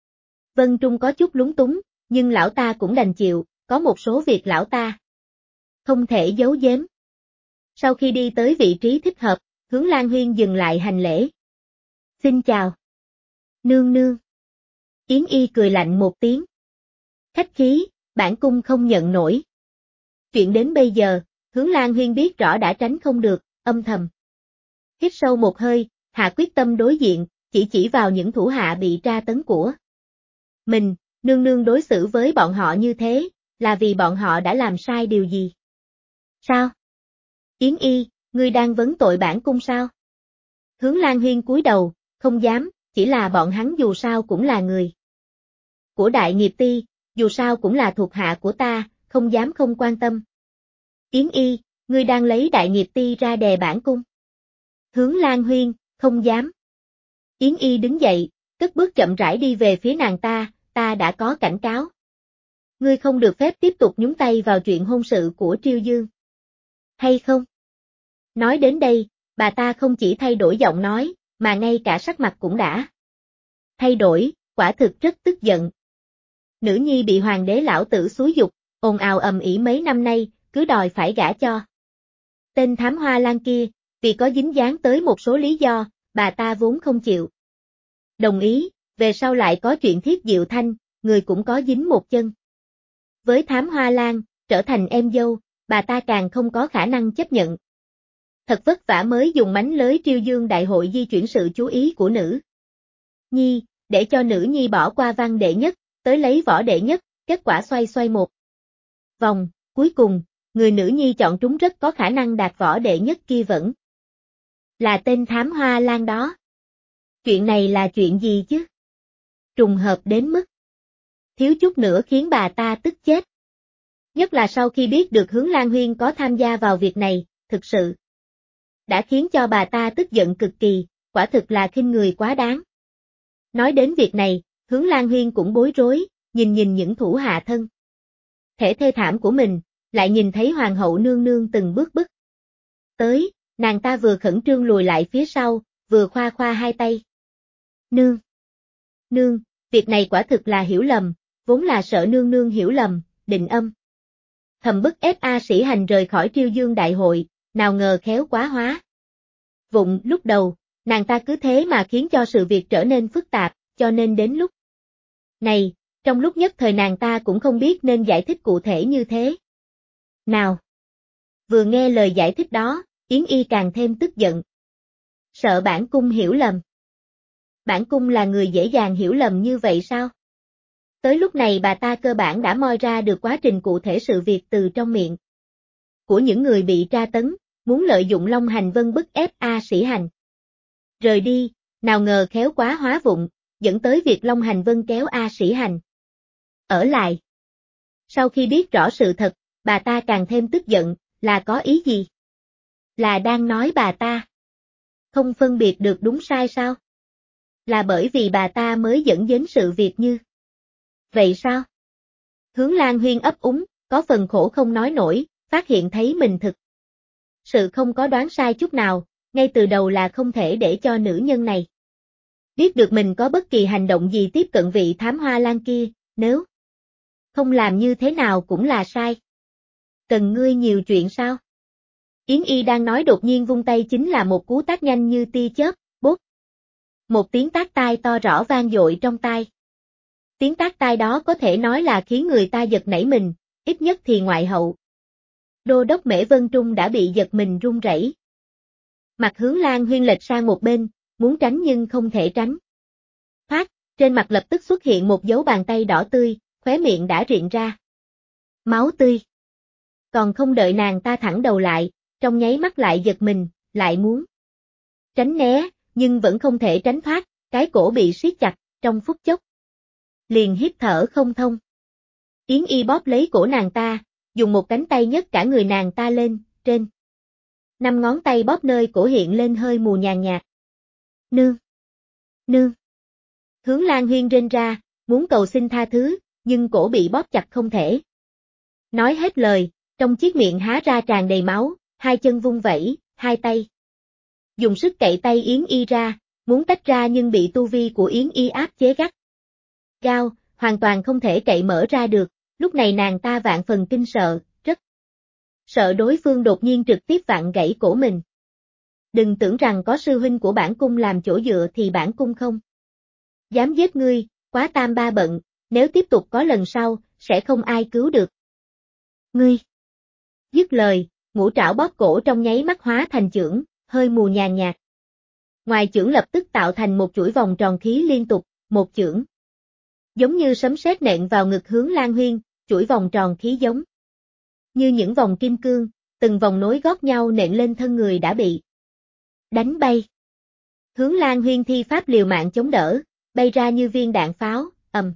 [SPEAKER 1] Vân Trung có chút lúng túng, nhưng lão ta cũng đành chịu, có một số việc lão ta không thể giấu giếm. Sau khi đi tới vị trí thích hợp, Hướng Lan Huyên dừng lại hành lễ. Xin chào. Nương nương. Yến Y cười lạnh một tiếng. Khách khí, bản cung không nhận nổi. Chuyện đến bây giờ, Hướng Lan Huyên biết rõ đã tránh không được, âm thầm. Hít sâu một hơi, hạ quyết tâm đối diện, chỉ vào những thủ hạ bị tra tấn của mình, nương nương đối xử với bọn họ như thế, là vì bọn họ đã làm sai điều gì? Sao? Yến Y, ngươi đang vấn tội bản cung sao? Hướng Lan Huyên cúi đầu, không dám, chỉ là bọn hắn dù sao cũng là người của Đại Nghiệp Ti, dù sao cũng là thuộc hạ của ta, không dám không quan tâm. Yến Y, ngươi đang lấy Đại Nghiệp Ti ra đè bản cung. Hướng Lan Huyên, không dám. Yến Y đứng dậy, cất bước chậm rãi đi về phía nàng ta đã có cảnh cáo. Ngươi không được phép tiếp tục nhúng tay vào chuyện hôn sự của Triêu Dương. Hay không? Nói đến đây, bà ta không chỉ thay đổi giọng nói, mà ngay cả sắc mặt cũng đã thay đổi, quả thực rất tức giận. Nữ nhi bị hoàng đế lão tử xúi giục, ồn ào ầm ĩ mấy năm nay, cứ đòi phải gả cho tên thám hoa lan kia, vì có dính dáng tới một số lý do, bà ta vốn không chịu đồng ý, về sau lại có chuyện Thiết Diệu Thanh, người cũng có dính một chân. Với thám hoa lan, trở thành em dâu, bà ta càng không có khả năng chấp nhận. Thật vất vả mới dùng mánh lới Triêu Dương đại hội di chuyển sự chú ý của nữ nhi, để cho nữ nhi bỏ qua văn đệ nhất, tới lấy võ đệ nhất, kết quả xoay một vòng, cuối cùng, người nữ nhi chọn trúng rất có khả năng đạt võ đệ nhất kia vẫn là tên thám hoa lan đó. Chuyện này là chuyện gì chứ? Trùng hợp đến mức thiếu chút nữa khiến bà ta tức chết. Nhất là sau khi biết được Hướng Lan Huyên có tham gia vào việc này, thực sự đã khiến cho bà ta tức giận cực kỳ, quả thực là khinh người quá đáng. Nói đến việc này, Hướng Lan Huyên cũng bối rối, nhìn những thủ hạ thân thể thê thảm của mình, lại nhìn thấy Hoàng hậu nương nương từng bước tới, nàng ta vừa khẩn trương lùi lại phía sau, vừa khoa khoa hai tay. Nương! Nương, việc này quả thực là hiểu lầm, vốn là sợ nương nương hiểu lầm, định âm. Thầm bức ép A Sĩ Hành rời khỏi Triêu Dương đại hội, nào ngờ khéo quá hóa. Vụng lúc đầu, nàng ta cứ thế mà khiến cho sự việc trở nên phức tạp, cho nên đến lúc này, trong lúc nhất thời nàng ta cũng không biết nên giải thích cụ thể như thế nào. Vừa nghe lời giải thích đó, Yến Y càng thêm tức giận. Sợ bản cung hiểu lầm. Bản cung là người dễ dàng hiểu lầm như vậy sao? Tới lúc này bà ta cơ bản đã moi ra được quá trình cụ thể sự việc từ trong miệng của những người bị tra tấn, muốn lợi dụng Long Hành Vân bức ép A Sĩ Hành rời đi, nào ngờ khéo quá hóa vụng, dẫn tới việc Long Hành Vân kéo A Sĩ Hành ở lại. Sau khi biết rõ sự thật, bà ta càng thêm tức giận, là có ý gì? Là đang nói bà ta không phân biệt được đúng sai sao? Là bởi vì bà ta mới dẫn đến sự việc như vậy sao? Hướng Lan Huyên ấp úng, có phần khổ không nói nổi, phát hiện thấy mình thực sự không có đoán sai chút nào, ngay từ đầu là không thể để cho nữ nhân này biết được mình có bất kỳ hành động gì tiếp cận vị thám hoa lan kia, nếu không làm như thế nào cũng là sai. Cần ngươi nhiều chuyện sao? Yến Y đang nói đột nhiên vung tay chính là một cú tát nhanh như tia chớp, bốp. Một tiếng tát tai to rõ vang dội trong tai. Tiếng tát tai đó có thể nói là khiến người ta giật nảy mình, ít nhất thì ngoại hậu. Đô đốc Mễ Vân Trung đã bị giật mình run rẩy. Mặt Hướng Lan Huyên lệch sang một bên, muốn tránh nhưng không thể tránh. Phát, trên mặt lập tức xuất hiện một dấu bàn tay đỏ tươi, khóe miệng đã rịn ra máu tươi. Còn không đợi nàng ta thẳng đầu lại, trong nháy mắt lại giật mình, lại muốn tránh né, nhưng vẫn không thể tránh thoát, cái cổ bị siết chặt, trong phút chốc liền hít thở không thông. Yến Y bóp lấy cổ nàng ta, dùng một cánh tay nhấc cả người nàng ta lên, trên 5 ngón tay bóp nơi cổ hiện lên hơi mù nhàn nhạt. Nương! Nương! Hướng Lan Huyên rên ra, muốn cầu xin tha thứ, nhưng cổ bị bóp chặt không thể nói hết lời, trong chiếc miệng há ra tràn đầy máu, hai chân vung vẩy, hai tay dùng sức cậy tay Yến Y ra, muốn tách ra nhưng bị tu vi của Yến Y áp chế gắt gao, hoàn toàn không thể cậy mở ra được, lúc này nàng ta vạn phần kinh sợ, rất sợ đối phương đột nhiên trực tiếp vặn gãy cổ mình. Đừng tưởng rằng có sư huynh của bản cung làm chỗ dựa thì bản cung không dám giết ngươi, quá tam ba bận, nếu tiếp tục có lần sau, sẽ không ai cứu được ngươi. Dứt lời, ngũ trảo bóp cổ trong nháy mắt hóa thành chưởng, hơi mù nhàn nhạt. Ngoài chưởng lập tức tạo thành một chuỗi vòng tròn khí liên tục, một chưởng giống như sấm sét nện vào ngực Hướng Lan Huyên, chuỗi vòng tròn khí giống như những vòng kim cương, từng vòng nối gót nhau nện lên thân người đã bị đánh bay. Hướng Lan Huyên thi pháp liều mạng chống đỡ, bay ra như viên đạn pháo, ầm.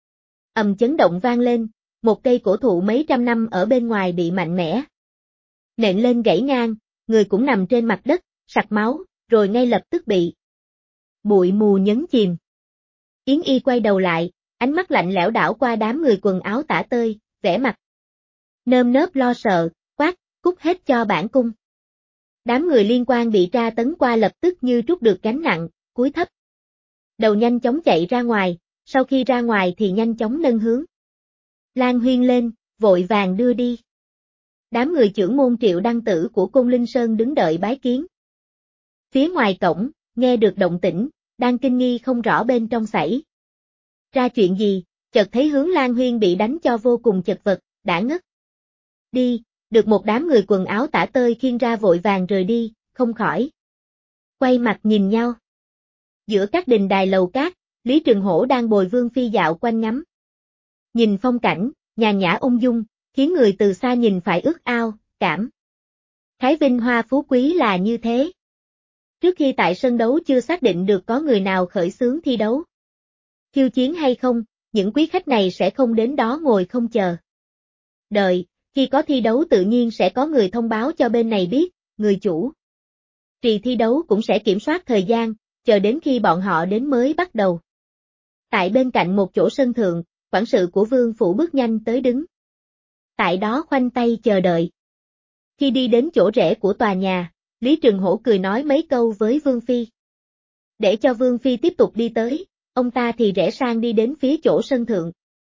[SPEAKER 1] Ầm chấn động vang lên, một cây cổ thụ mấy trăm năm ở bên ngoài bị mạnh mẽ nện lên gãy ngang, người cũng nằm trên mặt đất, sặc máu, rồi ngay lập tức bị bụi mù nhấn chìm. Yến Y quay đầu lại, ánh mắt lạnh lẽo đảo qua đám người quần áo tả tơi, vẻ mặt nơm nớp lo sợ, quát, cút hết cho bản cung. Đám người liên quan bị tra tấn qua lập tức như trút được gánh nặng, cúi thấp đầu nhanh chóng chạy ra ngoài, sau khi ra ngoài thì nhanh chóng nâng hướng Lan Huyên lên, vội vàng đưa đi. Đám người chưởng môn Triệu Đăng Tử của Côn Linh Sơn đứng đợi bái kiến. Phía ngoài cổng, nghe được động tĩnh, đang kinh nghi không rõ bên trong xảy ra chuyện gì, chợt thấy Hướng Lan Huyên bị đánh cho vô cùng chật vật, đã ngất đi, được một đám người quần áo tả tơi khiêng ra vội vàng rời đi, không khỏi quay mặt nhìn nhau. Giữa các đình đài lầu cát, Lý Trường Hổ đang bồi Vương Phi dạo quanh ngắm nhìn phong cảnh, nhàn nhã ung dung, khiến người từ xa nhìn phải ước ao, cảm khái vinh hoa phú quý là như thế. Trước khi tại sân đấu chưa xác định được có người nào khởi xướng thi đấu khiêu chiến hay không, những quý khách này sẽ không đến đó ngồi không chờ đợi, khi có thi đấu tự nhiên sẽ có người thông báo cho bên này biết, người chủ trì thi đấu cũng sẽ kiểm soát thời gian, chờ đến khi bọn họ đến mới bắt đầu. Tại bên cạnh một chỗ sân thượng, quản sự của Vương phủ bước nhanh tới đứng tại đó khoanh tay chờ đợi. Khi đi đến chỗ rẽ của tòa nhà, Lý Trường Hổ cười nói mấy câu với Vương Phi. Để cho Vương Phi tiếp tục đi tới, ông ta thì rẽ sang đi đến phía chỗ sân thượng.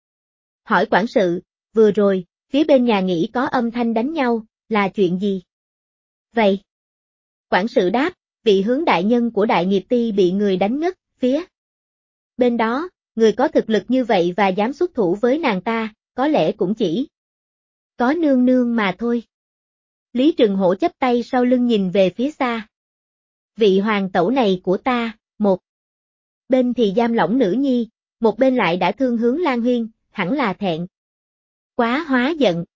[SPEAKER 1] Hỏi quản sự, vừa rồi, phía bên nhà nghỉ có âm thanh đánh nhau, là chuyện gì? Vậy. Quản sự đáp, vị hướng đại nhân của Đại Nghiệp Ti bị người đánh ngất, phía bên đó, người có thực lực như vậy và dám xuất thủ với nàng ta, có lẽ cũng chỉ có nương nương mà thôi. Lý Trừng Hổ chắp tay sau lưng nhìn về phía xa. Vị hoàng tẩu này của ta, một bên thì giam lỏng nữ nhi, một bên lại đã thương hướng Lan Huyên, hẳn là thẹn quá hóa giận.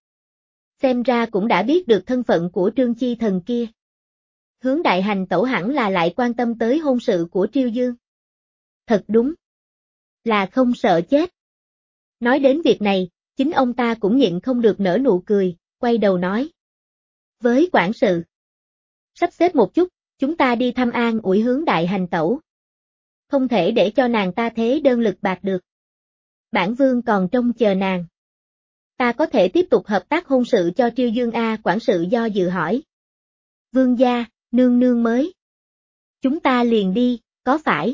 [SPEAKER 1] Xem ra cũng đã biết được thân phận của Trương Chi Thần kia. Hướng đại hành tẩu hẳn là lại quan tâm tới hôn sự của Triêu Dương. Thật đúng là không sợ chết. Nói đến việc này, chính ông ta cũng nhịn không được nở nụ cười, quay đầu nói. Với quản sự, sắp xếp một chút, chúng ta đi thăm an ủi hướng đại hành tẩu. Không thể để cho nàng ta thế đơn lực bạc được. Bản vương còn trông chờ nàng. Ta có thể tiếp tục hợp tác hôn sự cho Triêu Dương quản sự do dự hỏi. Vương gia, nương nương mới. Chúng ta liền đi, có phải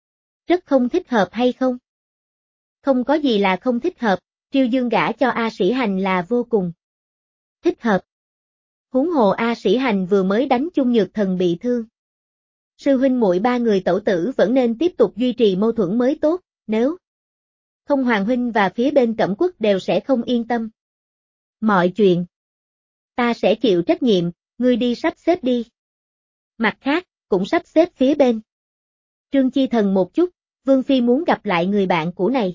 [SPEAKER 1] rất không thích hợp hay không? Không có gì là không thích hợp, Triêu Dương gả cho A Sĩ Hành là vô cùng thích hợp. Huống hồ A Sĩ Hành vừa mới đánh Chung Nhược Thần bị thương. Sư huynh muội ba người tẩu tử vẫn nên tiếp tục duy trì mâu thuẫn mới tốt, nếu không Hoàng huynh và phía bên Cẩm Quốc đều sẽ không yên tâm. Mọi chuyện ta sẽ chịu trách nhiệm, ngươi đi sắp xếp đi. Mặt khác, cũng sắp xếp phía bên Trương Chi Thần một chút, Vương Phi muốn gặp lại người bạn cũ này.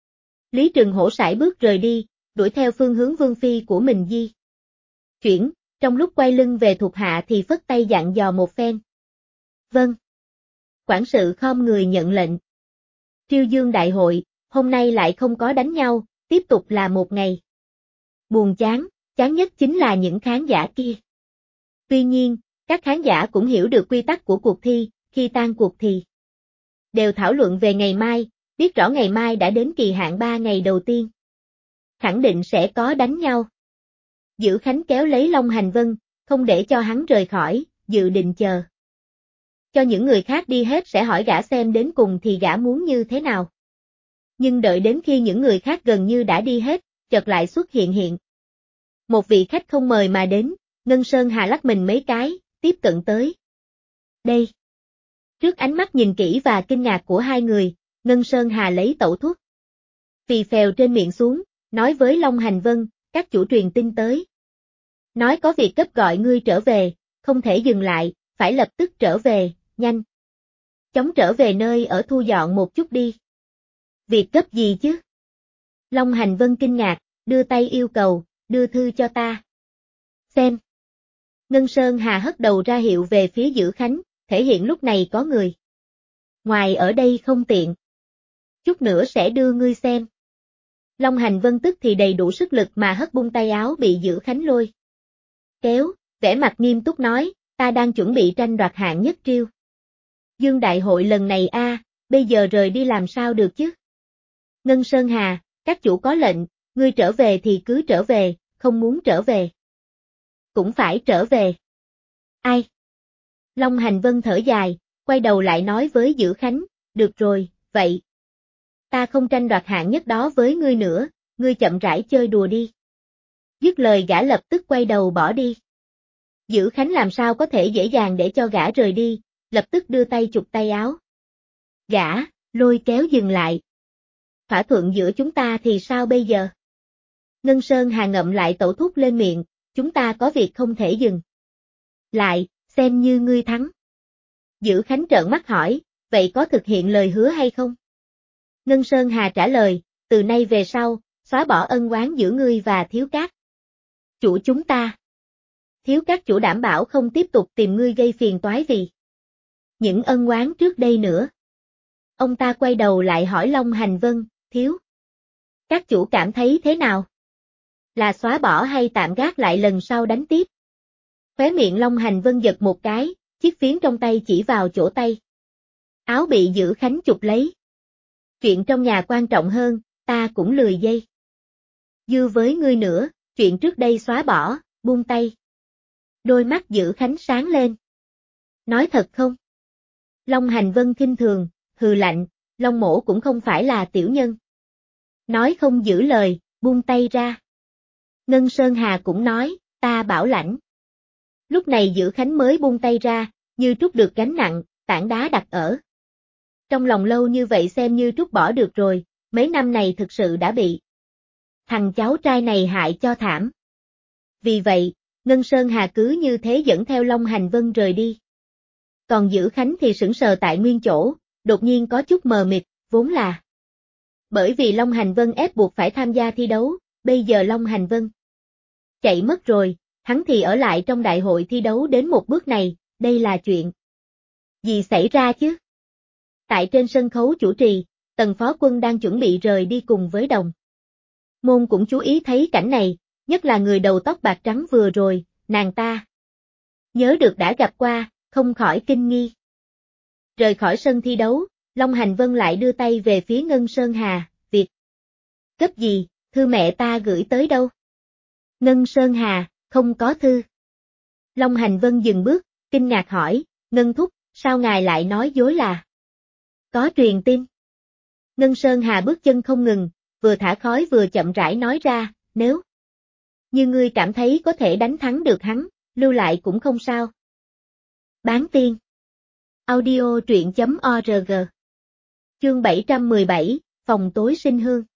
[SPEAKER 1] Lý Trừng Hổ sải bước rời đi, đuổi theo phương hướng Vương Phi của mình di chuyển, trong lúc quay lưng về thuộc hạ thì phất tay dặn dò một phen. Vâng. Quản sự khom người nhận lệnh. Triêu Dương đại hội, hôm nay lại không có đánh nhau, tiếp tục là một ngày buồn chán, chán nhất chính là những khán giả kia. Tuy nhiên, các khán giả cũng hiểu được quy tắc của cuộc thi, khi tan cuộc thì đều thảo luận về ngày mai, biết rõ ngày mai đã đến kỳ hạn 3 ngày đầu tiên. Khẳng định sẽ có đánh nhau. Giữ Khánh kéo lấy Long Hành Vân, không để cho hắn rời khỏi, dự định chờ. Cho những người khác đi hết sẽ hỏi gã xem đến cùng thì gã muốn như thế nào. Nhưng đợi đến khi những người khác gần như đã đi hết, chợt lại xuất hiện. Một vị khách không mời mà đến, Ngân Sơn Hà lắc mình mấy cái, tiếp cận tới. Đây. Trước ánh mắt nhìn kỹ và kinh ngạc của hai người, Ngân Sơn Hà lấy tẩu thuốc phì phèo trên miệng xuống, nói với Long Hành Vân, các chủ truyền tin tới. Nói có việc cấp gọi ngươi trở về, không thể dừng lại, phải lập tức trở về, nhanh. Chóng trở về nơi ở thu dọn một chút đi. Việc cấp gì chứ? Long Hành Vân kinh ngạc, đưa tay yêu cầu, đưa thư cho ta. Xem. Ngân Sơn Hà hất đầu ra hiệu về phía Giữ Khánh, thể hiện lúc này có người. Ngoài ở đây không tiện. Chút nữa sẽ đưa ngươi xem. Long Hành Vân tức thì đầy đủ sức lực mà hất bung tay áo bị Giữ Khánh lôi kéo, vẻ mặt nghiêm túc nói, ta đang chuẩn bị tranh đoạt hạng nhất Triêu Dương đại hội lần này bây giờ rời đi làm sao được chứ? Ngân Sơn Hà, các chủ có lệnh, ngươi trở về thì cứ trở về, không muốn trở về. Cũng phải trở về. Ai? Long Hành Vân thở dài, quay đầu lại nói với Giữ Khánh, được rồi, vậy. Ta không tranh đoạt hạng nhất đó với ngươi nữa, ngươi chậm rãi chơi đùa đi. Dứt lời gã lập tức quay đầu bỏ đi. Giữ Khánh làm sao có thể dễ dàng để cho gã rời đi, lập tức đưa tay chụp tay áo. Gã, lôi kéo dừng lại. Thỏa thuận giữa chúng ta thì sao bây giờ? Ngân Sơn Hà ngậm lại tẩu thuốc lên miệng, chúng ta có việc không thể dừng. Lại, xem như ngươi thắng. Giữ Khánh trợn mắt hỏi, vậy có thực hiện lời hứa hay không? Ngân Sơn Hà trả lời, từ nay về sau, xóa bỏ ân oán giữa ngươi và Thiếu Cát chủ chúng ta. Thiếu Cát chủ đảm bảo không tiếp tục tìm ngươi gây phiền toái vì những ân oán trước đây nữa. Ông ta quay đầu lại hỏi Long Hành Vân, Thiếu Cát chủ cảm thấy thế nào? Là xóa bỏ hay tạm gác lại lần sau đánh tiếp? Khóe miệng Long Hành Vân giật một cái, chiếc phiến trong tay chỉ vào chỗ tay. Áo bị Giữ Khánh chụp lấy. Chuyện trong nhà quan trọng hơn, ta cũng lười dây dưa với ngươi nữa, chuyện trước đây xóa bỏ, buông tay. Đôi mắt Giữ Khánh sáng lên. Nói thật không? Long Hành Vân khinh thường, hừ lạnh, Long mỗ cũng không phải là tiểu nhân. Nói không giữ lời, buông tay ra. Ngân Sơn Hà cũng nói, ta bảo lãnh. Lúc này Dữ Khánh mới buông tay ra, như trút được gánh nặng, tảng đá đặt ở. Trong lòng lâu như vậy xem như trút bỏ được rồi, mấy năm này thực sự đã bị thằng cháu trai này hại cho thảm. Vì vậy, Ngân Sơn Hà cứ như thế dẫn theo Long Hành Vân rời đi. Còn Dữ Khánh thì sững sờ tại nguyên chỗ, đột nhiên có chút mờ mịt, vốn là bởi vì Long Hành Vân ép buộc phải tham gia thi đấu, bây giờ Long Hành Vân chạy mất rồi, hắn thì ở lại trong đại hội thi đấu đến một bước này, đây là chuyện gì xảy ra chứ? Tại trên sân khấu chủ trì, Tần Phó Quân đang chuẩn bị rời đi cùng với Đồng Môn cũng chú ý thấy cảnh này, nhất là người đầu tóc bạc trắng vừa rồi, nàng ta nhớ được đã gặp qua, không khỏi kinh nghi. Rời khỏi sân thi đấu, Long Hành Vân lại đưa tay về phía Ngân Sơn Hà, việc cấp gì, thư mẹ ta gửi tới đâu? Ngân Sơn Hà, không có thư. Long Hành Vân dừng bước, kinh ngạc hỏi, Ngân Thúc, sao ngài lại nói dối là có truyền tin? Ngân Sơn Hà bước chân không ngừng, vừa thả khói vừa chậm rãi nói ra, nếu như ngươi cảm thấy có thể đánh thắng được hắn, lưu lại cũng không sao. Bán tiên. Audio truyện.org. Chương 717, Phòng tối sinh hương.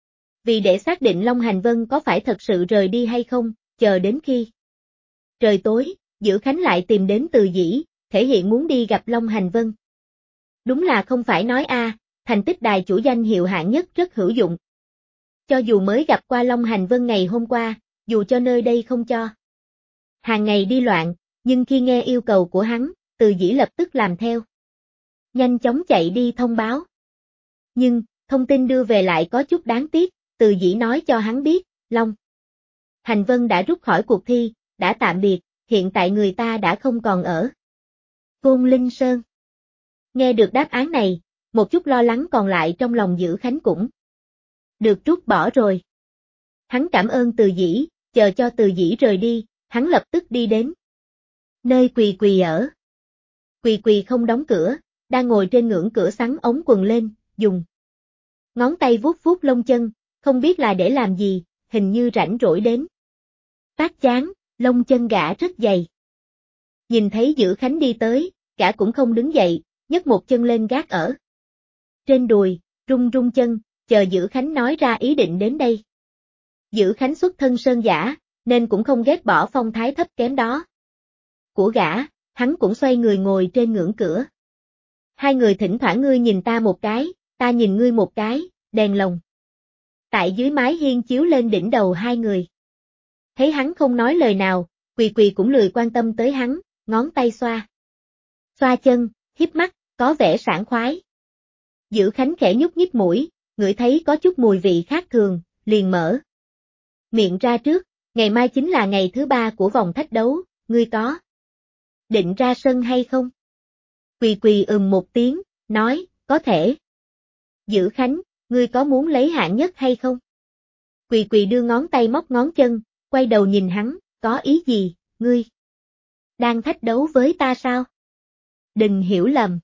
[SPEAKER 1] Vì để xác định Long Hành Vân có phải thật sự rời đi hay không, chờ đến khi trời tối, Dữ Khánh lại tìm đến Từ Dĩ, thể hiện muốn đi gặp Long Hành Vân. Đúng là không phải nói thành tích đài chủ danh hiệu hạng nhất rất hữu dụng. Cho dù mới gặp qua Long Hành Vân ngày hôm qua, dù cho nơi đây không cho hàng ngày đi loạn, nhưng khi nghe yêu cầu của hắn, Từ Dĩ lập tức làm theo. Nhanh chóng chạy đi thông báo. Nhưng, thông tin đưa về lại có chút đáng tiếc, Từ Dĩ nói cho hắn biết, Long Hành Vân đã rút khỏi cuộc thi, đã tạm biệt, hiện tại người ta đã không còn ở Côn Linh Sơn. Nghe được đáp án này, một chút lo lắng còn lại trong lòng Dữ Khánh cũng được trút bỏ rồi. Hắn cảm ơn Từ Dĩ, chờ cho Từ Dĩ rời đi, hắn lập tức đi đến nơi Quỳ Quỳ ở. Quỳ Quỳ không đóng cửa, đang ngồi trên ngưỡng cửa xắn ống quần lên, dùng ngón tay vuốt vuốt lông chân, không biết là để làm gì, hình như rảnh rỗi đến phát chán, lông chân gã rất dày. Nhìn thấy Dữ Khánh đi tới, gã cũng không đứng dậy, nhấc một chân lên gác ở trên đùi, rung rung chân, chờ Dữ Khánh nói ra ý định đến đây. Dữ Khánh xuất thân sơn giả, nên cũng không ghét bỏ phong thái thấp kém đó của gã, hắn cũng xoay người ngồi trên ngưỡng cửa. Hai người thỉnh thoảng ngươi nhìn ta một cái, ta nhìn ngươi một cái, đèn lồng tại dưới mái hiên chiếu lên đỉnh đầu hai người. Thấy hắn không nói lời nào, Quỳ Quỳ cũng lười quan tâm tới hắn, ngón tay xoa chân, híp mắt, có vẻ sảng khoái. Dữ Khánh khẽ nhúc nhích mũi, ngửi thấy có chút mùi vị khác thường, liền mở miệng ra trước, ngày mai chính là ngày thứ 3 của vòng thách đấu, ngươi có định ra sân hay không? Quỳ Quỳ một tiếng, nói, có thể. Dữ Khánh, ngươi có muốn lấy hạng nhất hay không? Quỳ Quỳ đưa ngón tay móc ngón chân, quay đầu nhìn hắn, có ý gì, ngươi đang thách đấu với ta sao? Đừng hiểu lầm.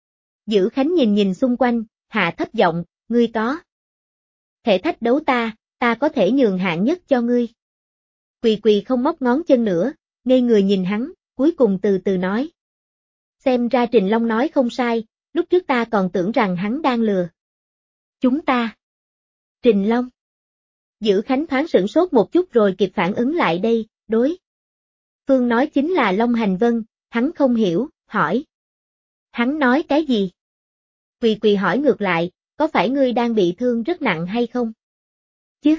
[SPEAKER 1] Dữ Khánh nhìn nhìn xung quanh, hạ thấp giọng, ngươi có thể thách đấu ta có thể nhường hạng nhất cho ngươi. Quỳ Quỳ không móc ngón chân nữa, ngây người nhìn hắn, cuối cùng từ từ nói. Xem ra Trình Long nói không sai, lúc trước ta còn tưởng rằng hắn đang lừa chúng ta. Trình Long. Dữ Khánh thoáng sửng sốt một chút rồi kịp phản ứng lại đây, đối phương nói chính là Long Hành Vân, hắn không hiểu, hỏi. Hắn nói cái gì? Quỳ Quỳ hỏi ngược lại, có phải ngươi đang bị thương rất nặng hay không? Chứ?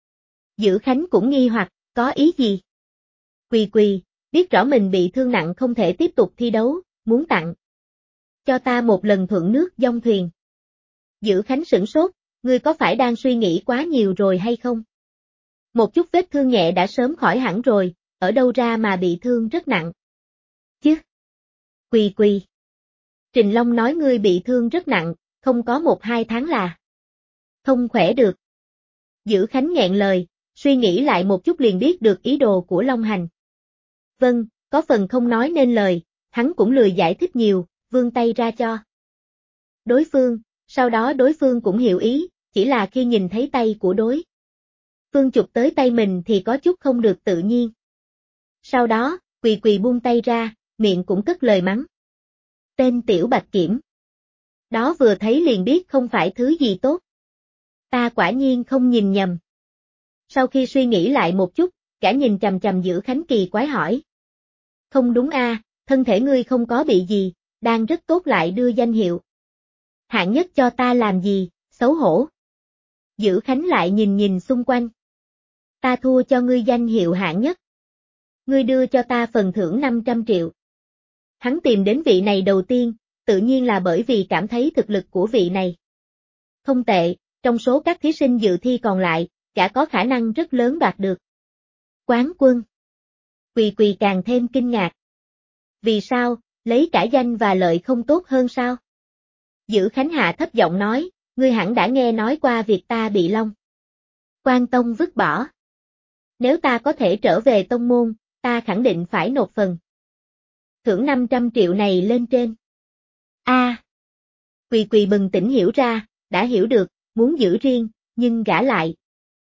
[SPEAKER 1] Dữ Khánh cũng nghi hoặc, có ý gì? Quỳ Quỳ, biết rõ mình bị thương nặng không thể tiếp tục thi đấu, muốn tặng cho ta một lần thuận nước dong thuyền. Dữ Khánh sửng sốt, ngươi có phải đang suy nghĩ quá nhiều rồi hay không? Một chút vết thương nhẹ đã sớm khỏi hẳn rồi, ở đâu ra mà bị thương rất nặng? Chứ? Quỳ Quỳ. Trình Long nói ngươi bị thương rất nặng, không có 1-2 tháng là không khỏe được. Dữ Khánh nghẹn lời, suy nghĩ lại một chút liền biết được ý đồ của Long Hành. Vâng, có phần không nói nên lời, hắn cũng lười giải thích nhiều, vươn tay ra cho đối phương, sau đó đối phương cũng hiểu ý, chỉ là khi nhìn thấy tay của đối phương chụp tới tay mình thì có chút không được tự nhiên. Sau đó, Quỳ Quỳ buông tay ra, miệng cũng cất lời mắng. Tên tiểu bạch kiểm. Đó vừa thấy liền biết không phải thứ gì tốt. Ta quả nhiên không nhìn nhầm. Sau khi suy nghĩ lại một chút, cả nhìn chằm chằm Dữ Khánh kỳ quái hỏi. Không đúng a, thân thể ngươi không có bị gì, đang rất tốt lại đưa danh hiệu. Hạng nhất cho ta làm gì, xấu hổ. Dữ Khánh lại nhìn nhìn xung quanh. Ta thua cho ngươi danh hiệu hạng nhất. Ngươi đưa cho ta phần thưởng 500 triệu. Hắn tìm đến vị này đầu tiên, tự nhiên là bởi vì cảm thấy thực lực của vị này không tệ, trong số các thí sinh dự thi còn lại, cả có khả năng rất lớn đoạt được quán quân. Quỳ Quỳ càng thêm kinh ngạc. Vì sao, lấy cả danh và lợi không tốt hơn sao? Dữ Khánh hạ thấp giọng nói, ngươi hẳn đã nghe nói qua việc ta bị Long Quan Tông vứt bỏ. Nếu ta có thể trở về tông môn, ta khẳng định phải nộp phần thưởng 500 triệu này lên trên. Quỳ Quỳ bừng tỉnh hiểu ra, đã hiểu được, muốn giữ riêng, nhưng gã lại.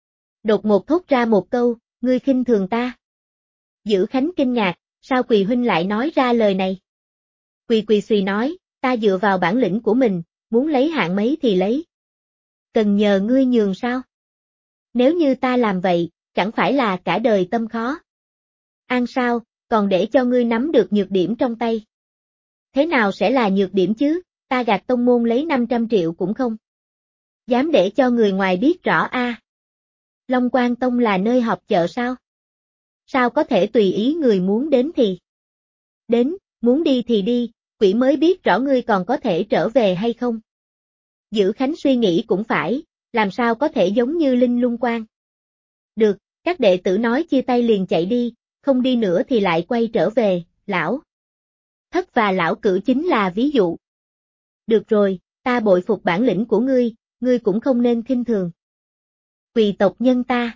[SPEAKER 1] Đột ngột thốt ra một câu, ngươi khinh thường ta. Dữ Khánh kinh ngạc, sao Quỳ huynh lại nói ra lời này? Quỳ Quỳ suy nói, ta dựa vào bản lĩnh của mình, muốn lấy hạng mấy thì lấy. Cần nhờ ngươi nhường sao? Nếu như ta làm vậy, chẳng phải là cả đời tâm khó. An sao, còn để cho ngươi nắm được nhược điểm trong tay. Thế nào sẽ là nhược điểm chứ, ta gạt tông môn lấy 500 triệu cũng không dám để cho người ngoài biết rõ a. Long Quan Tông là nơi họp chợ sao? Sao có thể tùy ý người muốn đến thì đến, muốn đi thì đi, quỷ mới biết rõ ngươi còn có thể trở về hay không. Dữ Khánh suy nghĩ cũng phải, làm sao có thể giống như Linh Lung Quan. Được, các đệ tử nói chia tay liền chạy đi, không đi nữa thì lại quay trở về, lão Thất và lão Cửu chính là ví dụ. Được rồi, ta bội phục bản lĩnh của ngươi cũng không nên khinh thường Quỳ tộc nhân ta.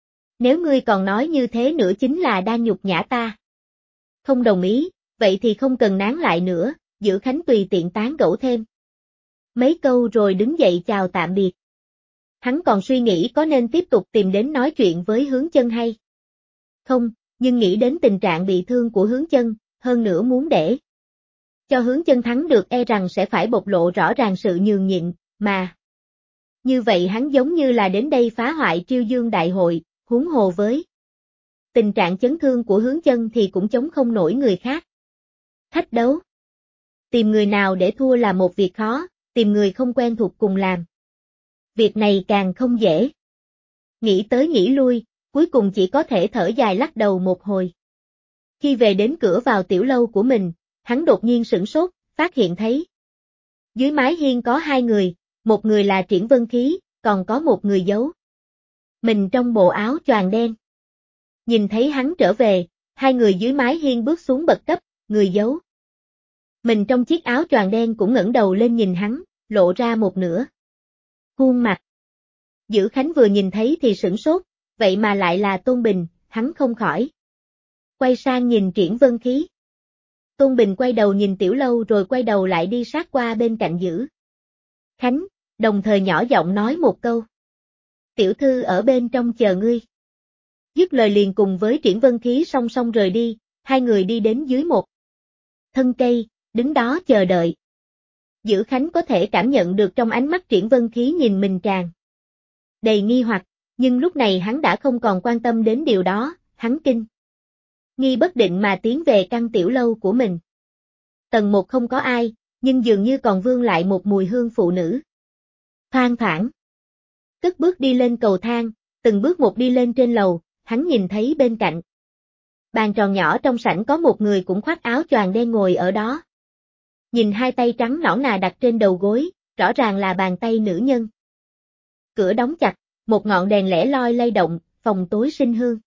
[SPEAKER 1] Nếu ngươi còn nói như thế nữa chính là đang nhục nhã ta. Không đồng ý, vậy thì không cần nán lại nữa, Dữ Khánh tùy tiện tán gẫu thêm mấy câu rồi đứng dậy chào tạm biệt. Hắn còn suy nghĩ có nên tiếp tục tìm đến nói chuyện với Hướng Chân hay không, nhưng nghĩ đến tình trạng bị thương của Hướng Chân, hơn nữa muốn để cho Hướng Chân thắng được e rằng sẽ phải bộc lộ rõ ràng sự nhường nhịn, mà như vậy hắn giống như là đến đây phá hoại Triêu Dương đại hội, huống hồ với tình trạng chấn thương của Hướng Chân thì cũng chống không nổi người khác thách đấu. Tìm người nào để thua là một việc khó, tìm người không quen thuộc cùng làm việc này càng không dễ. Nghĩ tới nghĩ lui, cuối cùng chỉ có thể thở dài lắc đầu một hồi. Khi về đến cửa vào tiểu lâu của mình, hắn đột nhiên sửng sốt, phát hiện thấy dưới mái hiên có hai người, một người là Triển Vân Khí, còn có một người giấu mình trong bộ áo choàng đen. Nhìn thấy hắn trở về, hai người dưới mái hiên bước xuống bậc cấp, người giấu mình trong chiếc áo choàng đen cũng ngẩng đầu lên nhìn hắn, lộ ra một nửa khuôn mặt. Dữ Khánh vừa nhìn thấy thì sửng sốt, vậy mà lại là Tôn Bình, hắn không khỏi quay sang nhìn Triển Vân Khí. Tôn Bình quay đầu nhìn tiểu lâu rồi quay đầu lại đi sát qua bên cạnh Dữ Khánh, đồng thời nhỏ giọng nói một câu. Tiểu thư ở bên trong chờ ngươi. Dứt lời liền cùng với Triển Vân Khí song song rời đi, hai người đi đến dưới một thân cây, đứng đó chờ đợi. Dữ Khánh có thể cảm nhận được trong ánh mắt Triển Vân Khí nhìn mình tràn đầy nghi hoặc, nhưng lúc này hắn đã không còn quan tâm đến điều đó, hắn kinh nghi bất định mà tiến về căn tiểu lâu của mình. Tầng 1 không có ai, nhưng dường như còn vương lại một mùi hương phụ nữ. Thoang thoảng. Cất bước đi lên cầu thang, từng bước một đi lên trên lầu, hắn nhìn thấy bên cạnh bàn tròn nhỏ trong sảnh có một người cũng khoác áo choàng đen ngồi ở đó. Nhìn hai tay trắng nõn nà đặt trên đầu gối, rõ ràng là bàn tay nữ nhân. Cửa đóng chặt, một ngọn đèn lẻ loi lay động, phòng tối sinh hương.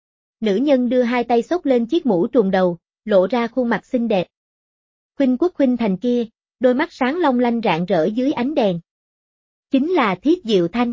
[SPEAKER 1] Nữ nhân đưa hai tay xốc lên chiếc mũ trùm đầu, lộ ra khuôn mặt xinh đẹp. Khuynh quốc khuynh thành kia, đôi mắt sáng long lanh rạng rỡ dưới ánh đèn. Chính là Thiết Diệu Thanh.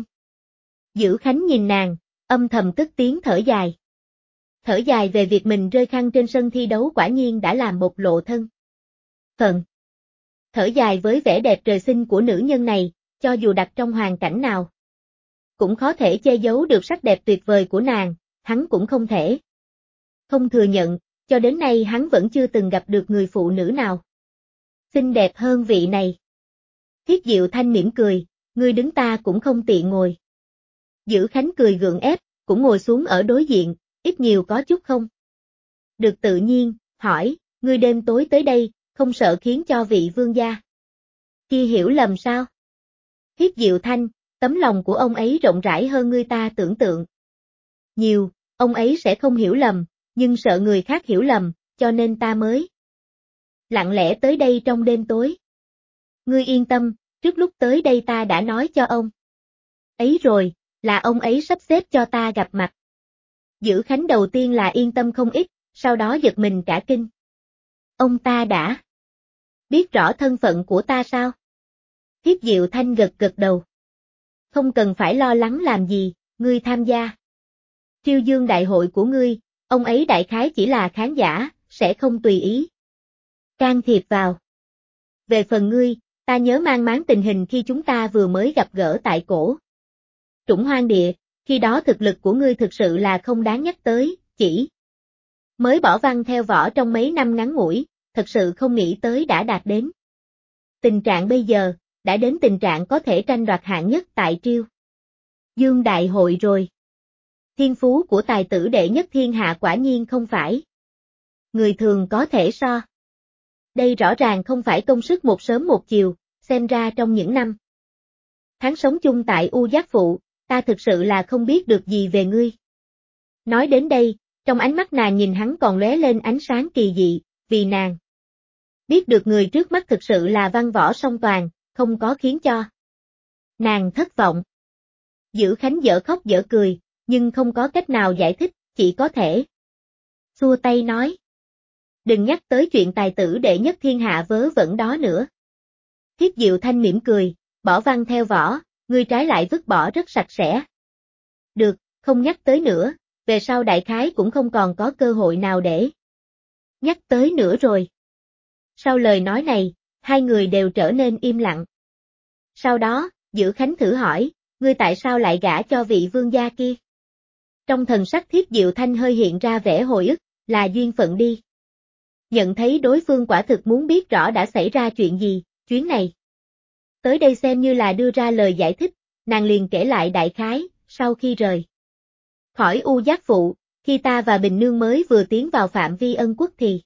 [SPEAKER 1] Dữ Khánh nhìn nàng, âm thầm cất tiếng thở dài. Thở dài về việc mình rơi khăn trên sân thi đấu quả nhiên đã làm bộc lộ thân phận thở dài với vẻ đẹp trời sinh của nữ nhân này, cho dù đặt trong hoàn cảnh nào. Cũng khó thể che giấu được sắc đẹp tuyệt vời của nàng, hắn cũng không thể. Không thừa nhận, cho đến nay hắn vẫn chưa từng gặp được người phụ nữ nào xinh đẹp hơn vị này. Thiết Diệu Thanh mỉm cười, ngươi đứng ta cũng không tiện ngồi. Dữ Khánh cười gượng ép, cũng ngồi xuống ở đối diện, ít nhiều có chút không được tự nhiên, hỏi, ngươi đêm tối tới đây, không sợ khiến cho vị vương gia kia hiểu lầm sao? Thiết Diệu Thanh, tấm lòng của ông ấy rộng rãi hơn ngươi ta tưởng tượng. Nhiều, ông ấy sẽ không hiểu lầm, nhưng sợ người khác hiểu lầm, cho nên ta mới lặng lẽ tới đây trong đêm tối. Ngươi yên tâm, trước lúc tới đây ta đã nói cho ông ấy rồi, là ông ấy sắp xếp cho ta gặp mặt. Dữ Khánh đầu tiên là yên tâm không ít, sau đó giật mình cả kinh. Ông ta đã biết rõ thân phận của ta sao? Thiết Diệu Thanh gật gật đầu. Không cần phải lo lắng làm gì, ngươi tham gia Triêu Dương đại hội của ngươi, ông ấy đại khái chỉ là khán giả, sẽ không tùy ý can thiệp vào. Về phần ngươi, ta nhớ mang máng tình hình khi chúng ta vừa mới gặp gỡ tại cổ Trũng Hoang Địa, khi đó thực lực của ngươi thực sự là không đáng nhắc tới, chỉ mới bỏ văn theo võ trong mấy năm ngắn ngủi, thật sự không nghĩ tới đã đạt đến tình trạng bây giờ, đã đến tình trạng có thể tranh đoạt hạng nhất tại Triêu Dương đại hội rồi. Thiên phú của tài tử đệ nhất thiên hạ quả nhiên không phải người thường có thể so. Đây rõ ràng không phải công sức một sớm một chiều, xem ra trong những năm tháng sống chung tại U Giác Phụ, ta thực sự là không biết được gì về ngươi. Nói đến đây, trong ánh mắt nàng nhìn hắn còn lóe lên ánh sáng kỳ dị, vì nàng biết được người trước mắt thực sự là văn võ song toàn, không có khiến cho nàng thất vọng. Dữ Khánh dở khóc dở cười, nhưng không có cách nào giải thích, chỉ có thể xua tay nói. Đừng nhắc tới chuyện tài tử đệ nhất thiên hạ vớ vẩn đó nữa. Thiết Diệu Thanh mỉm cười, bỏ văn theo võ, ngươi trái lại vứt bỏ rất sạch sẽ. Được, không nhắc tới nữa, về sau đại khái cũng không còn có cơ hội nào để nhắc tới nữa rồi. Sau lời nói này, hai người đều trở nên im lặng. Sau đó, Dữ Khánh thử hỏi, ngươi tại sao lại gả cho vị vương gia kia? Trong thần sắc Thiết Diệu Thanh hơi hiện ra vẻ hồi ức, là duyên phận đi. Nhận thấy đối phương quả thực muốn biết rõ đã xảy ra chuyện gì, chuyến này tới đây xem như là đưa ra lời giải thích, nàng liền kể lại đại khái, sau khi rời khỏi U Giác Phụ, khi ta và Bình Nương mới vừa tiến vào phạm vi Ân Quốc thì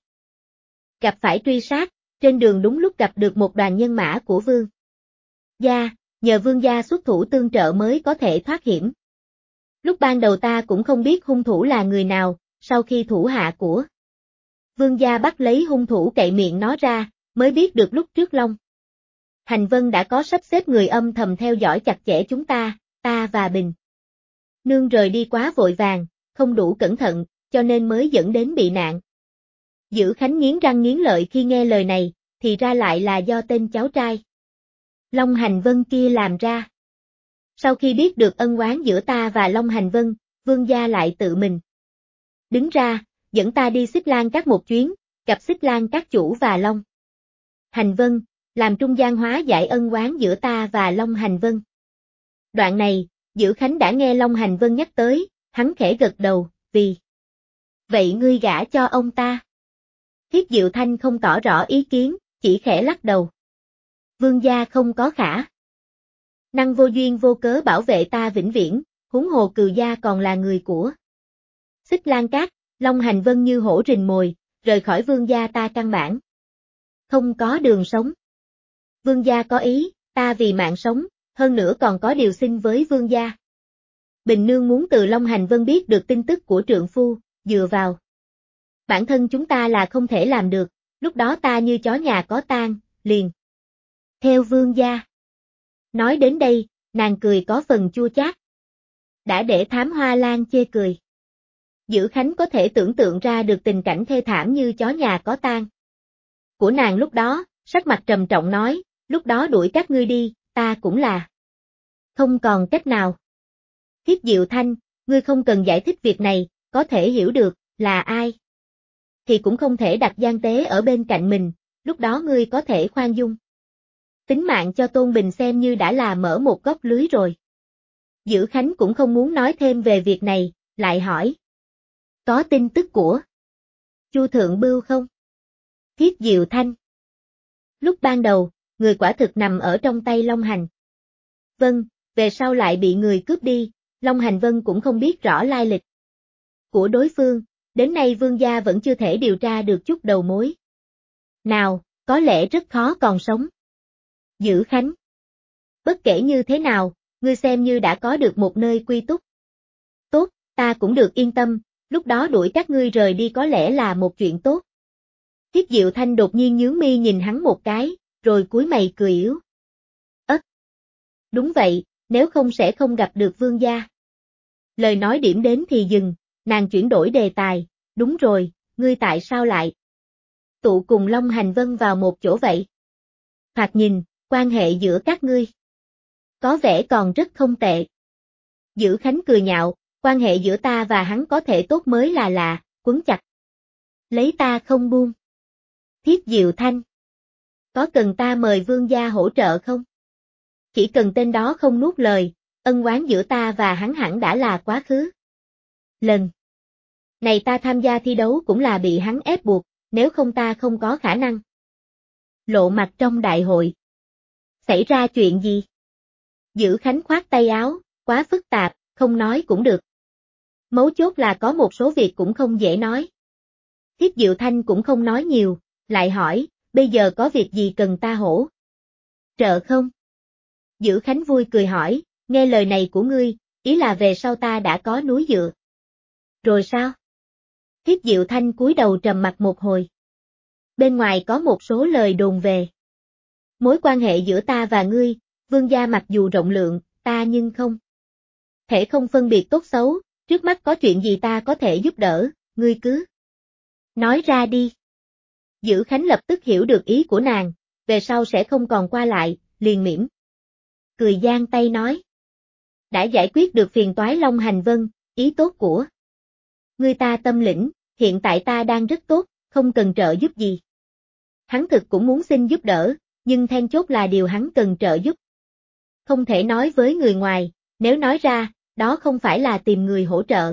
[SPEAKER 1] gặp phải truy sát, trên đường đúng lúc gặp được một đoàn nhân mã của vương gia, nhờ vương gia xuất thủ tương trợ mới có thể thoát hiểm. Lúc ban đầu ta cũng không biết hung thủ là người nào, sau khi thủ hạ của vương gia bắt lấy hung thủ cậy miệng nó ra, mới biết được lúc trước Long Hành Vân đã có sắp xếp người âm thầm theo dõi chặt chẽ chúng ta và Bình Nương rời đi quá vội vàng, không đủ cẩn thận, cho nên mới dẫn đến bị nạn. Dữ Khánh nghiến răng nghiến lợi khi nghe lời này, thì ra lại là do tên cháu trai Long Hành Vân kia làm ra. Sau khi biết được ân oán giữa ta và Long Hành Vân, vương gia lại tự mình đứng ra, dẫn ta đi Xích Lan Các một chuyến, gặp Xích Lan Các chủ và Long Hành Vân, làm trung gian hóa giải ân oán giữa ta và Long Hành Vân. Đoạn này, Dữ Khánh đã nghe Long Hành Vân nhắc tới, hắn khẽ gật đầu, vì vậy ngươi gả cho ông ta. Thiết Diệu Thanh không tỏ rõ ý kiến, chỉ khẽ lắc đầu. Vương gia không có khả năng vô duyên vô cớ bảo vệ ta vĩnh viễn, huống hồ Cừu gia còn là người của Xích Lan Các, Long Hành Vân như hổ rình mồi, rời khỏi vương gia ta căn bản không có đường sống. Vương gia có ý, ta vì mạng sống, hơn nữa còn có điều xin với vương gia. Bình Nương muốn từ Long Hành Vân biết được tin tức của trượng phu, dựa vào bản thân chúng ta là không thể làm được, lúc đó ta như chó nhà có tang, liền theo vương gia. Nói đến đây, nàng cười có phần chua chát. Đã để Thám Hoa Lan chê cười. Dữ Khánh có thể tưởng tượng ra được tình cảnh thê thảm như chó nhà có tang của nàng lúc đó, sắc mặt trầm trọng nói, lúc đó đuổi các ngươi đi, ta cũng là không còn cách nào. Thiết Diệu Thanh, ngươi không cần giải thích việc này, có thể hiểu được, là ai thì cũng không thể đặt gian tế ở bên cạnh mình, lúc đó ngươi có thể khoan dung tính mạng cho Tôn Bình xem như đã là mở một góc lưới rồi. Dữ Khánh cũng không muốn nói thêm về việc này, lại hỏi. Có tin tức của Chu Thượng Bưu không? Thiết Diệu Thanh. Lúc ban đầu, người quả thực nằm ở trong tay Long Hành. Vâng, về sau lại bị người cướp đi, Long Hành Vân cũng không biết rõ lai lịch của đối phương, đến nay Vương gia vẫn chưa thể điều tra được chút đầu mối. Nào, có lẽ rất khó còn sống. Dữ Khánh. Bất kể như thế nào, ngươi xem như đã có được một nơi quy túc. Tốt, ta cũng được yên tâm, lúc đó đuổi các ngươi rời đi có lẽ là một chuyện tốt. Thiết Diệu Thanh đột nhiên nhướng mi nhìn hắn một cái, rồi cúi mày cười yếu. Đúng vậy, nếu không sẽ không gặp được Vương gia. Lời nói điểm đến thì dừng, nàng chuyển đổi đề tài, đúng rồi, ngươi tại sao lại tụ cùng Long Hành Vân vào một chỗ vậy? Thoạt nhìn, quan hệ giữa các ngươi có vẻ còn rất không tệ. Dữ Khánh cười nhạo, quan hệ giữa ta và hắn có thể tốt mới là lạ, quấn chặt lấy ta không buông. Thiết Diệu Thanh. Có cần ta mời Vương gia hỗ trợ không? Chỉ cần tên đó không nuốt lời, ân oán giữa ta và hắn hẳn đã là quá khứ. Lần này ta tham gia thi đấu cũng là bị hắn ép buộc, nếu không ta không có khả năng lộ mặt trong đại hội. Xảy ra chuyện gì? Dữ Khánh khoát tay áo, quá phức tạp, không nói cũng được. Mấu chốt là có một số việc cũng không dễ nói. Thiết Diệu Thanh cũng không nói nhiều, lại hỏi, bây giờ có việc gì cần ta hỗ trợ không? Dữ Khánh vui cười hỏi, nghe lời này của ngươi, ý là về sau ta đã có núi dựa. Rồi sao? Thiết Diệu Thanh cúi đầu trầm mặt một hồi. Bên ngoài có một số lời đồn về mối quan hệ giữa ta và ngươi, Vương gia mặc dù rộng lượng, ta nhưng không thể không phân biệt tốt xấu, trước mắt có chuyện gì ta có thể giúp đỡ, ngươi cứ nói ra đi. Dữ Khánh lập tức hiểu được ý của nàng, về sau sẽ không còn qua lại, liền mỉm cười giang tay nói. Đã giải quyết được phiền toái Long Hành Vân, ý tốt của ngươi ta tâm lĩnh, hiện tại ta đang rất tốt, không cần trợ giúp gì. Hắn thực cũng muốn xin giúp đỡ, nhưng then chốt là điều hắn cần trợ giúp. Không thể nói với người ngoài, nếu nói ra, đó không phải là tìm người hỗ trợ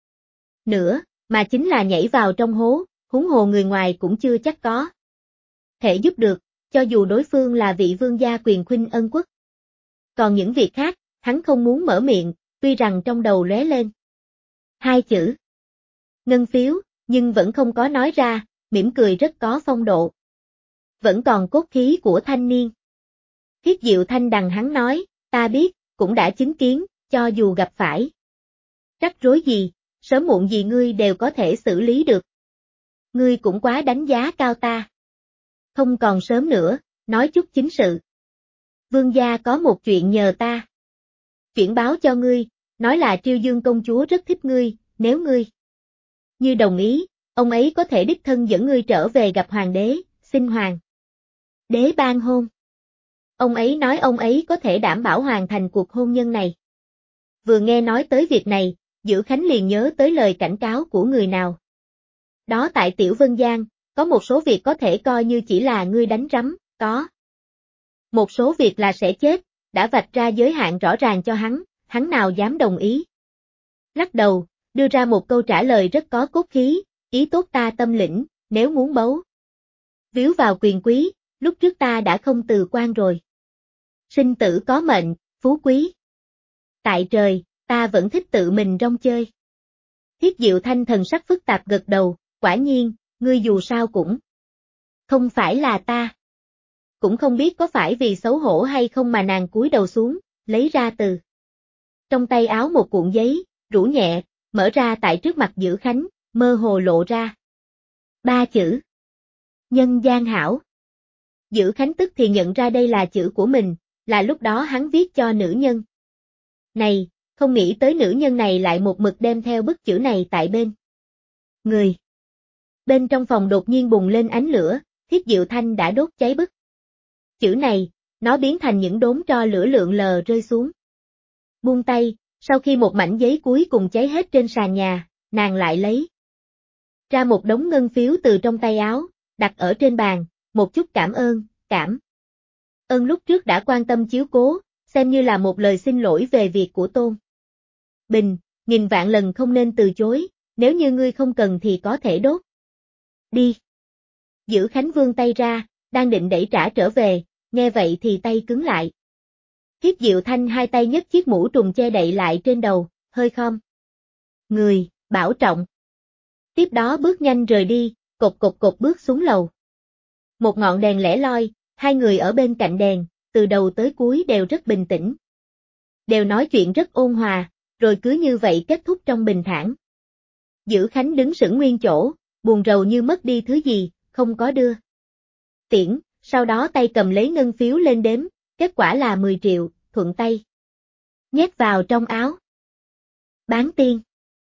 [SPEAKER 1] nữa, mà chính là nhảy vào trong hố, huống hồ người ngoài cũng chưa chắc có thể giúp được, cho dù đối phương là vị vương gia quyền khuynh ân quốc. Còn những việc khác, hắn không muốn mở miệng, tuy rằng trong đầu lóe lên hai chữ ngân phiếu, nhưng vẫn không có nói ra, mỉm cười rất có phong độ. Vẫn còn cốt khí của thanh niên. Thiết Diệu Thanh đằng hắn nói, ta biết, cũng đã chứng kiến, cho dù gặp phải rắc rối gì, sớm muộn gì ngươi đều có thể xử lý được. Ngươi cũng quá đánh giá cao ta. Không còn sớm nữa, nói chút chính sự. Vương gia có một chuyện nhờ ta chuyển báo cho ngươi, nói là Triêu Dương công chúa rất thích ngươi, nếu ngươi như đồng ý, ông ấy có thể đích thân dẫn ngươi trở về gặp hoàng đế, xin hoàng đế ban hôn. Ông ấy nói ông ấy có thể đảm bảo hoàn thành cuộc hôn nhân này. Vừa nghe nói tới việc này, Dữ Khánh liền nhớ tới lời cảnh cáo của người nào. Đó tại Tiểu Vân Giang, có một số việc có thể coi như chỉ là ngươi đánh rắm, có một số việc là sẽ chết, đã vạch ra giới hạn rõ ràng cho hắn nào dám đồng ý. Lắc đầu, đưa ra một câu trả lời rất có cốt khí, ý tốt ta tâm lĩnh, nếu muốn bấu víu vào quyền quý, lúc trước ta đã không từ quan rồi. Sinh tử có mệnh, phú quý tại trời, ta vẫn thích tự mình rong chơi. Thiết Diệu Thanh thần sắc phức tạp gật đầu, quả nhiên, ngươi dù sao cũng không phải là ta. Cũng không biết có phải vì xấu hổ hay không mà nàng cúi đầu xuống, lấy ra từ trong tay áo một cuộn giấy, rũ nhẹ, mở ra tại trước mặt Dữ Khánh, mơ hồ lộ ra 3 chữ. Nhân gian hảo. Dữ Khánh tức thì nhận ra đây là chữ của mình, là lúc đó hắn viết cho nữ nhân này, không nghĩ tới nữ nhân này lại một mực đem theo bức chữ này tại bên người. Bên trong phòng đột nhiên bùng lên ánh lửa, Thiết Diệu Thanh đã đốt cháy bức chữ này, nó biến thành những đốm tro lửa lượn lờ rơi xuống. Buông tay, sau khi một mảnh giấy cuối cùng cháy hết trên sàn nhà, nàng lại lấy ra một đống ngân phiếu từ trong tay áo, đặt ở trên bàn, một chút cảm ơn ơn lúc trước đã quan tâm chiếu cố, xem như là một lời xin lỗi về việc của Tôn Bình, nghìn vạn lần không nên từ chối, nếu như ngươi không cần thì có thể đốt. Đi. Giữ Khánh vươn tay ra, đang định đẩy trả trở về, nghe vậy thì tay cứng lại. Thiết Diệu Thanh hai tay nhấc chiếc mũ trùng che đậy lại trên đầu, hơi khom người, bảo trọng. Tiếp đó bước nhanh rời đi, cột cột cột bước xuống lầu. Một ngọn đèn lẻ loi, hai người ở bên cạnh đèn, từ đầu tới cuối đều rất bình tĩnh. Đều nói chuyện rất ôn hòa, rồi cứ như vậy kết thúc trong bình thản. Giữ Khánh đứng sững nguyên chỗ, buồn rầu như mất đi thứ gì, không có đưa tiễn, sau đó tay cầm lấy ngân phiếu lên đếm, kết quả là 10 triệu, thuận tay nhét vào trong áo. Bán tiên.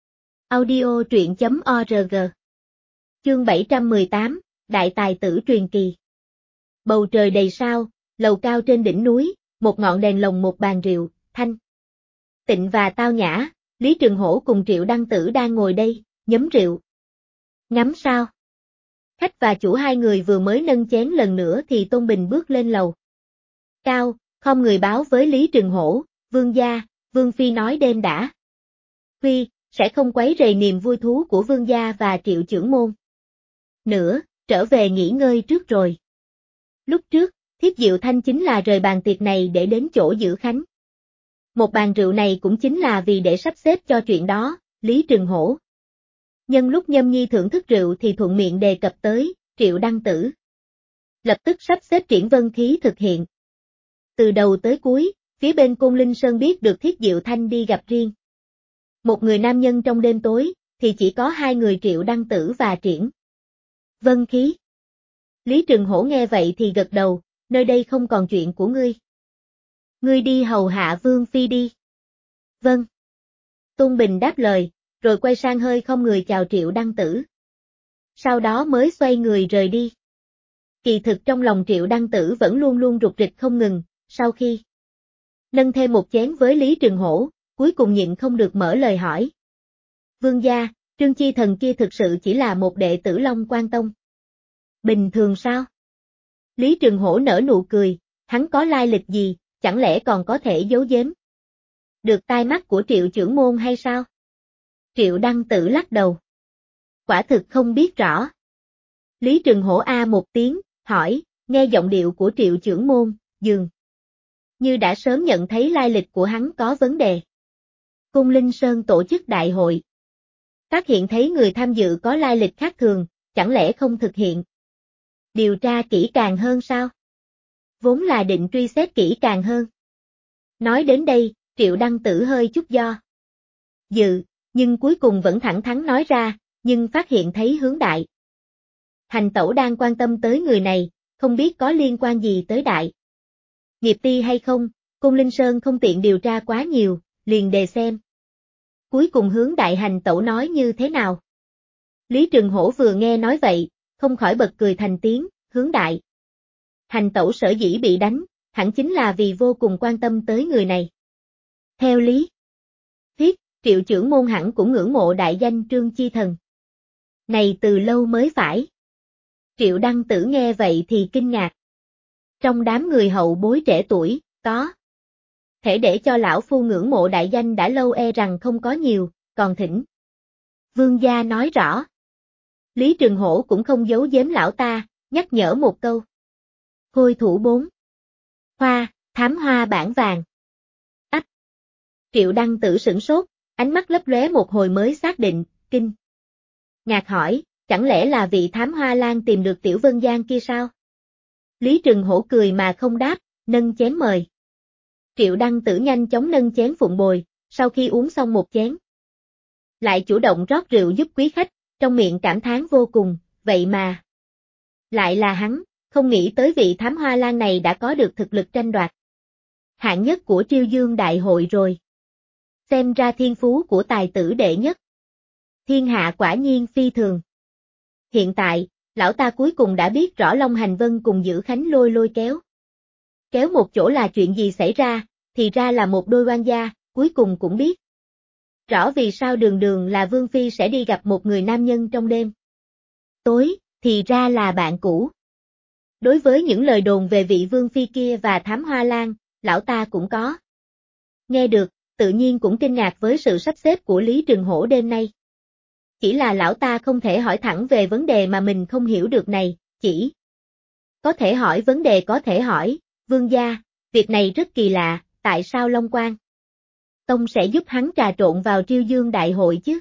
[SPEAKER 1] Audio truyện.org. Chương 718, Đại tài tử truyền kỳ. Bầu trời đầy sao, lầu cao trên đỉnh núi, một ngọn đèn lồng một bàn rượu, thanh tịnh và tao nhã, Lý Trường Hổ cùng Triệu Đăng Tử đang ngồi đây, nhấm rượu. Ngắm sao. Khách và chủ hai người vừa mới nâng chén lần nữa thì Tôn Bình bước lên lầu cao, không người báo với Lý Trường Hổ, vương gia, vương phi nói đêm đã khuya, sẽ không quấy rầy niềm vui thú của vương gia và Triệu trưởng môn. Nữa, trở về nghỉ ngơi trước rồi. Lúc trước, Thiết Diệu Thanh chính là rời bàn tiệc này để đến chỗ Giữ Khánh. Một bàn rượu này cũng chính là vì để sắp xếp cho chuyện đó, Lý Trường Hổ. Nhân lúc Nhâm Nhi thưởng thức rượu thì thuận miệng đề cập tới, Triệu Đăng Tử. Lập tức sắp xếp triển vân khí thực hiện. Từ đầu tới cuối, phía bên Côn Linh Sơn biết được Thiết Diệu Thanh đi gặp riêng một người nam nhân trong đêm tối, thì chỉ có hai người Triệu Đăng Tử và Triển Vân Khí. Lý Trường Hổ nghe vậy thì gật đầu, nơi đây không còn chuyện của ngươi. Ngươi đi hầu hạ Vương Phi đi. Vâng. Tôn Bình đáp lời, rồi quay sang hơi không người chào Triệu Đăng Tử. Sau đó mới xoay người rời đi. Kỳ thực trong lòng Triệu Đăng Tử vẫn luôn luôn rục rịch không ngừng, sau khi nâng thêm một chén với Lý Trường Hổ, cuối cùng nhịn không được mở lời hỏi. Vương gia, Trương Chi Thần kia thực sự chỉ là một đệ tử Long Quan Tông. Bình thường sao? Lý Trường Hổ nở nụ cười, hắn có lai lịch gì, chẳng lẽ còn có thể giấu giếm được tai mắt của Triệu trưởng môn hay sao? Triệu Đăng Tử lắc đầu. Quả thực không biết rõ. Lý Trường Hổ a một tiếng, hỏi, nghe giọng điệu của Triệu trưởng môn, dường như đã sớm nhận thấy lai lịch của hắn có vấn đề. Cung Linh Sơn tổ chức đại hội. Phát hiện thấy người tham dự có lai lịch khác thường, chẳng lẽ không thực hiện điều tra kỹ càng hơn sao? Vốn là định truy xét kỹ càng hơn. Nói đến đây, Triệu Đăng Tử hơi chút do dự, nhưng cuối cùng vẫn thẳng thắn nói ra, nhưng phát hiện thấy Hướng đại hành tẩu đang quan tâm tới người này, không biết có liên quan gì tới đại nghiệp ti hay không, Cung Linh Sơn không tiện điều tra quá nhiều, liền đề xem. Cuối cùng Hướng đại hành tẩu nói như thế nào? Lý Trường Hổ vừa nghe nói vậy, không khỏi bật cười thành tiếng, Hướng đại hành tẩu sở dĩ bị đánh, hẳn chính là vì vô cùng quan tâm tới người này. Theo lý thuyết, Triệu trưởng môn hẳn cũng ngưỡng mộ đại danh Trương Chi Thần này từ lâu mới phải. Triệu Đăng Tử nghe vậy thì kinh ngạc. Trong đám người hậu bối trẻ tuổi, có thể để cho lão phu ngưỡng mộ đại danh đã lâu e rằng không có nhiều, còn thỉnh vương gia nói rõ. Lý Trường Hổ cũng không giấu giếm lão ta, nhắc nhở một câu. Khôi thủ 4. Hoa, thám hoa bản vàng. Ách! Triệu Đăng Tử sửng sốt, ánh mắt lấp lóe một hồi mới xác định, kinh ngạc hỏi, chẳng lẽ là vị thám hoa lan tìm được Tiểu Vân Giang kia sao? Lý Trường Hổ cười mà không đáp, nâng chén mời. Triệu Đăng Tử nhanh chóng nâng chén phụng bồi, sau khi uống xong một chén, lại chủ động rót rượu giúp quý khách, trong miệng cảm thán vô cùng, vậy mà lại là hắn, không nghĩ tới vị thám hoa lan này đã có được thực lực tranh đoạt hạng nhất của Triêu Dương Đại hội rồi. Xem ra thiên phú của tài tử đệ nhất thiên hạ quả nhiên phi thường. Hiện tại, lão ta cuối cùng đã biết rõ Long Hành Vân cùng Giữ Khánh lôi lôi kéo. Kéo một chỗ là chuyện gì xảy ra, thì ra là một đôi oan gia, cuối cùng cũng biết rõ vì sao đường đường là Vương Phi sẽ đi gặp một người nam nhân trong đêm tối, thì ra là bạn cũ. Đối với những lời đồn về vị vương phi kia và thám hoa lan, lão ta cũng có nghe được, tự nhiên cũng kinh ngạc với sự sắp xếp của Lý Trừng Hổ đêm nay. Chỉ là lão ta không thể hỏi thẳng về vấn đề mà mình không hiểu được này, chỉ có thể hỏi vấn đề có thể hỏi, vương gia, việc này rất kỳ lạ, tại sao Long Quan Tông sẽ giúp hắn trà trộn vào Triêu Dương Đại hội chứ?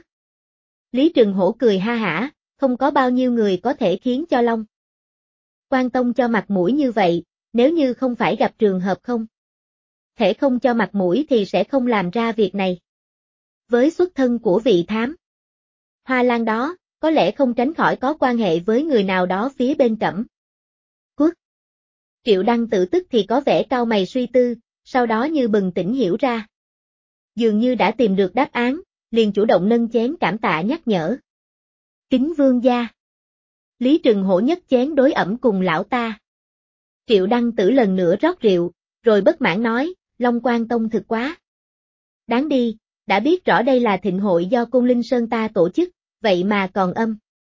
[SPEAKER 1] Lý Trừng Hổ cười ha hả, không có bao nhiêu người có thể khiến cho Long Quan Tông cho mặt mũi như vậy, nếu như không phải gặp trường hợp không thể không cho mặt mũi thì sẽ không làm ra việc này. Với xuất thân của vị thám hoa lan đó, có lẽ không tránh khỏi có quan hệ với người nào đó phía bên Cẩm Quốc. Triệu Đăng Tử tức thì có vẻ cau mày suy tư, sau đó như bừng tỉnh hiểu ra. Dường như đã tìm được đáp án, liền chủ động nâng chén cảm tạ nhắc nhở. Kính vương gia. Lý Trừng Hổ nhất chén đối ẩm cùng lão ta. Triệu Đăng Tử lần nữa rót rượu, rồi bất mãn nói, Long Quan Tông thực quá đáng đi, đã biết rõ đây là thịnh hội do Côn Linh Sơn ta tổ chức, vậy mà còn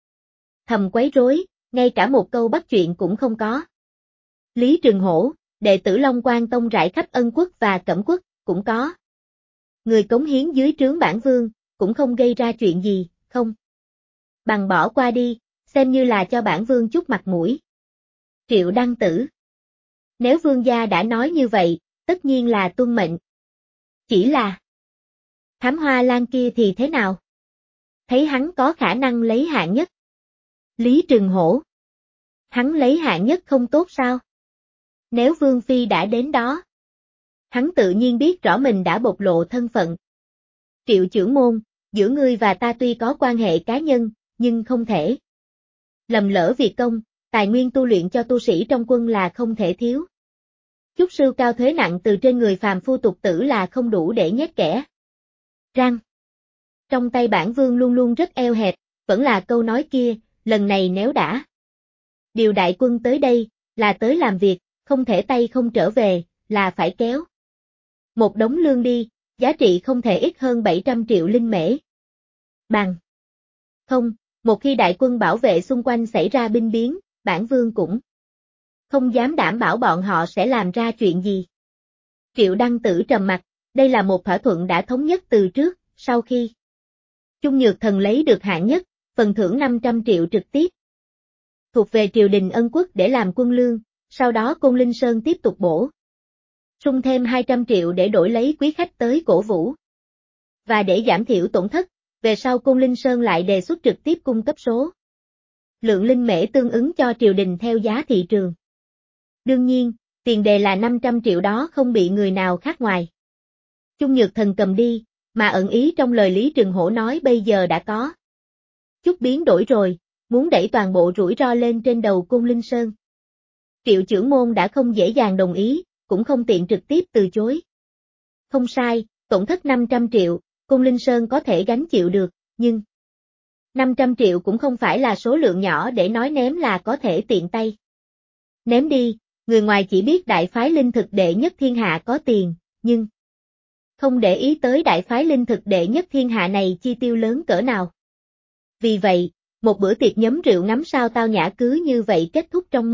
[SPEAKER 1] thầm quấy rối, ngay cả một câu bắt chuyện cũng không có. Lý Trừng Hổ, đệ tử Long Quan Tông rải khắp Ân Quốc và Cẩm Quốc, cũng có người cống hiến dưới trướng bản vương, cũng không gây ra chuyện gì, không bằng bỏ qua đi, xem như là cho bản vương chút mặt mũi. Triệu Đăng Tử. Nếu vương gia đã nói như vậy, tất nhiên là tuân mệnh. Chỉ là thám hoa lan kia thì thế nào? Thấy hắn có khả năng lấy hạng nhất. Lý Trừng Hổ. Hắn lấy hạng nhất không tốt sao? Nếu vương phi đã đến đó, hắn tự nhiên biết rõ mình đã bộc lộ thân phận. Triệu trưởng môn, giữa ngươi và ta tuy có quan hệ cá nhân, nhưng không thể lầm lỡ việc công, tài nguyên tu luyện cho tu sĩ trong quân là không thể thiếu. Chút sưu cao thuế nặng từ trên người phàm phu tục tử là không đủ để nhét kẻ răng. Trong tay bản vương luôn luôn rất eo hẹp, vẫn là câu nói kia, lần này nếu đã điều đại quân tới đây, là tới làm việc, không thể tay không trở về, là phải kéo một đống lương đi, giá trị không thể ít hơn 700 triệu linh mễ. Bằng không, một khi đại quân bảo vệ xung quanh xảy ra binh biến, bản vương cũng không dám đảm bảo bọn họ sẽ làm ra chuyện gì. Triệu Đăng Tử trầm mặt, đây là một thỏa thuận đã thống nhất từ trước, sau khi Chung Nhược Thần lấy được hạng nhất, phần thưởng 500 triệu trực tiếp thuộc về triều đình Ân Quốc để làm quân lương, sau đó Côn Linh Sơn tiếp tục bổ sung thêm 200 triệu để đổi lấy quý khách tới cổ vũ. Và để giảm thiểu tổn thất, về sau Côn Linh Sơn lại đề xuất trực tiếp cung cấp số lượng linh mễ tương ứng cho triều đình theo giá thị trường. Đương nhiên, tiền đề là 500 triệu đó không bị người nào khác ngoài Chung Nhược Thần cầm đi, mà ẩn ý trong lời Lý Trừng Hổ nói bây giờ đã có chút biến đổi rồi, muốn đẩy toàn bộ rủi ro lên trên đầu Côn Linh Sơn. Triệu trưởng môn đã không dễ dàng đồng ý, cũng không tiện trực tiếp từ chối. Không sai, tổn thất 500 triệu, Côn Linh Sơn có thể gánh chịu được, nhưng 500 triệu cũng không phải là số lượng nhỏ để nói ném là có thể tiện tay ném đi, người ngoài chỉ biết đại phái linh thực đệ nhất thiên hạ có tiền, nhưng không để ý tới đại phái linh thực đệ nhất thiên hạ này chi tiêu lớn cỡ nào. Vì vậy, một bữa tiệc nhấm rượu ngắm sao tao nhã cứ như vậy kết thúc trong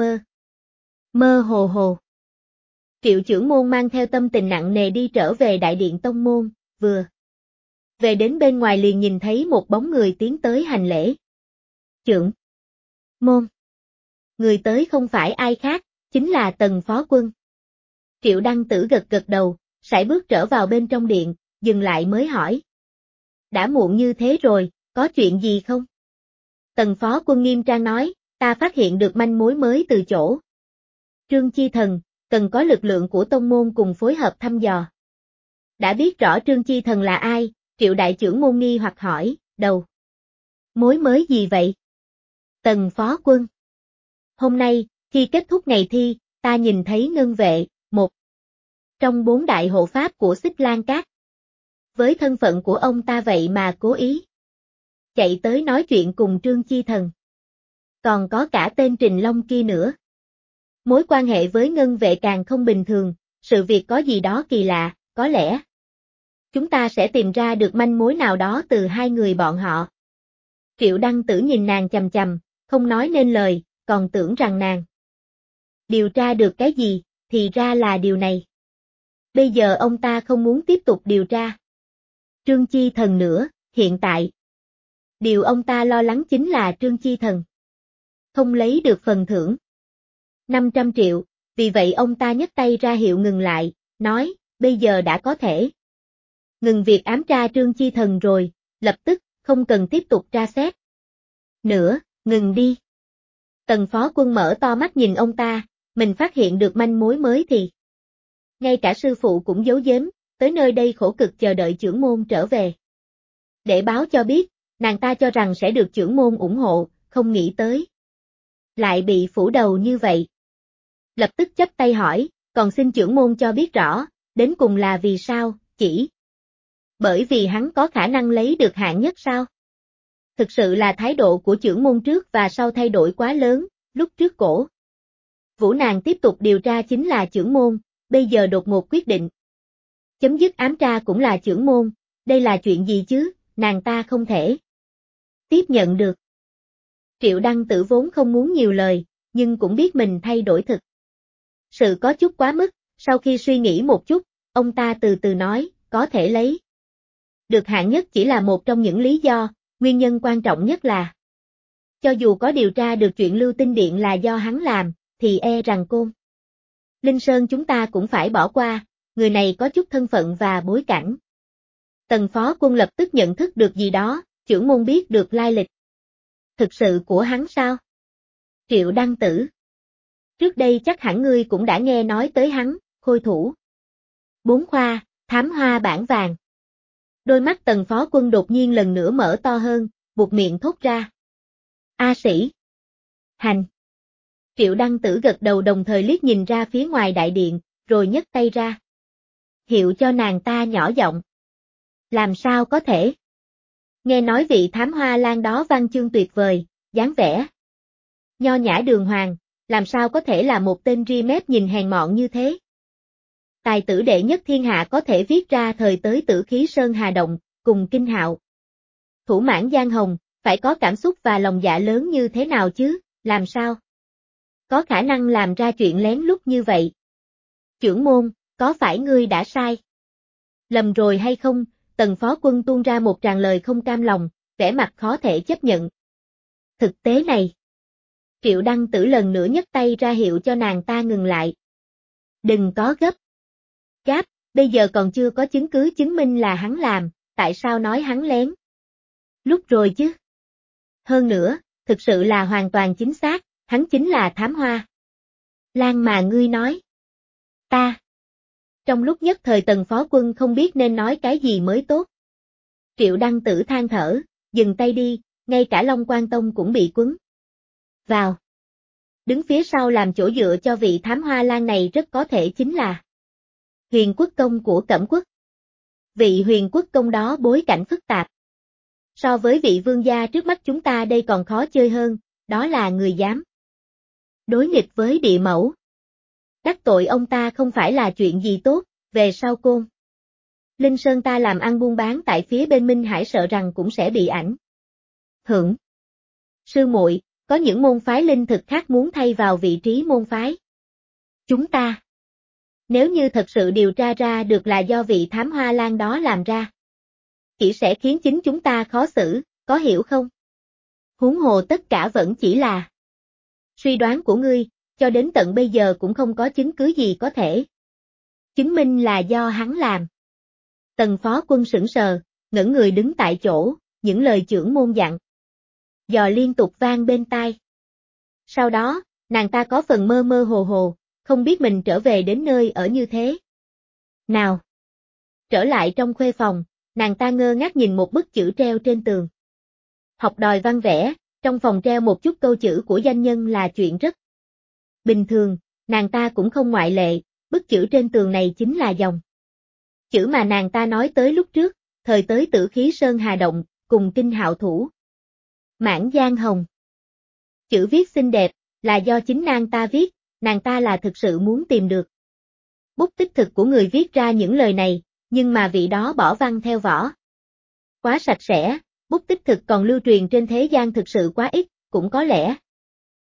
[SPEAKER 1] mơ hồ hồ. Triệu trưởng môn mang theo tâm tình nặng nề đi trở về đại điện tông môn, vừa về đến bên ngoài liền nhìn thấy một bóng người tiến tới hành lễ. Trưởng môn. Người tới không phải ai khác, chính là Tần Phó Quân. Triệu Đăng Tử gật gật đầu, sải bước trở vào bên trong điện, dừng lại mới hỏi. Đã muộn như thế rồi, có chuyện gì không? Tần Phó Quân nghiêm trang nói, ta phát hiện được manh mối mới từ chỗ Trương Chi Thần, cần có lực lượng của tông môn cùng phối hợp thăm dò. Đã biết rõ Trương Chi Thần là ai, Triệu đại trưởng môn nghi hoặc hỏi, đầu mối mới gì vậy? Tần Phó Quân. Hôm nay, khi kết thúc ngày thi, ta nhìn thấy Ngân Vệ, một trong 4 đại hộ pháp của Xích Lan Các. Với thân phận của ông ta vậy mà cố ý chạy tới nói chuyện cùng Trương Chi Thần. Còn có cả tên Trình Long kia nữa. Mối quan hệ với Ngân Vệ càng không bình thường, sự việc có gì đó kỳ lạ, có lẽ chúng ta sẽ tìm ra được manh mối nào đó từ hai người bọn họ. Triệu Đăng Tử nhìn nàng chằm chằm, không nói nên lời, còn tưởng rằng nàng Điều tra được cái gì, thì ra là điều này. Bây giờ ông ta không muốn tiếp tục điều tra Trương Chi Thần nữa, hiện tại. Điều ông ta lo lắng chính là Trương Chi Thần không lấy được phần thưởng 500 triệu, vì vậy ông ta nhấc tay ra hiệu ngừng lại, nói, bây giờ đã có thể ngừng việc ám tra Trương Chi Thần rồi, lập tức, không cần tiếp tục tra xét nữa, ngừng đi. Tần Phó Quân mở to mắt nhìn ông ta, mình phát hiện được manh mối mới thì ngay cả sư phụ cũng giấu giếm, tới nơi đây khổ cực chờ đợi chưởng môn trở về. Để báo cho biết, nàng ta cho rằng sẽ được chưởng môn ủng hộ, không nghĩ tới lại bị phủ đầu như vậy. Lập tức chắp tay hỏi, còn xin chưởng môn cho biết rõ, đến cùng là vì sao, chỉ bởi vì hắn có khả năng lấy được hạng nhất sao? Thực sự là thái độ của chưởng môn trước và sau thay đổi quá lớn, lúc trước cổ Vũ nàng tiếp tục điều tra chính là chưởng môn, bây giờ đột ngột quyết định chấm dứt ám tra cũng là chưởng môn, đây là chuyện gì chứ, nàng ta không thể tiếp nhận được. Triệu Đăng Tử vốn không muốn nhiều lời, nhưng cũng biết mình thay đổi thực sự có chút quá mức, sau khi suy nghĩ một chút, ông ta từ từ nói, có thể lấy được hạng nhất chỉ là một trong những lý do, nguyên nhân quan trọng nhất là cho dù có điều tra được chuyện Lưu Tinh Điện là do hắn làm, thì e rằng Côn Linh Sơn chúng ta cũng phải bỏ qua, người này có chút thân phận và bối cảnh. Tần Phó Quân lập tức nhận thức được gì đó, chưởng môn biết được lai lịch thực sự của hắn sao? Triệu Đăng Tử. Trước đây chắc hẳn ngươi cũng đã nghe nói tới hắn, khôi thủ 4 khoa, thám hoa bản vàng. Đôi mắt Tần Phó Quân đột nhiên lần nữa mở to hơn, buột miệng thốt ra. A Sĩ. Hành. Triệu Đăng Tử gật đầu đồng thời liếc nhìn ra phía ngoài đại điện, rồi nhấc tay ra. Hiệu cho nàng ta nhỏ giọng. Làm sao có thể? Nghe nói vị thám hoa lan đó văn chương tuyệt vời, dáng vẻ nho nhã đường hoàng, làm sao có thể là một tên ri mép nhìn hèn mọn như thế? Tài tử đệ nhất thiên hạ có thể viết ra thời tới Tử Khí Sơn Hà Động, cùng Kinh Hạo Thủ Mãn Giang Hồng, phải có cảm xúc và lòng dạ lớn như thế nào chứ, làm sao có khả năng làm ra chuyện lén lút như vậy? Chưởng môn, có phải ngươi đã sai lầm rồi hay không? Tần Phó Quân tuôn ra một tràng lời không cam lòng, vẻ mặt khó thể chấp nhận. Thực tế này. Triệu Đăng Tử lần nữa nhấc tay ra hiệu cho nàng ta ngừng lại. Đừng có gấp gáp, bây giờ còn chưa có chứng cứ chứng minh là hắn làm, tại sao nói hắn lén lúc rồi chứ? Hơn nữa, thực sự là hoàn toàn chính xác, hắn chính là thám hoa lan mà ngươi nói. Ta. Trong lúc nhất thời Tần Phó Quân không biết nên nói cái gì mới tốt. Triệu Đăng Tử than thở, dừng tay đi, ngay cả Long Quan Tông cũng bị quấn vào. Đứng phía sau làm chỗ dựa cho vị thám hoa lan này rất có thể chính là Huyền Quốc Công của Cẩm Quốc. Vị Huyền Quốc Công đó bối cảnh phức tạp. So với vị vương gia trước mắt chúng ta đây còn khó chơi hơn, đó là người dám đối nghịch với địa mẫu. Đắc tội ông ta không phải là chuyện gì tốt, về sau Côn Linh Sơn ta làm ăn buôn bán tại phía bên Minh Hải sợ rằng cũng sẽ bị ảnh hưởng. Sư muội, có những môn phái linh thực khác muốn thay vào vị trí môn phái chúng ta. Nếu như thật sự điều tra ra được là do vị thám hoa lan đó làm ra, chỉ sẽ khiến chính chúng ta khó xử, có hiểu không? Huống hồ tất cả vẫn chỉ là suy đoán của ngươi, cho đến tận bây giờ cũng không có chứng cứ gì có thể chứng minh là do hắn làm. Tần Phó Quân sững sờ, ngẩn người đứng tại chỗ, những lời chưởng môn dặn dò liên tục vang bên tai. Sau đó, nàng ta có phần mơ mơ hồ hồ, không biết mình trở về đến nơi ở như thế nào. Trở lại trong khuê phòng, nàng ta ngơ ngác nhìn một bức chữ treo trên tường. Học đòi văn vẽ, trong phòng treo một chút câu chữ của danh nhân là chuyện rất bình thường, nàng ta cũng không ngoại lệ, bức chữ trên tường này chính là dòng chữ mà nàng ta nói tới lúc trước, thời tới Tử Khí Sơn Hà Động, cùng Kinh Hạo Thủ Mãn Giang Hồng. Chữ viết xinh đẹp, là do chính nàng ta viết, nàng ta là thực sự muốn tìm được bút tích thực của người viết ra những lời này, nhưng mà vị đó bỏ văn theo vỏ quá sạch sẽ, bút tích thực còn lưu truyền trên thế gian thực sự quá ít, cũng có lẽ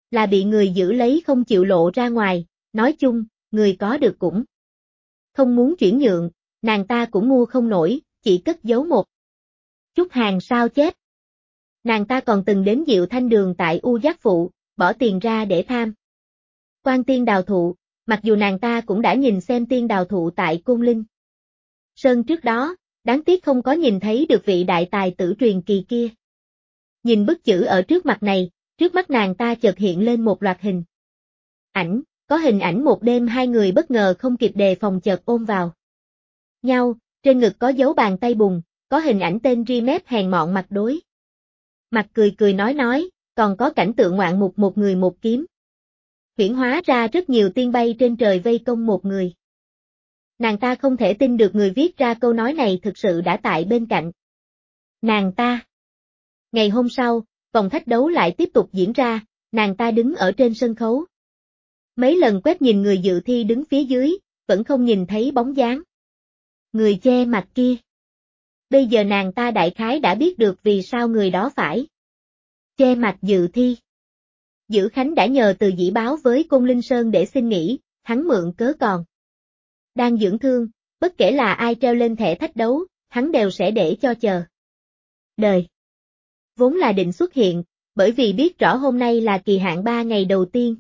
[SPEAKER 1] Là bị người giữ lấy không chịu lộ ra ngoài, nói chung, người có được cũng không muốn chuyển nhượng, nàng ta cũng mua không nổi, chỉ cất giấu một chút hàng sao chép. Nàng ta còn từng đến Diệu Thanh Đường tại U Giác Phụ, bỏ tiền ra để tham quan tiên đào thụ, mặc dù nàng ta cũng đã nhìn xem tiên đào thụ tại Côn Linh Sơn trước đó, đáng tiếc không có nhìn thấy được vị đại tài tử truyền kỳ kia. Nhìn bức chữ ở trước mặt này, trước mắt nàng ta chợt hiện lên một loạt hình ảnh, có hình ảnh một đêm hai người bất ngờ không kịp đề phòng chợt ôm vào nhau, trên ngực có dấu bàn tay bùn, có hình ảnh tên Rimet hèn mọn mặt đối mặt cười cười nói, còn có cảnh tượng ngoạn mục một người một kiếm. Huyễn hóa ra rất nhiều tiên bay trên trời vây công một người. Nàng ta không thể tin được người viết ra câu nói này thực sự đã tại bên cạnh nàng ta. Ngày hôm sau, vòng thách đấu lại tiếp tục diễn ra, nàng ta đứng ở trên sân khấu. Mấy lần quét nhìn người dự thi đứng phía dưới, vẫn không nhìn thấy bóng dáng người che mặt kia. Bây giờ nàng ta đại khái đã biết được vì sao người đó phải che mặt dự thi. Dữ Khánh đã nhờ từ dĩ báo với Côn Linh Sơn để xin nghỉ, hắn mượn cớ còn đang dưỡng thương, bất kể là ai treo lên thẻ thách đấu, hắn đều sẽ để cho chờ đời. Vốn là định xuất hiện, bởi vì biết rõ hôm nay là kỳ hạn 3 ngày đầu tiên,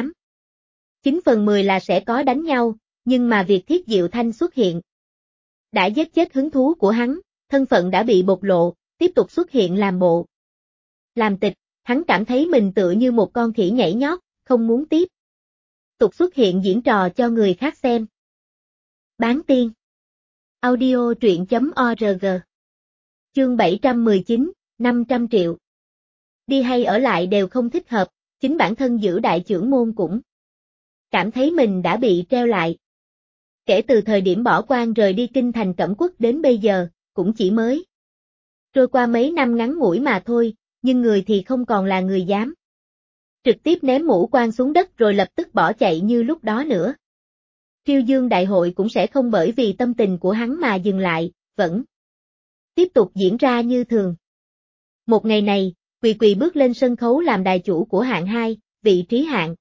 [SPEAKER 1] 9/10 là sẽ có đánh nhau, nhưng mà việc Thiết Diệu Thanh xuất hiện đã giết chết hứng thú của hắn, thân phận đã bị bộc lộ, tiếp tục xuất hiện làm bộ làm tịch, hắn cảm thấy mình tựa như một con khỉ nhảy nhót, không muốn tiếp tục xuất hiện diễn trò cho người khác xem. Bán tiên. Audio truyện.org. Chương 719, 500 triệu. Đi hay ở lại đều không thích hợp, chính bản thân giữ đại trưởng môn cũng cảm thấy mình đã bị treo lại. Kể từ thời điểm bỏ quan rời đi kinh thành Cẩm Quốc đến bây giờ, cũng chỉ mới trôi qua mấy năm ngắn ngủi mà thôi, nhưng người thì không còn là người dám trực tiếp ném mũ quan xuống đất rồi lập tức bỏ chạy như lúc đó nữa. Triêu Dương đại hội cũng sẽ không bởi vì tâm tình của hắn mà dừng lại, vẫn tiếp tục diễn ra như thường. Một ngày này, Quỳ Quỳ bước lên sân khấu làm đài chủ của hạng 2, vị trí hạng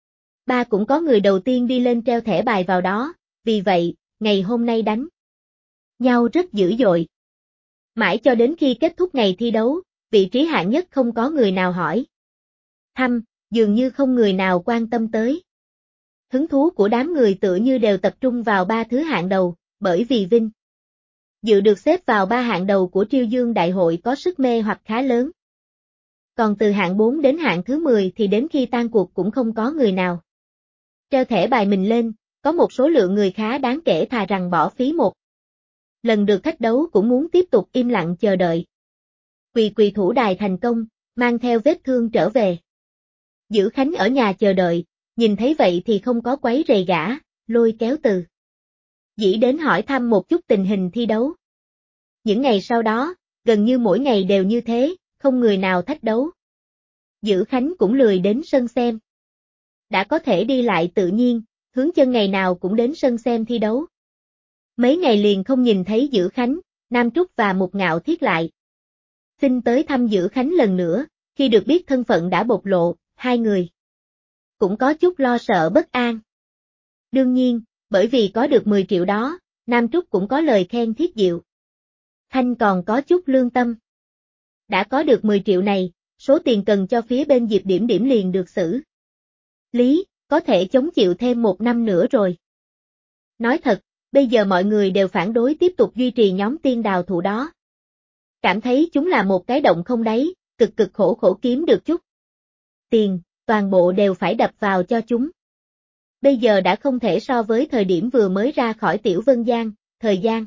[SPEAKER 1] 3 cũng có người đầu tiên đi lên treo thẻ bài vào đó, vì vậy, ngày hôm nay đánh nhau rất dữ dội. Mãi cho đến khi kết thúc ngày thi đấu, vị trí hạng nhất không có người nào hỏi thăm, dường như không người nào quan tâm tới. Hứng thú của đám người tựa như đều tập trung vào 3 thứ hạng đầu, bởi vì vinh dự được xếp vào 3 hạng đầu của Triêu Dương đại hội có sức mê hoặc khá lớn. Còn từ hạng 4 đến hạng thứ 10 thì đến khi tan cuộc cũng không có người nào treo thẻ bài mình lên, có một số lượng người khá đáng kể thà rằng bỏ phí một lần được thách đấu cũng muốn tiếp tục im lặng chờ đợi. Quỳ Quỳ thủ đài thành công, mang theo vết thương trở về. Dữ Khánh ở nhà chờ đợi, nhìn thấy vậy thì không có quấy rầy gã, lôi kéo từ dĩ đến hỏi thăm một chút tình hình thi đấu. Những ngày sau đó, gần như mỗi ngày đều như thế, không người nào thách đấu. Dữ Khánh cũng lười đến sân xem. Đã có thể đi lại tự nhiên, hướng chân ngày nào cũng đến sân xem thi đấu. Mấy ngày liền không nhìn thấy Dữ Khánh, Nam Trúc và Mục Ngạo Thiết lại xin tới thăm Dữ Khánh lần nữa, khi được biết thân phận đã bộc lộ, hai người cũng có chút lo sợ bất an. Đương nhiên, bởi vì có được 10 triệu đó, Nam Trúc cũng có lời khen Thiết Diệu Thanh còn có chút lương tâm. Đã có được 10 triệu này, số tiền cần cho phía bên Diệp Điểm Điểm liền được xử lý, có thể chống chịu thêm 1 năm nữa rồi. Nói thật, bây giờ mọi người đều phản đối tiếp tục duy trì nhóm tiên đào thụ đó. Cảm thấy chúng là một cái động không đáy, cực cực khổ khổ kiếm được chút tiền, toàn bộ đều phải đập vào cho chúng. Bây giờ đã không thể so với thời điểm vừa mới ra khỏi Tiểu Vân Giang, thời gian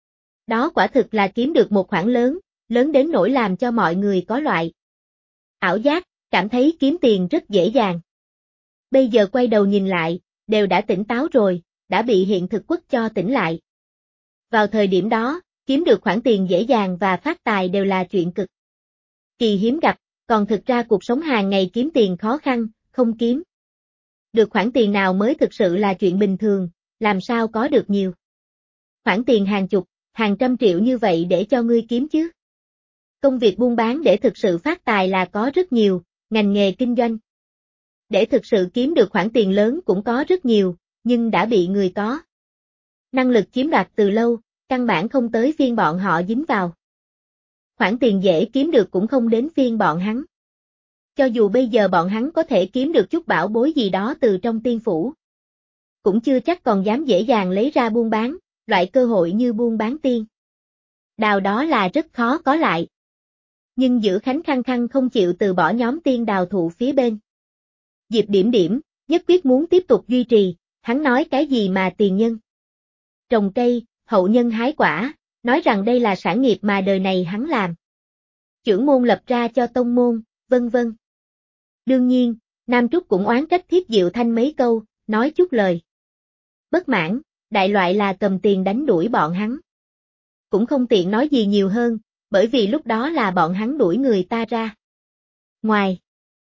[SPEAKER 1] đó quả thực là kiếm được một khoản lớn, lớn đến nỗi làm cho mọi người có loại ảo giác, cảm thấy kiếm tiền rất dễ dàng. Bây giờ quay đầu nhìn lại, đều đã tỉnh táo rồi, đã bị hiện thực quất cho tỉnh lại. Vào thời điểm đó, kiếm được khoản tiền dễ dàng và phát tài đều là chuyện cực kỳ hiếm gặp, còn thực ra cuộc sống hàng ngày kiếm tiền khó khăn, không kiếm được khoản tiền nào mới thực sự là chuyện bình thường, làm sao có được nhiều khoản tiền hàng chục, hàng trăm triệu như vậy để cho ngươi kiếm chứ. Công việc buôn bán để thực sự phát tài là có rất nhiều, ngành nghề kinh doanh Để thực sự kiếm được khoản tiền lớn cũng có rất nhiều, nhưng đã bị người có năng lực chiếm đoạt từ lâu, căn bản không tới phiên bọn họ dính vào. Khoản tiền dễ kiếm được cũng không đến phiên bọn hắn. Cho dù bây giờ bọn hắn có thể kiếm được chút bảo bối gì đó từ trong tiên phủ, cũng chưa chắc còn dám dễ dàng lấy ra buôn bán, loại cơ hội như buôn bán tiên đào đó là rất khó có lại. Nhưng Dữ Khánh khăng khăng không chịu từ bỏ nhóm tiên đào thụ phía bên Diệp Điểm Điểm, nhất quyết muốn tiếp tục duy trì, hắn nói cái gì mà tiền nhân trồng cây, hậu nhân hái quả, nói rằng đây là sản nghiệp mà đời này hắn làm. Chưởng môn lập ra cho tông môn, vân vân. Đương nhiên, Nam Trúc cũng oán trách Thiếp Diệu Thanh mấy câu, nói chút lời bất mãn, đại loại là cầm tiền đánh đuổi bọn hắn. Cũng không tiện nói gì nhiều hơn, bởi vì lúc đó là bọn hắn đuổi người ta ra. Ngoài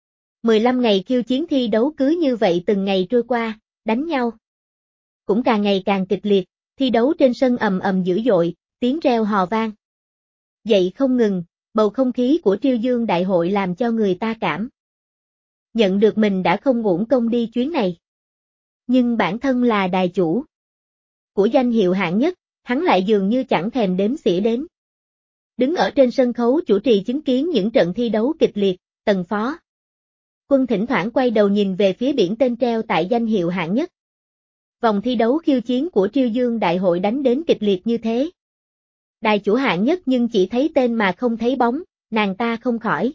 [SPEAKER 1] 15 ngày khiêu chiến thi đấu cứ như vậy từng ngày trôi qua, đánh nhau cũng càng ngày càng kịch liệt, thi đấu trên sân ầm ầm dữ dội, tiếng reo hò vang dậy không ngừng, bầu không khí của Triêu Dương Đại hội làm cho người ta cảm nhận được mình đã không uổng công đi chuyến này. Nhưng bản thân là đài chủ của danh hiệu hạng nhất, hắn lại dường như chẳng thèm đếm xỉa đến. Đứng ở trên sân khấu chủ trì chứng kiến những trận thi đấu kịch liệt, Tần Phó Quân thỉnh thoảng quay đầu nhìn về phía biển tên treo tại danh hiệu hạng nhất. Vòng thi đấu khiêu chiến của Triêu Dương Đại hội đánh đến kịch liệt như thế. Đài chủ hạng nhất nhưng chỉ thấy tên mà không thấy bóng, nàng ta không khỏi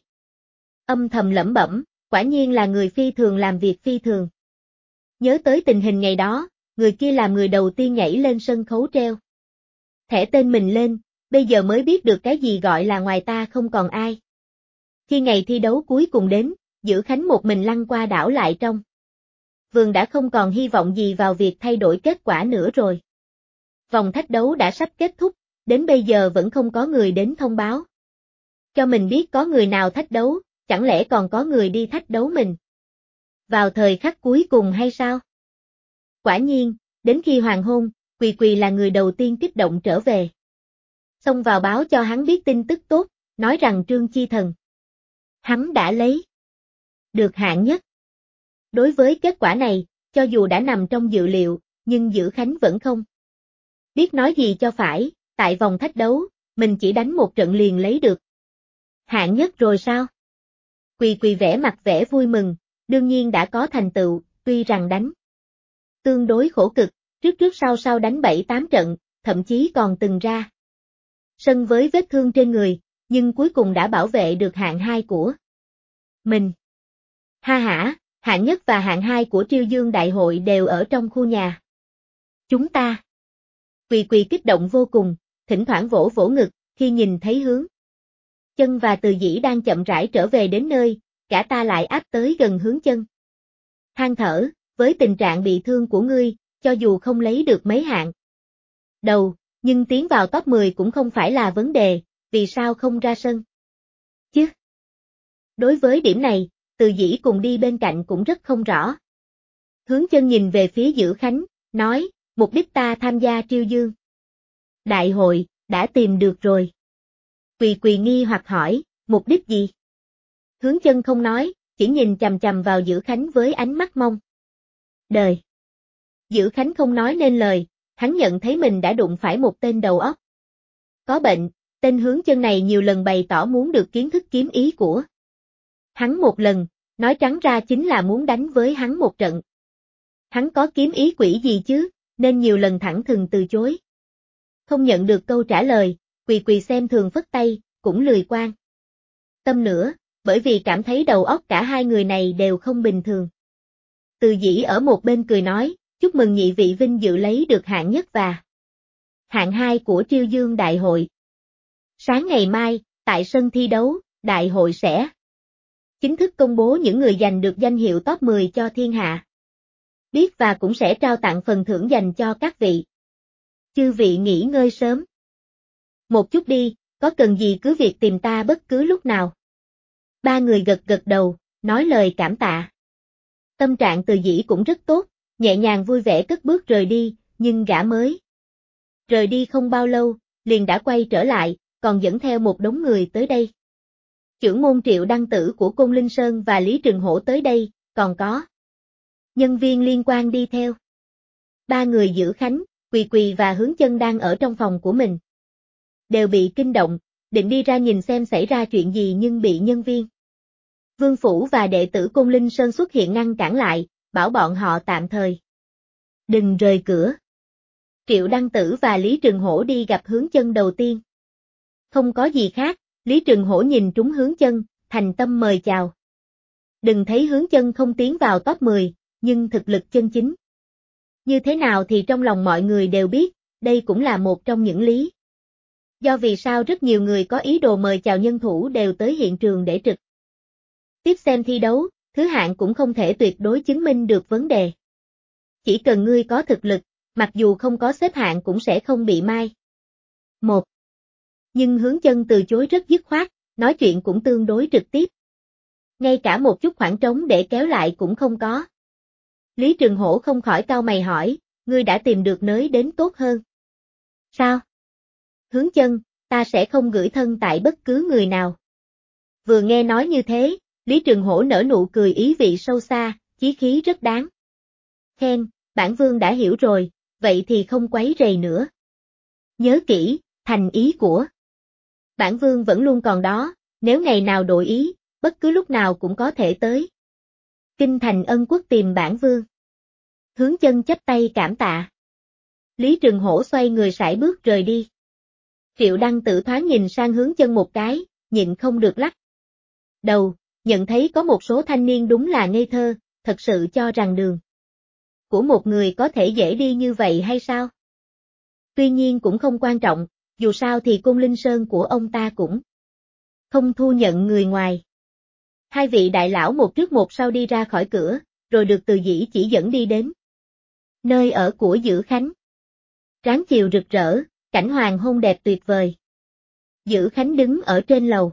[SPEAKER 1] âm thầm lẩm bẩm, quả nhiên là người phi thường làm việc phi thường. Nhớ tới tình hình ngày đó, người kia làm người đầu tiên nhảy lên sân khấu treo thẻ tên mình lên, bây giờ mới biết được cái gì gọi là ngoài ta không còn ai. Khi ngày thi đấu cuối cùng đến, Dữ Khánh một mình lăn qua đảo lại trong vườn đã không còn hy vọng gì vào việc thay đổi kết quả nữa rồi. Vòng thách đấu đã sắp kết thúc, đến bây giờ vẫn không có người đến thông báo cho mình biết có người nào thách đấu, chẳng lẽ còn có người đi thách đấu mình vào thời khắc cuối cùng hay sao? Quả nhiên, đến khi hoàng hôn, Quỳ Quỳ là người đầu tiên kích động trở về. Xông vào báo cho hắn biết tin tức tốt, nói rằng Trương Chi Thần hắn đã lấy được hạng nhất. Đối với kết quả này, cho dù đã nằm trong dự liệu, nhưng Dữ Khánh vẫn không biết nói gì cho phải, tại vòng thách đấu, mình chỉ đánh một trận liền lấy được hạng nhất rồi sao? Quỳ Quỳ vẻ mặt vẻ vui mừng, đương nhiên đã có thành tựu, tuy rằng đánh tương đối khổ cực, trước trước sau sau đánh 7-8 trận, thậm chí còn từng ra sân với vết thương trên người, nhưng cuối cùng đã bảo vệ được hạng 2 của mình. Ha hả, hạng nhất và hạng 2 của Triêu Dương Đại hội đều ở trong khu nhà chúng ta. Quỳ Quỳ kích động vô cùng, thỉnh thoảng vỗ vỗ ngực, khi nhìn thấy Hướng Chân và Từ Dĩ đang chậm rãi trở về đến nơi, cả ta lại áp tới gần Hướng Chân. Than thở, với tình trạng bị thương của ngươi, cho dù không lấy được mấy hạng đầu, nhưng tiến vào top 10 cũng không phải là vấn đề, vì sao không ra sân chứ? Đối với điểm này, Từ Dĩ cùng đi bên cạnh cũng rất không rõ. Hướng Chân nhìn về phía Dữ Khánh, nói, mục đích ta tham gia Triêu Dương Đại hội, đã tìm được rồi. Quỳ Quỳ nghi hoặc hỏi, mục đích gì? Hướng Chân không nói, chỉ nhìn chằm chằm vào Dữ Khánh với ánh mắt mong đời. Dữ Khánh không nói nên lời, hắn nhận thấy mình đã đụng phải một tên đầu óc có bệnh, tên Hướng Chân này nhiều lần bày tỏ muốn được kiến thức kiếm ý của hắn một lần, nói trắng ra chính là muốn đánh với hắn một trận. Hắn có kiếm ý quỷ gì chứ, nên nhiều lần thẳng thừng từ chối. Không nhận được câu trả lời, Quỳ Quỳ xem thường phất tay, cũng lười quan tâm nữa, bởi vì cảm thấy đầu óc cả hai người này đều không bình thường. Từ Dĩ ở một bên cười nói, chúc mừng nhị vị vinh dự lấy được hạng nhất và hạng 2 của Triêu Dương Đại hội. Sáng ngày mai, tại sân thi đấu, đại hội sẽ chính thức công bố những người giành được danh hiệu top 10 cho thiên hạ biết và cũng sẽ trao tặng phần thưởng dành cho các vị. Chư vị nghỉ ngơi sớm một chút đi, có cần gì cứ việc tìm ta bất cứ lúc nào. Ba người gật gật đầu, nói lời cảm tạ. Tâm trạng Từ Dĩ cũng rất tốt, nhẹ nhàng vui vẻ cất bước rời đi, nhưng gã mới rời đi không bao lâu, liền đã quay trở lại, còn dẫn theo một đống người tới đây. Chưởng môn Triệu Đăng Tử của Côn Linh Sơn và Lý Trừng Hổ tới đây, còn có nhân viên liên quan đi theo. Ba người Giữ Khánh, Quỳ Quỳ và Hướng Chân đang ở trong phòng của mình. Đều bị kinh động, định đi ra nhìn xem xảy ra chuyện gì nhưng bị nhân viên Vương Phủ và đệ tử Côn Linh Sơn xuất hiện ngăn cản lại, bảo bọn họ tạm thời đừng rời cửa. Triệu Đăng Tử và Lý Trừng Hổ đi gặp Hướng Chân đầu tiên. Không có gì khác, Lý Trừng Hổ nhìn trúng Hướng Chân, thành tâm mời chào. Đừng thấy Hướng Chân không tiến vào top 10, nhưng thực lực chân chính như thế nào thì trong lòng mọi người đều biết, đây cũng là một trong những lý do vì sao rất nhiều người có ý đồ mời chào nhân thủ đều tới hiện trường để trực tiếp xem thi đấu, thứ hạng cũng không thể tuyệt đối chứng minh được vấn đề. Chỉ cần ngươi có thực lực, mặc dù không có xếp hạng cũng sẽ không bị mai một. Nhưng Hướng Chân từ chối rất dứt khoát, nói chuyện cũng tương đối trực tiếp. Ngay cả một chút khoảng trống để kéo lại cũng không có. Lý Trừng Hổ không khỏi cau mày hỏi, ngươi đã tìm được nơi đến tốt hơn. Sao? Hướng Chân, ta sẽ không gửi thân tại bất cứ người nào. Vừa nghe nói như thế, Lý Trừng Hổ nở nụ cười ý vị sâu xa, chí khí rất đáng khen, bản vương đã hiểu rồi, vậy thì không quấy rầy nữa. Nhớ kỹ, thành ý của bản vương vẫn luôn còn đó, nếu ngày nào đổi ý, bất cứ lúc nào cũng có thể tới Kinh Thành Ân Quốc tìm bản vương. Hướng Chân chắp tay cảm tạ. Lý Trừng Hổ xoay người sải bước rời đi. Triệu Đăng Tử thoáng nhìn sang Hướng Chân một cái, nhịn không được lắc đầu, nhận thấy có một số thanh niên đúng là ngây thơ, thật sự cho rằng đường của một người có thể dễ đi như vậy hay sao? Tuy nhiên cũng không quan trọng, dù sao thì Côn Linh Sơn của ông ta cũng không thu nhận người ngoài. Hai vị đại lão một trước một sau đi ra khỏi cửa, rồi được Từ Dĩ chỉ dẫn đi đến nơi ở của Giữ Khánh. Tráng chiều rực rỡ, cảnh hoàng hôn đẹp tuyệt vời. Giữ Khánh đứng ở trên lầu.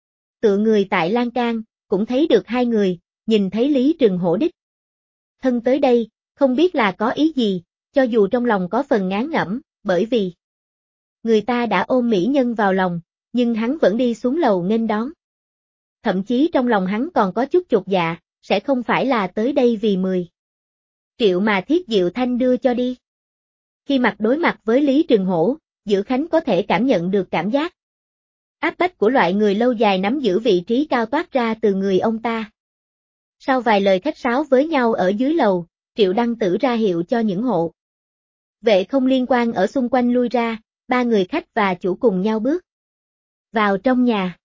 [SPEAKER 1] Tựa người tại lan can, cũng thấy được hai người, nhìn thấy Lý Trừng Hổ đích thân tới đây, không biết là có ý gì, cho dù trong lòng có phần ngán ngẩm, bởi vì người ta đã ôm mỹ nhân vào lòng, nhưng hắn vẫn đi xuống lầu nghênh đón. Thậm chí trong lòng hắn còn có chút chột dạ, sẽ không phải là tới đây vì 10 triệu mà Thiết Diệu Thanh đưa cho đi. Khi mặt đối mặt với Lý Trừng Hổ, Giữ Khánh có thể cảm nhận được cảm giác áp bách của loại người lâu dài nắm giữ vị trí cao toát ra từ người ông ta. Sau vài lời khách sáo với nhau ở dưới lầu, Triệu Đăng Tử ra hiệu cho những hộ vệ không liên quan ở xung quanh lui ra, ba người khách và chủ cùng nhau bước vào trong nhà.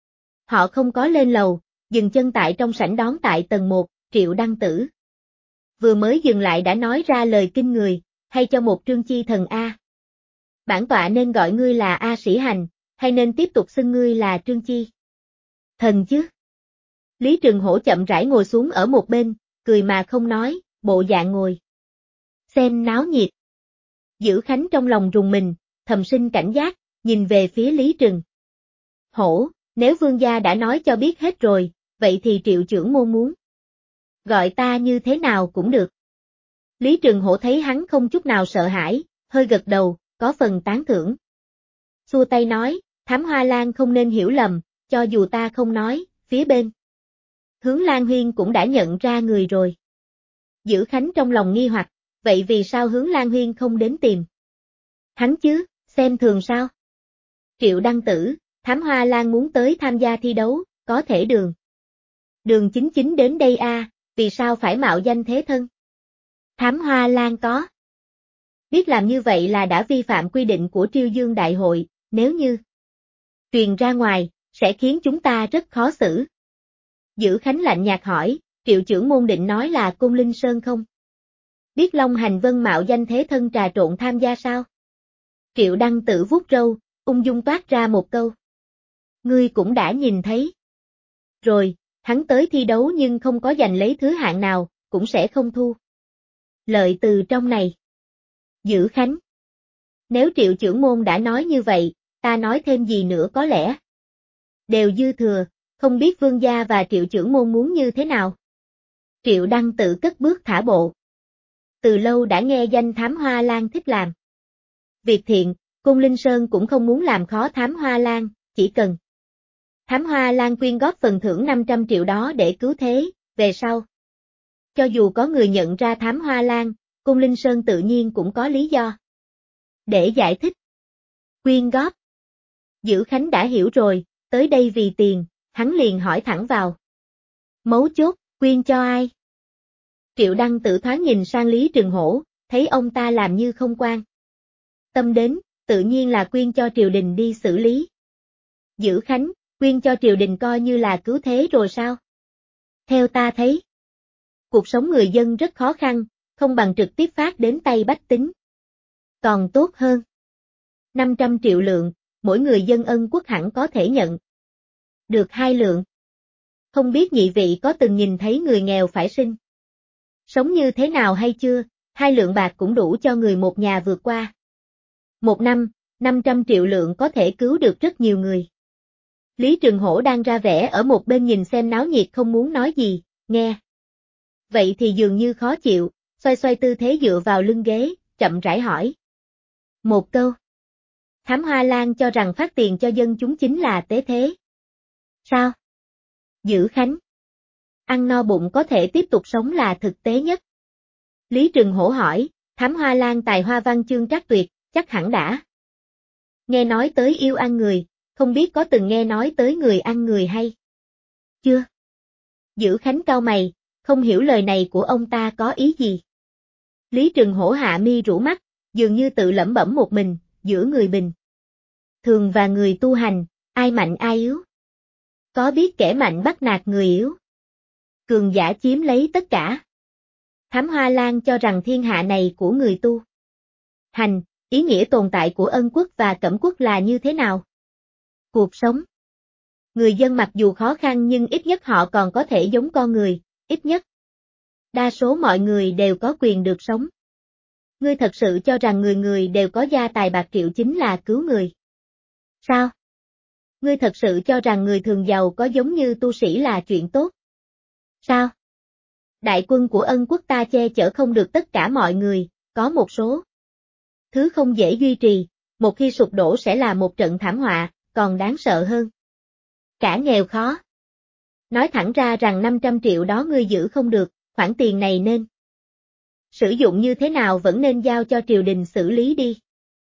[SPEAKER 1] Họ không có lên lầu, dừng chân tại trong sảnh đón tại tầng 1, Triệu Đăng Tử vừa mới dừng lại đã nói ra lời kinh người, hay cho một Trương Chi Thần A. Bản tọa nên gọi ngươi là A Sĩ Hành, hay nên tiếp tục xưng ngươi là Trương Chi Thần chứ? Lý Trừng Hổ chậm rãi ngồi xuống ở một bên, cười mà không nói, bộ dạng ngồi xem náo nhiệt. Giữ Khánh trong lòng rùng mình, thầm sinh cảnh giác, nhìn về phía Lý Trừng Hổ, nếu vương gia đã nói cho biết hết rồi, vậy thì Triệu trưởng môn muốn gọi ta như thế nào cũng được. Lý Trừng Hổ thấy hắn không chút nào sợ hãi, hơi gật đầu, có phần tán thưởng. Xua tay nói, Thám Hoa Lan không nên hiểu lầm, cho dù ta không nói, phía bên Hướng Lan Huyên cũng đã nhận ra người rồi. Giữ Khánh trong lòng nghi hoặc, vậy vì sao Hướng Lan Huyên không đến tìm hắn chứ, xem thường sao? Triệu Đăng Tử, Thám Hoa Lan muốn tới tham gia thi đấu, có thể đường chính chính đến đây a, vì sao phải mạo danh thế thân? Thám Hoa Lan có biết làm như vậy là đã vi phạm quy định của Triêu Dương Đại hội, nếu như truyền ra ngoài, sẽ khiến chúng ta rất khó xử. Giữ Khánh lạnh nhạt hỏi, Triệu trưởng môn định nói là Côn Linh Sơn không? Biết Long Hành Vân mạo danh thế thân trà trộn tham gia sao? Triệu Đăng Tử vuốt râu, ung dung toát ra một câu. Ngươi cũng đã nhìn thấy. Rồi, hắn tới thi đấu nhưng không có giành lấy thứ hạng nào, cũng sẽ không thu lợi từ trong này. Giữ Khánh. Nếu Triệu trưởng môn đã nói như vậy, ta nói thêm gì nữa có lẽ đều dư thừa, không biết vương gia và Triệu trưởng môn muốn như thế nào. Triệu Đăng Tử cất bước thả bộ. Từ lâu đã nghe danh Thám Hoa Lan thích làm việc thiện, Côn Linh Sơn cũng không muốn làm khó Thám Hoa Lan, chỉ cần Thám Hoa Lan quyên góp phần thưởng 500 triệu đó để cứu thế, về sau Cho dù có người nhận ra Thám Hoa Lan, Côn Linh Sơn tự nhiên cũng có lý do để giải thích. Quyên góp. Dữ Khánh đã hiểu rồi, tới đây vì tiền, hắn liền hỏi thẳng vào. Mấu chốt, quyên cho ai? Triệu Đăng Tử thoáng nhìn sang Lý Trừng Hổ, thấy ông ta làm như không quan tâm đến, tự nhiên là quyên cho triều đình đi xử lý. Dữ Khánh, quyên cho triều đình coi như là cứu thế rồi sao? Theo ta thấy, cuộc sống người dân rất khó khăn, không bằng trực tiếp phát đến tay bách tính. Còn tốt hơn. 500 triệu lượng, mỗi người dân Ân Quốc hẳn có thể nhận được 2 lượng. Không biết nhị vị có từng nhìn thấy người nghèo phải sinh sống như thế nào hay chưa, 2 lượng bạc cũng đủ cho người một nhà vượt qua. Một năm, 500 triệu lượng có thể cứu được rất nhiều người. Lý Trừng Hổ đang ra vẻ ở một bên nhìn xem náo nhiệt không muốn nói gì, nghe. Vậy thì dường như khó chịu, xoay xoay tư thế dựa vào lưng ghế, chậm rãi hỏi. Một câu. Thám Hoa Lan cho rằng phát tiền cho dân chúng chính là tế thế. Sao? Dữ Khánh. Ăn no bụng có thể tiếp tục sống là thực tế nhất. Lý Trừng Hổ hỏi, Thám Hoa Lan tài hoa văn chương trác tuyệt, chắc hẳn đã nghe nói tới yêu ăn người, không biết có từng nghe nói tới người ăn người hay chưa? Dữ Khánh cau mày, không hiểu lời này của ông ta có ý gì. Lý Trừng Hổ hạ mi rũ mắt, dường như tự lẩm bẩm một mình, giữa người bình thường và người tu hành, ai mạnh ai yếu? Có biết kẻ mạnh bắt nạt người yếu? Cường giả chiếm lấy tất cả. Thám Hoa Lan cho rằng thiên hạ này của người tu hành, ý nghĩa tồn tại của Ân Quốc và Cẩm Quốc là như thế nào? Cuộc sống. Người dân mặc dù khó khăn nhưng ít nhất họ còn có thể giống con người, ít nhất. Đa số mọi người đều có quyền được sống. Ngươi thật sự cho rằng người người đều có gia tài bạc triệu chính là cứu người? Sao? Ngươi thật sự cho rằng người thường giàu có giống như tu sĩ là chuyện tốt? Sao? Đại quân của Ân Quốc ta che chở không được tất cả mọi người, có một số thứ không dễ duy trì, một khi sụp đổ sẽ là một trận thảm họa, còn đáng sợ hơn. Cả nghèo khó. Nói thẳng ra rằng 500 triệu đó ngươi giữ không được, khoản tiền này nên sử dụng như thế nào vẫn nên giao cho triều đình xử lý đi.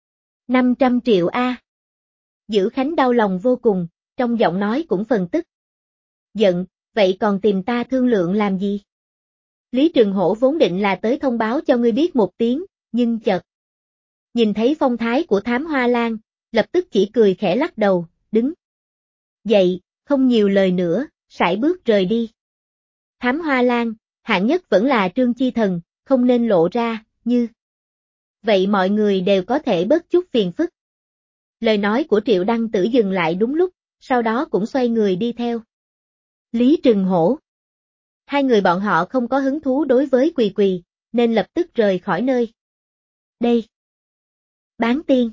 [SPEAKER 1] 500 triệu a. Dữ Khánh đau lòng vô cùng, trong giọng nói cũng phần tức giận, vậy còn tìm ta thương lượng làm gì? Lý Trừng Hổ vốn định là tới thông báo cho ngươi biết một tiếng, nhưng chợt nhìn thấy phong thái của Thám Hoa Lan, lập tức chỉ cười khẽ lắc đầu, đứng dậy, không nhiều lời nữa, sải bước rời đi. Thám Hoa Lan, hạng nhất vẫn là Trương Chi Thần, không nên lộ ra, như vậy mọi người đều có thể bớt chút phiền phức. Lời nói của Triệu Đăng Tử dừng lại đúng lúc, sau đó cũng xoay người đi theo Lý Trừng Hổ. Hai người bọn họ không có hứng thú đối với Quỳ Quỳ, nên lập tức rời khỏi nơi đây. Bán tiên.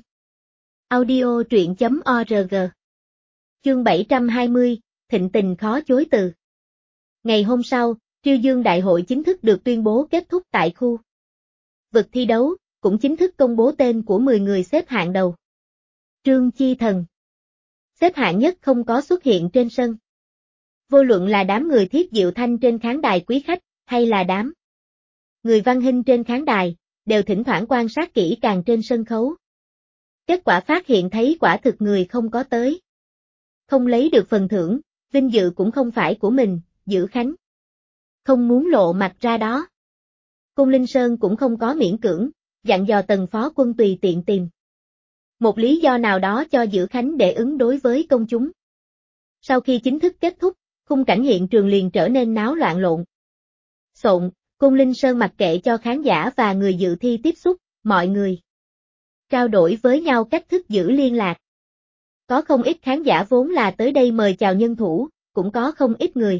[SPEAKER 1] Audio truyện.org. Chương 720, thịnh tình khó chối từ. Ngày hôm sau, Triêu Dương Đại hội chính thức được tuyên bố kết thúc tại khu vực thi đấu, cũng chính thức công bố tên của 10 người xếp hạng đầu. Trương Chi Thần xếp hạng nhất không có xuất hiện trên sân. Vô luận là đám người Thiết Diệu Thanh trên khán đài quý khách, hay là đám người Văn Hinh trên khán đài, đều thỉnh thoảng quan sát kỹ càng trên sân khấu. Kết quả phát hiện thấy quả thực người không có tới. Không lấy được phần thưởng, vinh dự cũng không phải của mình, Dữ Khánh không muốn lộ mặt ra đó. Côn Linh Sơn cũng không có miễn cưỡng, dặn dò Tần Phó Quân tùy tiện tìm một lý do nào đó cho Dữ Khánh để ứng đối với công chúng. Sau khi chính thức kết thúc, khung cảnh hiện trường liền trở nên náo loạn lộn xộn, Côn Linh Sơn mặc kệ cho khán giả và người dự thi tiếp xúc, mọi người trao đổi với nhau cách thức giữ liên lạc. Có không ít khán giả vốn là tới đây mời chào nhân thủ, cũng có không ít người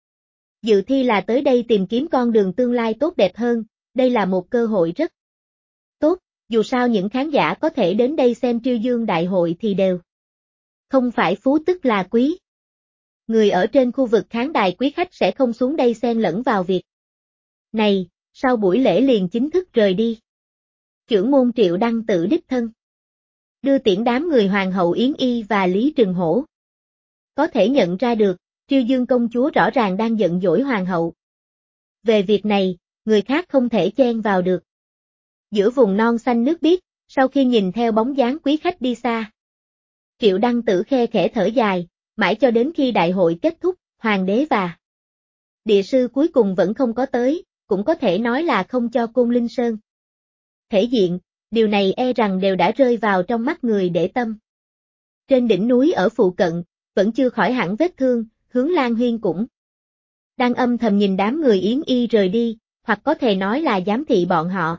[SPEAKER 1] dự thi là tới đây tìm kiếm con đường tương lai tốt đẹp hơn, đây là một cơ hội rất tốt, dù sao những khán giả có thể đến đây xem Triêu Dương Đại hội thì đều không phải phú tức là quý. Người ở trên khu vực khán đài quý khách sẽ không xuống đây xen lẫn vào việc này, sau buổi lễ liền chính thức rời đi. Chưởng môn Triệu Đăng Tử đích thân đưa tiễn đám người Hoàng hậu Yến Y và Lý Trừng Hổ. Có thể nhận ra được, Triêu Dương công chúa rõ ràng đang giận dỗi Hoàng hậu. Về việc này, người khác không thể chen vào được. Giữa vùng non xanh nước biếc, sau khi nhìn theo bóng dáng quý khách đi xa, Triệu Đăng Tử khe khẽ thở dài, mãi cho đến khi đại hội kết thúc, hoàng đế và địa sư cuối cùng vẫn không có tới, cũng có thể nói là không cho Côn Linh Sơn thể diện, điều này e rằng đều đã rơi vào trong mắt người để tâm. Trên đỉnh núi ở phụ cận, vẫn chưa khỏi hẳn vết thương, Hướng Lan Huyên cũng đang âm thầm nhìn đám người Yến Y rời đi, hoặc có thể nói là giám thị bọn họ.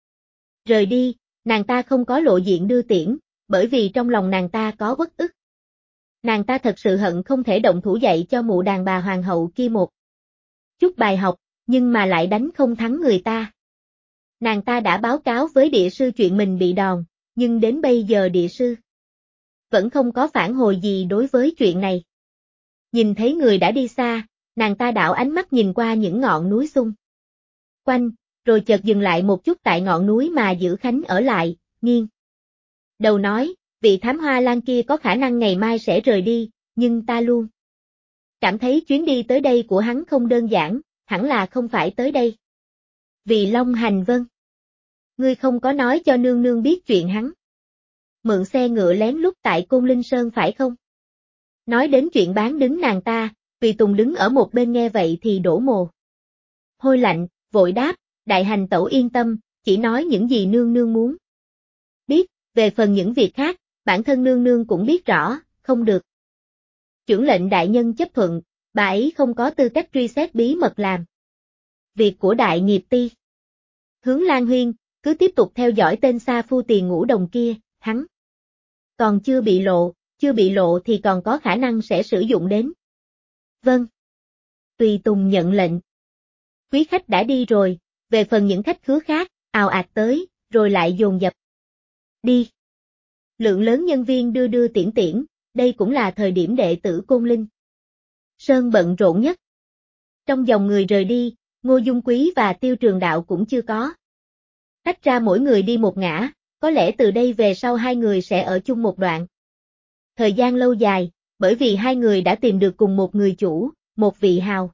[SPEAKER 1] Rời đi, nàng ta không có lộ diện đưa tiễn, bởi vì trong lòng nàng ta có uất ức. Nàng ta thật sự hận không thể động thủ dạy cho mụ đàn bà hoàng hậu kia một chút bài học, nhưng mà lại đánh không thắng người ta. Nàng ta đã báo cáo với địa sư chuyện mình bị đòn, nhưng đến bây giờ địa sư vẫn không có phản hồi gì đối với chuyện này. Nhìn thấy người đã đi xa, nàng ta đảo ánh mắt nhìn qua những ngọn núi xung quanh, rồi chợt dừng lại một chút tại ngọn núi mà Dữ Khánh ở lại, nghiêng đầu nói, vị thám hoa lan kia có khả năng ngày mai sẽ rời đi, nhưng ta luôn cảm thấy chuyến đi tới đây của hắn không đơn giản, hẳn là không phải tới đây vì Long Hành Vân. Ngươi không có nói cho nương nương biết chuyện hắn mượn xe ngựa lén lút tại Côn Linh Sơn phải không? Nói đến chuyện bán đứng nàng ta, Tùy Tùng đứng ở một bên nghe vậy thì đổ mồ hôi lạnh, vội đáp, đại hành tẩu yên tâm, chỉ nói những gì nương nương muốn biết, về phần những việc khác, bản thân nương nương cũng biết rõ, không được. Chưởng lệnh đại nhân chấp thuận, bà ấy không có tư cách truy xét bí mật làm việc của đại nghiệp ti. Hướng Lan Huyên, cứ tiếp tục theo dõi tên Sa Phu Tiền Ngũ Đồng kia, hắn còn chưa bị lộ thì còn có khả năng sẽ sử dụng đến. Vâng. Tùy Tùng nhận lệnh. Quý khách đã đi rồi, về phần những khách khứa khác, ào ạt tới, rồi lại dồn dập đi. Lượng lớn nhân viên đưa đưa tiễn tiễn, đây cũng là thời điểm đệ tử Côn Linh Sơn bận rộn nhất. Trong dòng người rời đi, Ngô Dung Quý và Tiêu Trường Đạo cũng chưa có tách ra, mỗi người đi một ngã, có lẽ từ đây về sau hai người sẽ ở chung một đoạn thời gian lâu dài, bởi vì hai người đã tìm được cùng một người chủ, một vị hào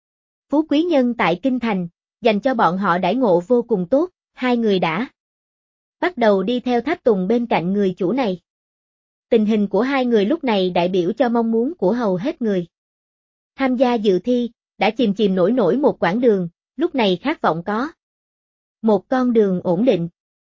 [SPEAKER 1] phú quý nhân tại Kinh Thành, dành cho bọn họ đãi ngộ vô cùng tốt, hai người đã bắt đầu đi theo tháp tùng bên cạnh người chủ này. Tình hình của hai người lúc này đại biểu cho mong muốn của hầu hết người tham gia dự thi, đã chìm chìm nổi nổi một quãng đường, lúc này khát vọng có một con đường ổn định.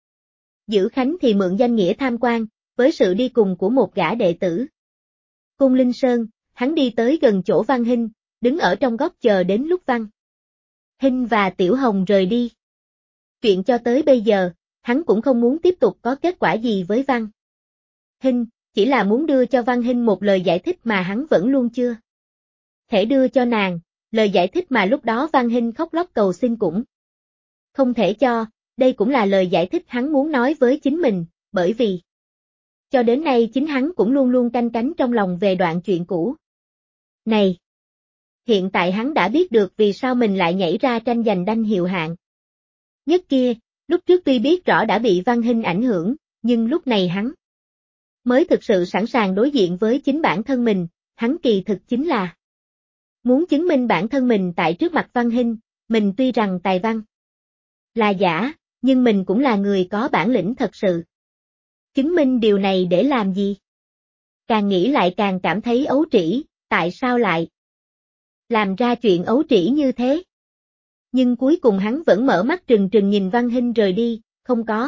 [SPEAKER 1] Dữ Khánh thì mượn danh nghĩa tham quan, với sự đi cùng của một gã đệ tử Côn Linh Sơn, hắn đi tới gần chỗ Văn Hinh, đứng ở trong góc chờ đến lúc Văn Hinh và Tiểu Hồng rời đi. Chuyện cho tới bây giờ, hắn cũng không muốn tiếp tục có kết quả gì với Văn Hinh, chỉ là muốn đưa cho Văn Hinh một lời giải thích mà hắn vẫn luôn chưa thể đưa cho nàng, lời giải thích mà lúc đó Văn Hinh khóc lóc cầu xin cũng không thể cho, đây cũng là lời giải thích hắn muốn nói với chính mình, bởi vì cho đến nay chính hắn cũng luôn luôn canh cánh trong lòng về đoạn chuyện cũ này. Hiện tại hắn đã biết được vì sao mình lại nhảy ra tranh giành danh hiệu hạng nhất kia, lúc trước tuy biết rõ đã bị Văn Hinh ảnh hưởng, nhưng lúc này hắn mới thực sự sẵn sàng đối diện với chính bản thân mình, hắn kỳ thực chính là muốn chứng minh bản thân mình tại trước mặt Văn Hinh, mình tuy rằng tài văn là giả, nhưng mình cũng là người có bản lĩnh thật sự. Chứng minh điều này để làm gì? Càng nghĩ lại càng cảm thấy ấu trĩ, tại sao lại làm ra chuyện ấu trĩ như thế? Nhưng cuối cùng hắn vẫn mở mắt trừng trừng nhìn Văn Hinh rời đi, không có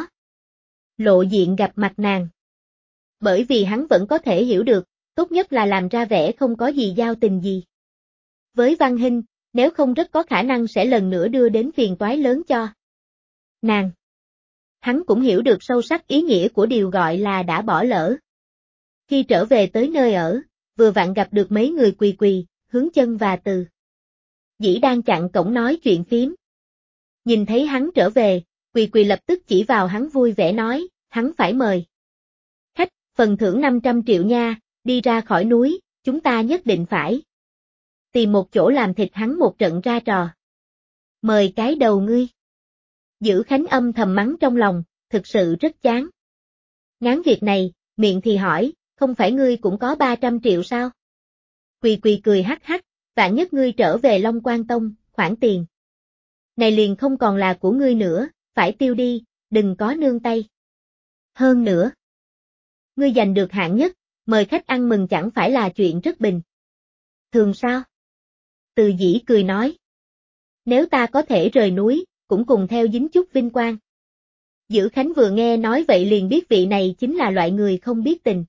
[SPEAKER 1] lộ diện gặp mặt nàng. Bởi vì hắn vẫn có thể hiểu được, tốt nhất là làm ra vẻ không có gì giao tình gì với Văn Hinh, nếu không rất có khả năng sẽ lần nữa đưa đến phiền toái lớn cho nàng. Hắn cũng hiểu được sâu sắc ý nghĩa của điều gọi là đã bỏ lỡ. Khi trở về tới nơi ở, vừa vặn gặp được mấy người Quỳ Quỳ, Hướng Chân và Từ Dĩ đang chặn cổng nói chuyện phiếm. Nhìn thấy hắn trở về, Quỳ Quỳ lập tức chỉ vào hắn vui vẻ nói, hắn phải mời khách, phần thưởng 500 triệu nha, đi ra khỏi núi, chúng ta nhất định phải tìm một chỗ làm thịt hắn một trận ra trò. Mời cái đầu ngươi. Dữ Khánh âm thầm mắng trong lòng, thực sự rất chán ngán việc này, miệng thì hỏi, không phải ngươi cũng có 300 triệu sao? Quỳ Quỳ cười hắc hắc, vạn nhất ngươi trở về Long Quan Tông, khoản tiền này liền không còn là của ngươi nữa, phải tiêu đi, đừng có nương tay. Hơn nữa, ngươi giành được hạng nhất, mời khách ăn mừng chẳng phải là chuyện rất bình thường sao? Từ Dĩ cười nói. Nếu ta có thể rời núi, cũng cùng theo dính chút vinh quang. Dữ Khánh vừa nghe nói vậy liền biết vị này chính là loại người không biết tình.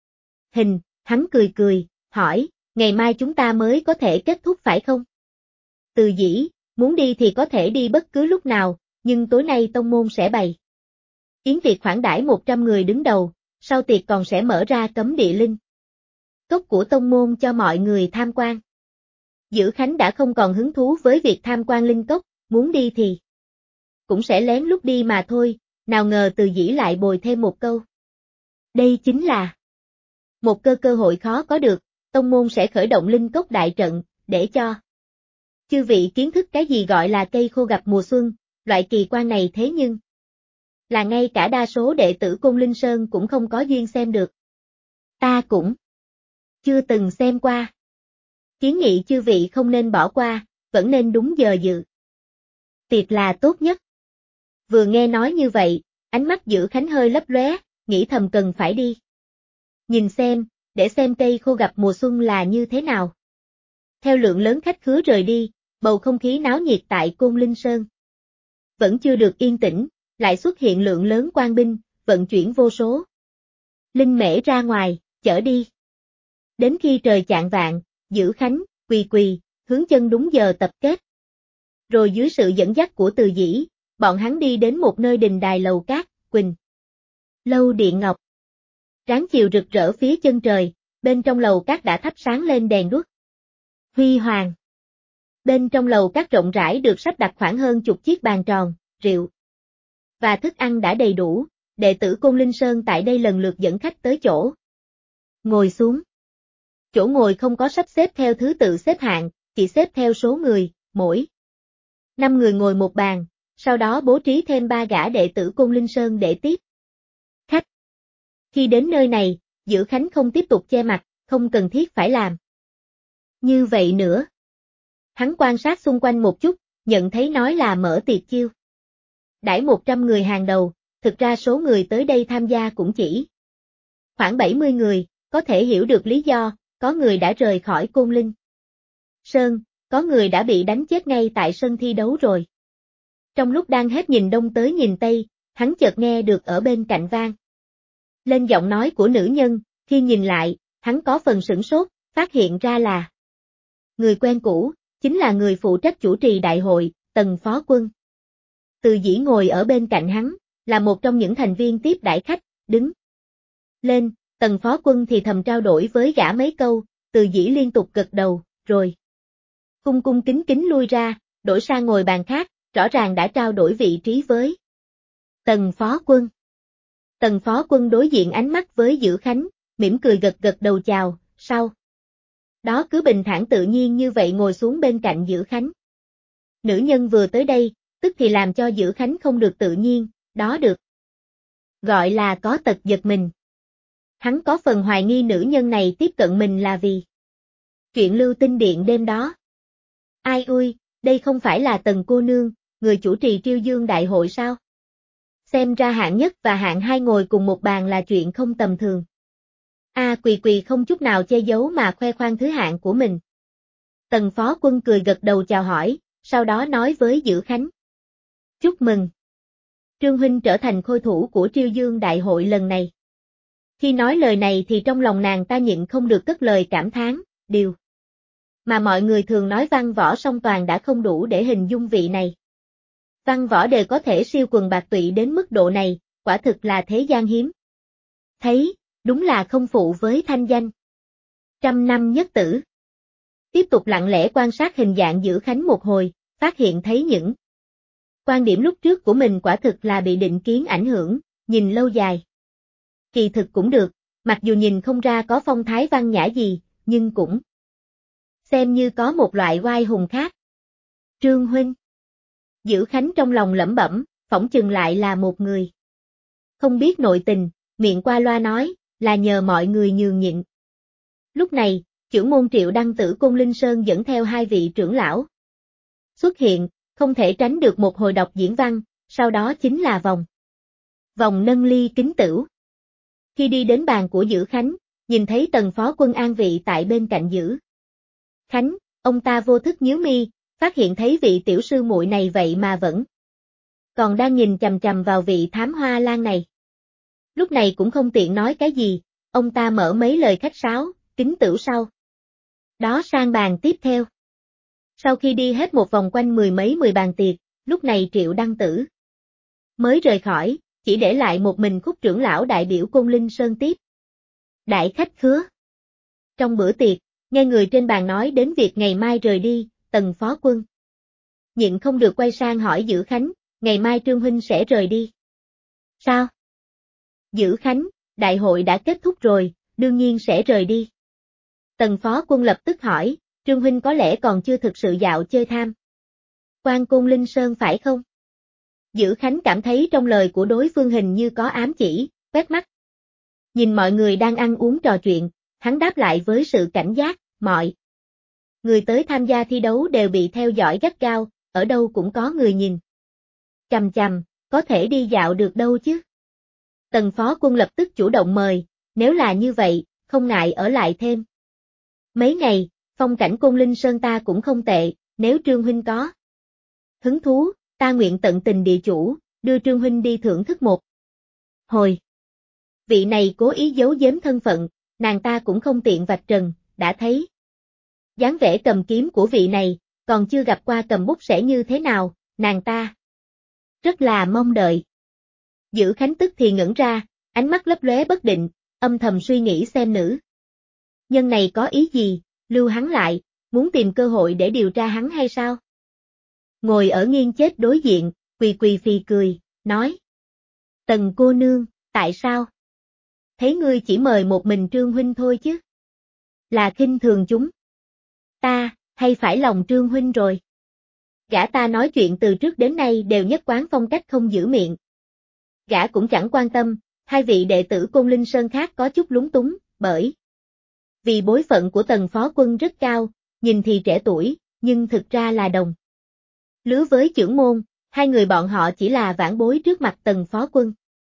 [SPEAKER 1] Hắn cười cười, hỏi, ngày mai chúng ta mới có thể kết thúc phải không? Từ Dĩ, muốn đi thì có thể đi bất cứ lúc nào, nhưng tối nay tông môn sẽ bày yến tiệc khoản đãi 100 người đứng đầu, sau tiệc còn sẽ mở ra cấm địa linh cốc của tông môn cho mọi người tham quan. Dữ Khánh đã không còn hứng thú với việc tham quan linh cốc, muốn đi thì cũng sẽ lén lút đi mà thôi, nào ngờ Từ Dĩ lại bồi thêm một câu. Đây chính là một cơ hội khó có được, tông môn sẽ khởi động linh cốc đại trận, để cho chư vị kiến thức cái gì gọi là cây khô gặp mùa xuân, loại kỳ quan này thế nhưng là ngay cả đa số đệ tử Côn Linh Sơn cũng không có duyên xem được. Ta cũng chưa từng xem qua. Kiến nghị chư vị không nên bỏ qua, vẫn nên đúng giờ dự tiệc là tốt nhất. Vừa nghe nói như vậy, ánh mắt Dữ Khánh hơi lấp lóe, nghĩ thầm cần phải đi nhìn xem, để xem cây khô gặp mùa xuân là như thế nào. Theo lượng lớn khách khứa rời đi, bầu không khí náo nhiệt tại Côn Linh Sơn vẫn chưa được yên tĩnh, lại xuất hiện lượng lớn quan binh, vận chuyển vô số linh mễ ra ngoài, chở đi. Đến khi trời chạng vạng, Dữ Khánh, quỳ, hướng chân đúng giờ tập kết. Rồi dưới sự dẫn dắt của Từ Dĩ, bọn hắn đi đến một nơi đình đài lầu cát, Quỳnh Lâu Điện Ngọc. Ráng chiều rực rỡ phía chân trời, bên trong lầu cát đã thắp sáng lên đèn đuốc huy hoàng. Bên trong lầu cát rộng rãi được sắp đặt khoảng hơn chục chiếc bàn tròn, rượu và thức ăn đã đầy đủ, đệ tử Côn Linh Sơn tại đây lần lượt dẫn khách tới chỗ ngồi xuống. Chỗ ngồi không có sắp xếp theo thứ tự xếp hạng, chỉ xếp theo số người, mỗi 5 người ngồi một bàn, sau đó bố trí thêm 3 gã đệ tử Côn Linh Sơn để tiếp khách. Khi đến nơi này, Dữ Khánh không tiếp tục che mặt, không cần thiết phải làm như vậy nữa. Hắn quan sát xung quanh một chút, nhận thấy nói là mở tiệc chiêu đãi 100 người hàng đầu, thực ra số người tới đây tham gia cũng chỉ khoảng 70 người, có thể hiểu được lý do, có người đã rời khỏi Côn Linh Sơn, có người đã bị đánh chết ngay tại sân thi đấu rồi. Trong lúc đang hết nhìn đông tới nhìn tây, hắn chợt nghe được ở bên cạnh vang lên giọng nói của nữ nhân, khi nhìn lại, hắn có phần sửng sốt, phát hiện ra là người quen cũ, chính là người phụ trách chủ trì đại hội, Tần Phó Quân. Từ Dĩ ngồi ở bên cạnh hắn, là một trong những thành viên tiếp đãi khách, đứng lên, Tần Phó Quân thì thầm trao đổi với gã mấy câu, Từ Dĩ liên tục gật đầu, rồi cung kính lui ra, đổi sang ngồi bàn khác, rõ ràng đã trao đổi vị trí với Tần Phó Quân. Tần Phó Quân đối diện ánh mắt với Dữ Khánh, mỉm cười gật đầu chào, sau đó cứ bình thản tự nhiên như vậy ngồi xuống bên cạnh Dữ Khánh. Nữ nhân vừa tới đây, tức thì làm cho Dữ Khánh không được tự nhiên, đó được gọi là có tật giật mình. Hắn có phần hoài nghi nữ nhân này tiếp cận mình là vì chuyện Lưu Tinh Điện đêm đó. Ai ui, đây không phải là Tần cô nương, người chủ trì Triêu Dương đại hội sao? Xem ra hạng nhất và hạng hai ngồi cùng một bàn là chuyện không tầm thường. Quỳ không chút nào che giấu mà khoe khoang thứ hạng của mình. Tần Phó Quân cười gật đầu chào hỏi, sau đó nói với Dữ Khánh. Chúc mừng. Trương huynh trở thành khôi thủ của Triêu Dương đại hội lần này. Khi nói lời này thì trong lòng nàng ta nhịn không được cất lời cảm thán, điều mà mọi người thường nói văn võ song toàn đã không đủ để hình dung vị này. Văn võ đều có thể siêu quần bạc tụy đến mức độ này, quả thực là thế gian hiếm. Thấy, đúng là không phụ với thanh danh. Trăm năm nhất tử. Tiếp tục lặng lẽ quan sát hình dạng Dữ Khánh một hồi, phát hiện thấy những quan điểm lúc trước của mình quả thực là bị định kiến ảnh hưởng, nhìn lâu dài. Kỳ thực cũng được, mặc dù nhìn không ra có phong thái văn nhã gì, nhưng cũng xem như có một loại oai hùng khác. Trương huynh. Dữ Khánh trong lòng lẩm bẩm, phỏng chừng lại là một người không biết nội tình, miệng qua loa nói, là nhờ mọi người nhường nhịn. Lúc này, trưởng môn Triệu Đăng Tử Côn Linh Sơn dẫn theo 2 vị trưởng lão xuất hiện, không thể tránh được một hồi đọc diễn văn, sau đó chính là vòng nâng ly kính tửu. Khi đi đến bàn của Dữ Khánh, nhìn thấy Tần Phó Quân an vị tại bên cạnh Dữ Khánh, ông ta vô thức nhíu mi, phát hiện thấy vị tiểu sư muội này vậy mà vẫn còn đang nhìn chằm chằm vào vị thám hoa lan này. Lúc này cũng không tiện nói cái gì, ông ta mở mấy lời khách sáo, kính tửu sau đó sang bàn tiếp theo. Sau khi đi hết một vòng quanh mười bàn tiệc, lúc này Triệu Đăng Tử mới rời khỏi, chỉ để lại một mình Khúc trưởng lão đại biểu Côn Linh Sơn tiếp đãi khách khứa. Trong bữa tiệc, nghe người trên bàn nói đến việc ngày mai rời đi, Tần Phó Quân nhịn không được quay sang hỏi Dữ Khánh, ngày mai Trương huynh sẽ rời đi. Sao? Dữ Khánh, đại hội đã kết thúc rồi, đương nhiên sẽ rời đi. Tần Phó Quân lập tức hỏi, Trương huynh có lẽ còn chưa thực sự dạo chơi tham quan Côn Linh Sơn phải không? Dữ Khánh cảm thấy trong lời của đối phương hình như có ám chỉ, quét mắt. Nhìn mọi người đang ăn uống trò chuyện, hắn đáp lại với sự cảnh giác, mọi người tới tham gia thi đấu đều bị theo dõi gắt gao, ở đâu cũng có người nhìn chằm chằm, có thể đi dạo được đâu chứ. Tần Phó Quân lập tức chủ động mời, nếu là như vậy, không ngại ở lại thêm mấy ngày, phong cảnh Côn Linh Sơn ta cũng không tệ, nếu Trương huynh có hứng thú, ta nguyện tận tình địa chủ, đưa Trương huynh đi thưởng thức một hồi. Vị này cố ý giấu giếm thân phận, nàng ta cũng không tiện vạch trần, đã thấy dáng vẻ cầm kiếm của vị này, còn chưa gặp qua cầm bút sẽ như thế nào, nàng ta rất là mong đợi. Dữ Khánh tức thì ngẩn ra, ánh mắt lấp lóe bất định, âm thầm suy nghĩ xem nữ nhân này có ý gì, lưu hắn lại, muốn tìm cơ hội để điều tra hắn hay sao? Ngồi ở nghiêng chết đối diện, quỳ phì cười, nói. Tần cô nương, tại sao? Thấy ngươi chỉ mời một mình Trương huynh thôi chứ? Là khinh thường chúng ta, hay phải lòng Trương huynh rồi? Gã ta nói chuyện từ trước đến nay đều nhất quán phong cách không giữ miệng. Gã cũng chẳng quan tâm, hai vị đệ tử Côn Linh Sơn khác có chút lúng túng, bởi vì bối phận của Tần Phó Quân rất cao, nhìn thì trẻ tuổi, nhưng thực ra là đồng lứa với chưởng môn, hai người bọn họ chỉ là vãn bối trước mặt Tần Phó Quân.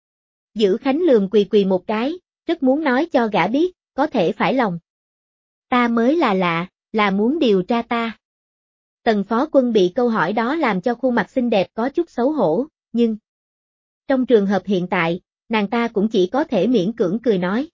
[SPEAKER 1] Dữ Khánh lườm quỳ một cái, rất muốn nói cho gã biết, có thể phải lòng ta mới là lạ, là muốn điều tra ta. Tần Phó Quân bị câu hỏi đó làm cho khuôn mặt xinh đẹp có chút xấu hổ, nhưng trong trường hợp hiện tại, nàng ta cũng chỉ có thể miễn cưỡng cười nói.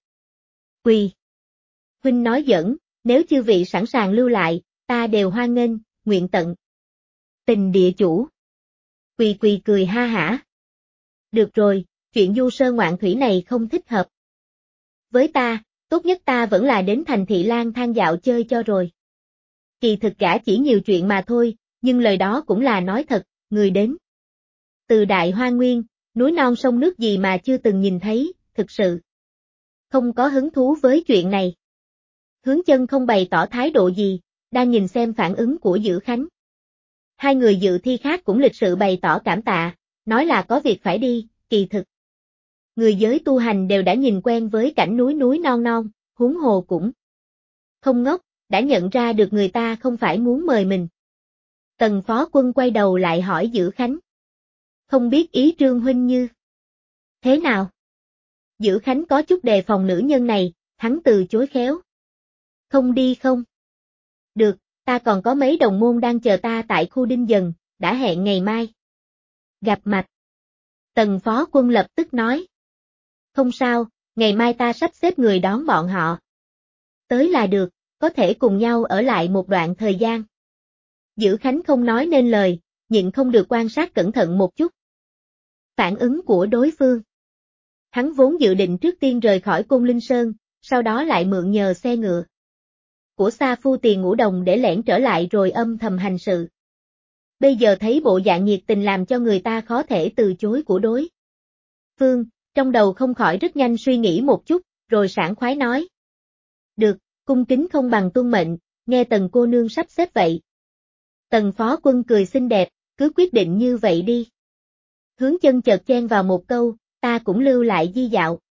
[SPEAKER 1] Huynh nói giỡn, nếu chư vị sẵn sàng lưu lại, ta đều hoan nghênh, nguyện tận tình địa chủ. Quỳ cười ha hả. Được rồi, chuyện du sơn ngoạn thủy này không thích hợp với ta, tốt nhất ta vẫn là đến thành thị lang thang dạo chơi cho rồi. Kỳ thực gã chỉ nhiều chuyện mà thôi, nhưng lời đó cũng là nói thật, người đến từ Đại Hoa Nguyên, núi non sông nước gì mà chưa từng nhìn thấy, thực sự không có hứng thú với chuyện này. Hướng Chân không bày tỏ thái độ gì, đang nhìn xem phản ứng của Dữ Khánh. Hai người dự thi khác cũng lịch sự bày tỏ cảm tạ, nói là có việc phải đi, kỳ thực. Người giới tu hành đều đã nhìn quen với cảnh núi non non, huống hồ cũng không ngốc, đã nhận ra được người ta không phải muốn mời mình. Tần Phó Quân quay đầu lại hỏi Dữ Khánh. Không biết ý Trương huynh như thế nào? Dữ Khánh có chút đề phòng nữ nhân này, hắn từ chối khéo. Không đi không? Được, ta còn có mấy đồng môn đang chờ ta tại khu Đinh Dần, đã hẹn ngày mai gặp mặt. Tần Phó Quân lập tức nói. Không sao, ngày mai ta sắp xếp người đón bọn họ tới là được, có thể cùng nhau ở lại một đoạn thời gian. Dữ Khánh không nói nên lời, nhịn không được quan sát cẩn thận một chút phản ứng của đối phương. Hắn vốn dự định trước tiên rời khỏi Côn Linh Sơn, sau đó lại mượn nhờ xe ngựa của Sa Phu Tiền Ngũ Đồng để lẻn trở lại rồi âm thầm hành sự. Bây giờ thấy bộ dạng nhiệt tình làm cho người ta khó thể từ chối của đối phương, trong đầu không khỏi rất nhanh suy nghĩ một chút, rồi sảng khoái nói. Được, cung kính không bằng tuân mệnh, nghe Tần cô nương sắp xếp vậy. Tần Phó Quân cười xinh đẹp, cứ quyết định như vậy đi. Hướng Chân chợt chen vào một câu, ta cũng lưu lại di dạo.